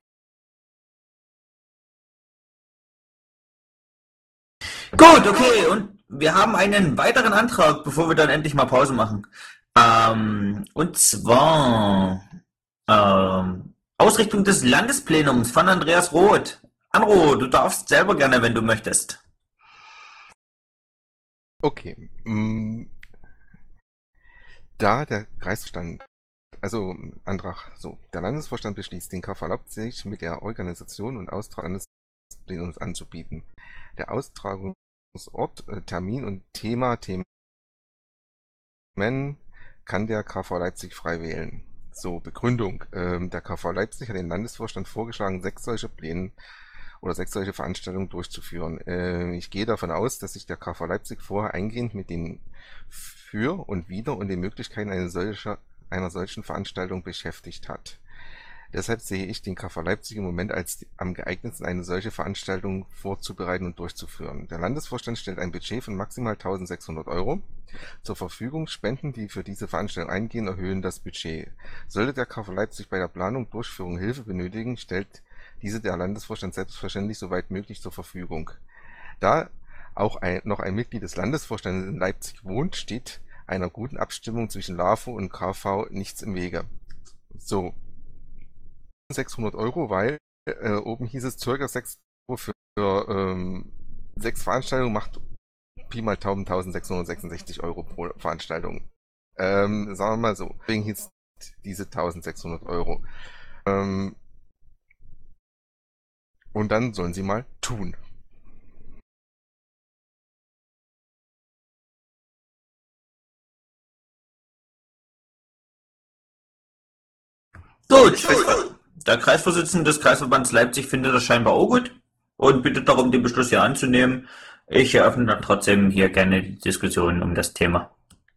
Gut, okay, und wir haben einen weiteren Antrag, bevor wir dann endlich mal Pause machen. Ähm, und zwar ähm, Ausrichtung des Landesplenums von Andreas Roth. Anro, du darfst selber gerne, wenn du möchtest. Okay. mm, Da der Kreisverstand, also Antrag, so, der Landesvorstand beschließt, den K V Leipzig mit der Organisation und Austragung des Plenums anzubieten. Der Austragungsort, äh, Termin und Thema, Themen kann der K V Leipzig frei wählen. So, Begründung. Ähm, der K V Leipzig hat den Landesvorstand vorgeschlagen, sechs solche Pläne oder sechs solche Veranstaltungen durchzuführen. Äh, ich gehe davon aus, dass sich der K V Leipzig vorher eingehend mit den Für und Wider und den Möglichkeiten einer, solcher, einer solchen Veranstaltung beschäftigt hat. Deshalb sehe ich den K V Leipzig im Moment als am geeignetsten, eine solche Veranstaltung vorzubereiten und durchzuführen. Der Landesvorstand stellt ein Budget von maximal eintausendsechshundert Euro zur Verfügung. Spenden, die für diese Veranstaltung eingehen, erhöhen das Budget. Sollte der K V Leipzig bei der Planung und Durchführung Hilfe benötigen, stellt diese der Landesvorstand selbstverständlich soweit möglich zur Verfügung. Da auch ein, noch ein Mitglied des Landesvorstandes in Leipzig wohnt, steht einer guten Abstimmung zwischen LAFO und K V nichts im Wege. So, sechshundert Euro, weil äh, oben hieß es circa sechs Euro für, für ähm, sechs Veranstaltungen, macht Pi mal Daumen eintausendsechshundertsechsundsechzig Euro pro Veranstaltung. Ähm, sagen wir mal so, deswegen hieß diese eintausendsechshundert Euro. Ähm, und dann sollen sie mal tun. Gut, der Kreisvorsitzende des Kreisverbands Leipzig findet das scheinbar auch gut und bittet darum, den Beschluss hier anzunehmen. Ich eröffne dann trotzdem hier gerne die Diskussion um das Thema.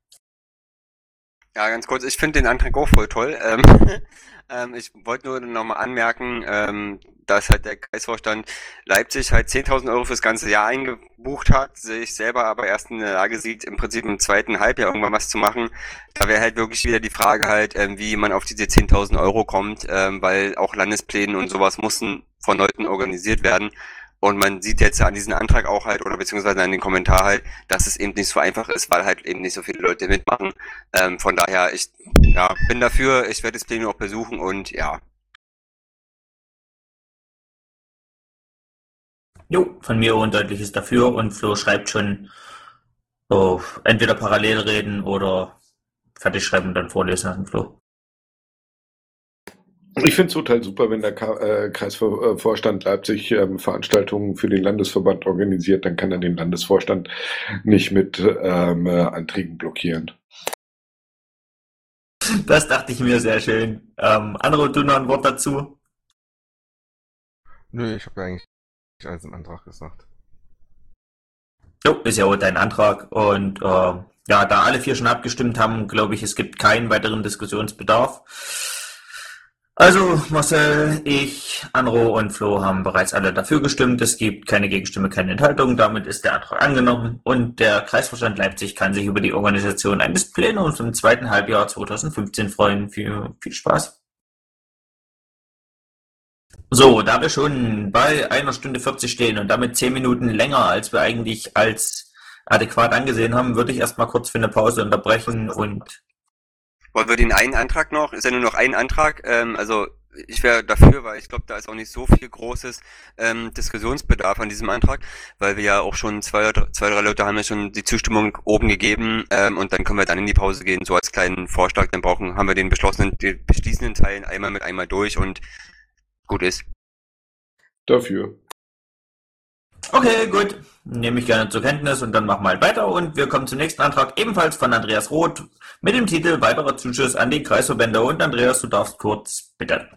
Ja, ganz kurz, ich finde den Antrag auch voll toll. Ähm, ähm, ich wollte nur nochmal anmerken, ähm, dass halt der Kreisvorstand Leipzig halt zehntausend Euro fürs ganze Jahr eingebucht hat, sich selber aber erst in der Lage sieht, im Prinzip im zweiten Halbjahr irgendwann was zu machen. Da wäre halt wirklich wieder die Frage halt, ähm, wie man auf diese zehntausend Euro kommt, ähm, weil auch Landespläne und sowas mussten von Leuten organisiert werden. Und man sieht jetzt an diesem Antrag auch halt, oder beziehungsweise an den Kommentar halt, dass es eben nicht so einfach ist, weil halt eben nicht so viele Leute mitmachen. Ähm, von daher, ich ja, bin dafür, ich werde das Plenum auch besuchen und ja. Jo, von mir ein deutliches Dafür und Flo schreibt schon oh, entweder parallel reden oder fertig schreiben und dann vorlesen lassen, Flo. Ich finde es total super, wenn der Ka äh, Kreisvorstand Leipzig ähm, Veranstaltungen für den Landesverband organisiert, dann kann er den Landesvorstand nicht mit ähm, äh, Anträgen blockieren. Das dachte ich mir sehr schön. Ähm, Andro, du noch ein Wort dazu? Nö, ich habe ja eigentlich alles im Antrag gesagt. Jo, ist ja auch dein Antrag und äh, ja, da alle vier schon abgestimmt haben, glaube ich, es gibt keinen weiteren Diskussionsbedarf. Also Marcel, ich, Anro und Flo haben bereits alle dafür gestimmt. Es gibt keine Gegenstimme, keine Enthaltung. Damit ist der Antrag angenommen und der Kreisvorstand Leipzig kann sich über die Organisation eines Plenums im zweiten Halbjahr zweitausendfünfzehn freuen. Viel, viel Spaß. So, da wir schon bei einer Stunde vierzig stehen und damit zehn Minuten länger, als wir eigentlich als adäquat angesehen haben, würde ich erstmal kurz für eine Pause unterbrechen und Wollen wir den einen Antrag noch? Ist ja nur noch ein Antrag. Ähm, also ich wäre dafür, weil ich glaube, da ist auch nicht so viel großes ähm, Diskussionsbedarf an diesem Antrag, weil wir ja auch schon zwei, oder- zwei, drei Leute haben ja schon die Zustimmung oben gegeben ähm, und dann können wir dann in die Pause gehen, so als kleinen Vorschlag. Dann brauchen, haben wir den beschlossenen, den beschließenden Teil einmal mit einmal durch und gut ist. Dafür. okay, gut, nehme ich gerne zur Kenntnis und dann machen wir halt weiter und wir kommen zum nächsten Antrag, ebenfalls von Andreas Roth, mit dem Titel Weiterer Zuschuss an die Kreisverbände und Andreas, du darfst kurz, bitte.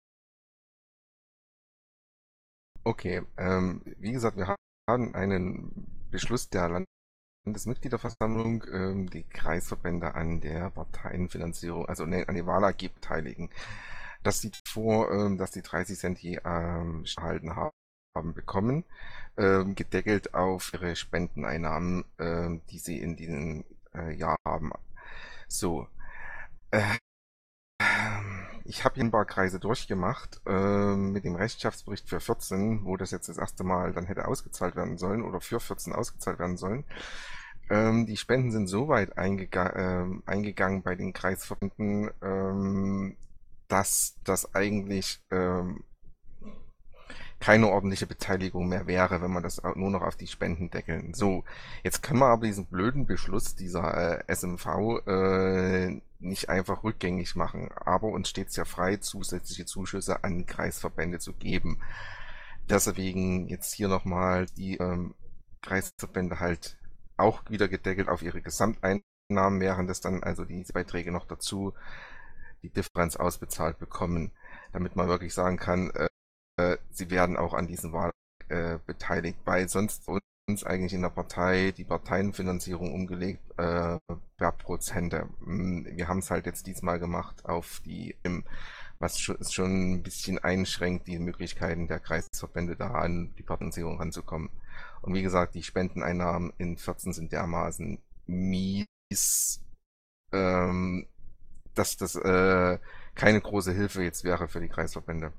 Okay, ähm, wie gesagt, wir haben einen Beschluss der Landesmitgliederversammlung, ähm, die Kreisverbände an der Parteienfinanzierung, also ne, an die Wahl A G beteiligen. Das sieht vor, ähm, dass die dreißig Cent je ähm, erhalten haben, haben bekommen, ähm, gedeckelt auf ihre Spendeneinnahmen, ähm, die sie in diesem äh, Jahr haben. So, äh, ich habe hier ein paar Kreise durchgemacht ähm, mit dem Rechenschaftsbericht für vierzehn, wo das jetzt das erste Mal dann hätte ausgezahlt werden sollen oder für vierzehn ausgezahlt werden sollen. Ähm, die Spenden sind so weit eingega ähm, eingegangen bei den Kreisverbänden, ähm, dass das eigentlich ähm, keine ordentliche Beteiligung mehr wäre, wenn man das nur noch auf die Spenden deckeln. So, jetzt können wir aber diesen blöden Beschluss dieser äh, S M V äh, nicht einfach rückgängig machen. Aber uns steht es ja frei, zusätzliche Zuschüsse an Kreisverbände zu geben. Deswegen jetzt hier nochmal die ähm, Kreisverbände halt auch wieder gedeckelt auf ihre Gesamteinnahmen, während es dann also diese Beiträge noch dazu die Differenz ausbezahlt bekommen, damit man wirklich sagen kann, äh, sie werden auch an diesen Wahlen äh, beteiligt, weil sonst uns eigentlich in der Partei die Parteienfinanzierung umgelegt äh, per Prozente. Wir haben es halt jetzt diesmal gemacht auf die, was schon, schon ein bisschen einschränkt, die Möglichkeiten der Kreisverbände da an die Parteienfinanzierung ranzukommen. Und wie gesagt, die Spendeneinnahmen in vierzehn sind dermaßen mies, ähm, dass das äh, keine große Hilfe jetzt wäre für die Kreisverbände.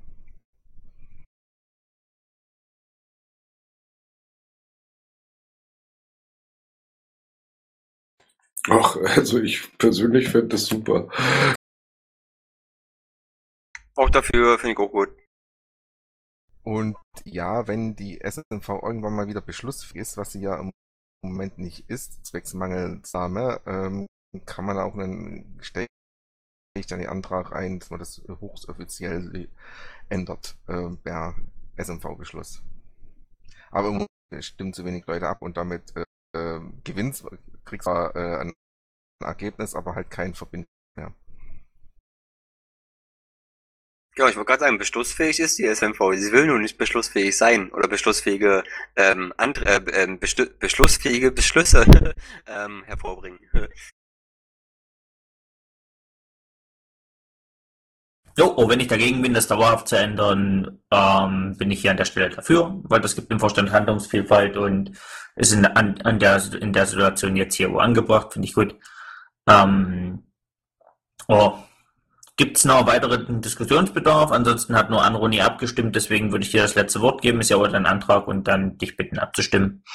Ach, also ich persönlich finde das super. Auch dafür finde ich auch gut. Und ja, wenn die S M V irgendwann mal wieder beschlussfähig ist, was sie ja im Moment nicht ist, zwecks Mangelsame, ähm, kann man auch einen, stelle ich dann den Antrag ein, dass man das hochoffiziell ändert, äh, per S M V-Beschluss. Aber im Moment stimmen zu wenig Leute ab und damit äh, gewinnt, kriegst du äh, ein Ergebnis, aber halt kein Verbinden mehr. Ja, ich wollte gerade sagen, beschlussfähig ist die S M V. Sie will nur nicht beschlussfähig sein oder beschlussfähige ähm, Ant äh, ähm, bestü- beschlussfähige Beschlüsse ähm, hervorbringen. Jo, oh, wenn ich dagegen bin, das dauerhaft zu ändern, ähm, bin ich hier an der Stelle dafür, weil das gibt dem Vorstand Handlungsvielfalt und ist in, an, an der, in der Situation jetzt hier wo angebracht, finde ich gut. Ähm, oh, gibt es noch weiteren Diskussionsbedarf? Ansonsten hat nur Anroni abgestimmt, deswegen würde ich dir das letzte Wort geben, ist ja auch dein Antrag und dann dich bitten abzustimmen.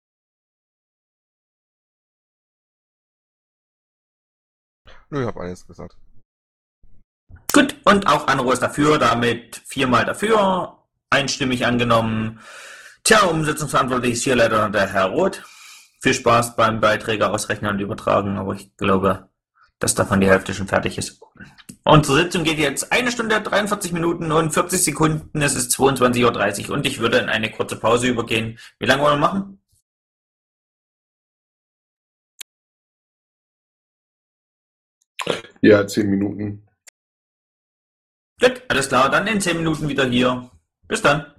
Nö, ich habe alles gesagt. Gut, und auch Anro ist dafür, damit viermal dafür, einstimmig angenommen. Tja, umsetzungsverantwortlich ist hier leider der Herr Roth. Viel Spaß beim Beiträge ausrechnen und übertragen, aber ich glaube, dass davon die Hälfte schon fertig ist. Unsere Sitzung geht jetzt eine Stunde, dreiundvierzig Minuten und vierzig Sekunden. Es ist zweiundzwanzig Uhr dreißig und ich würde in eine kurze Pause übergehen. Wie lange wollen wir machen? Ja, zehn Minuten. Gut, alles klar, dann in zehn Minuten wieder hier. Bis dann.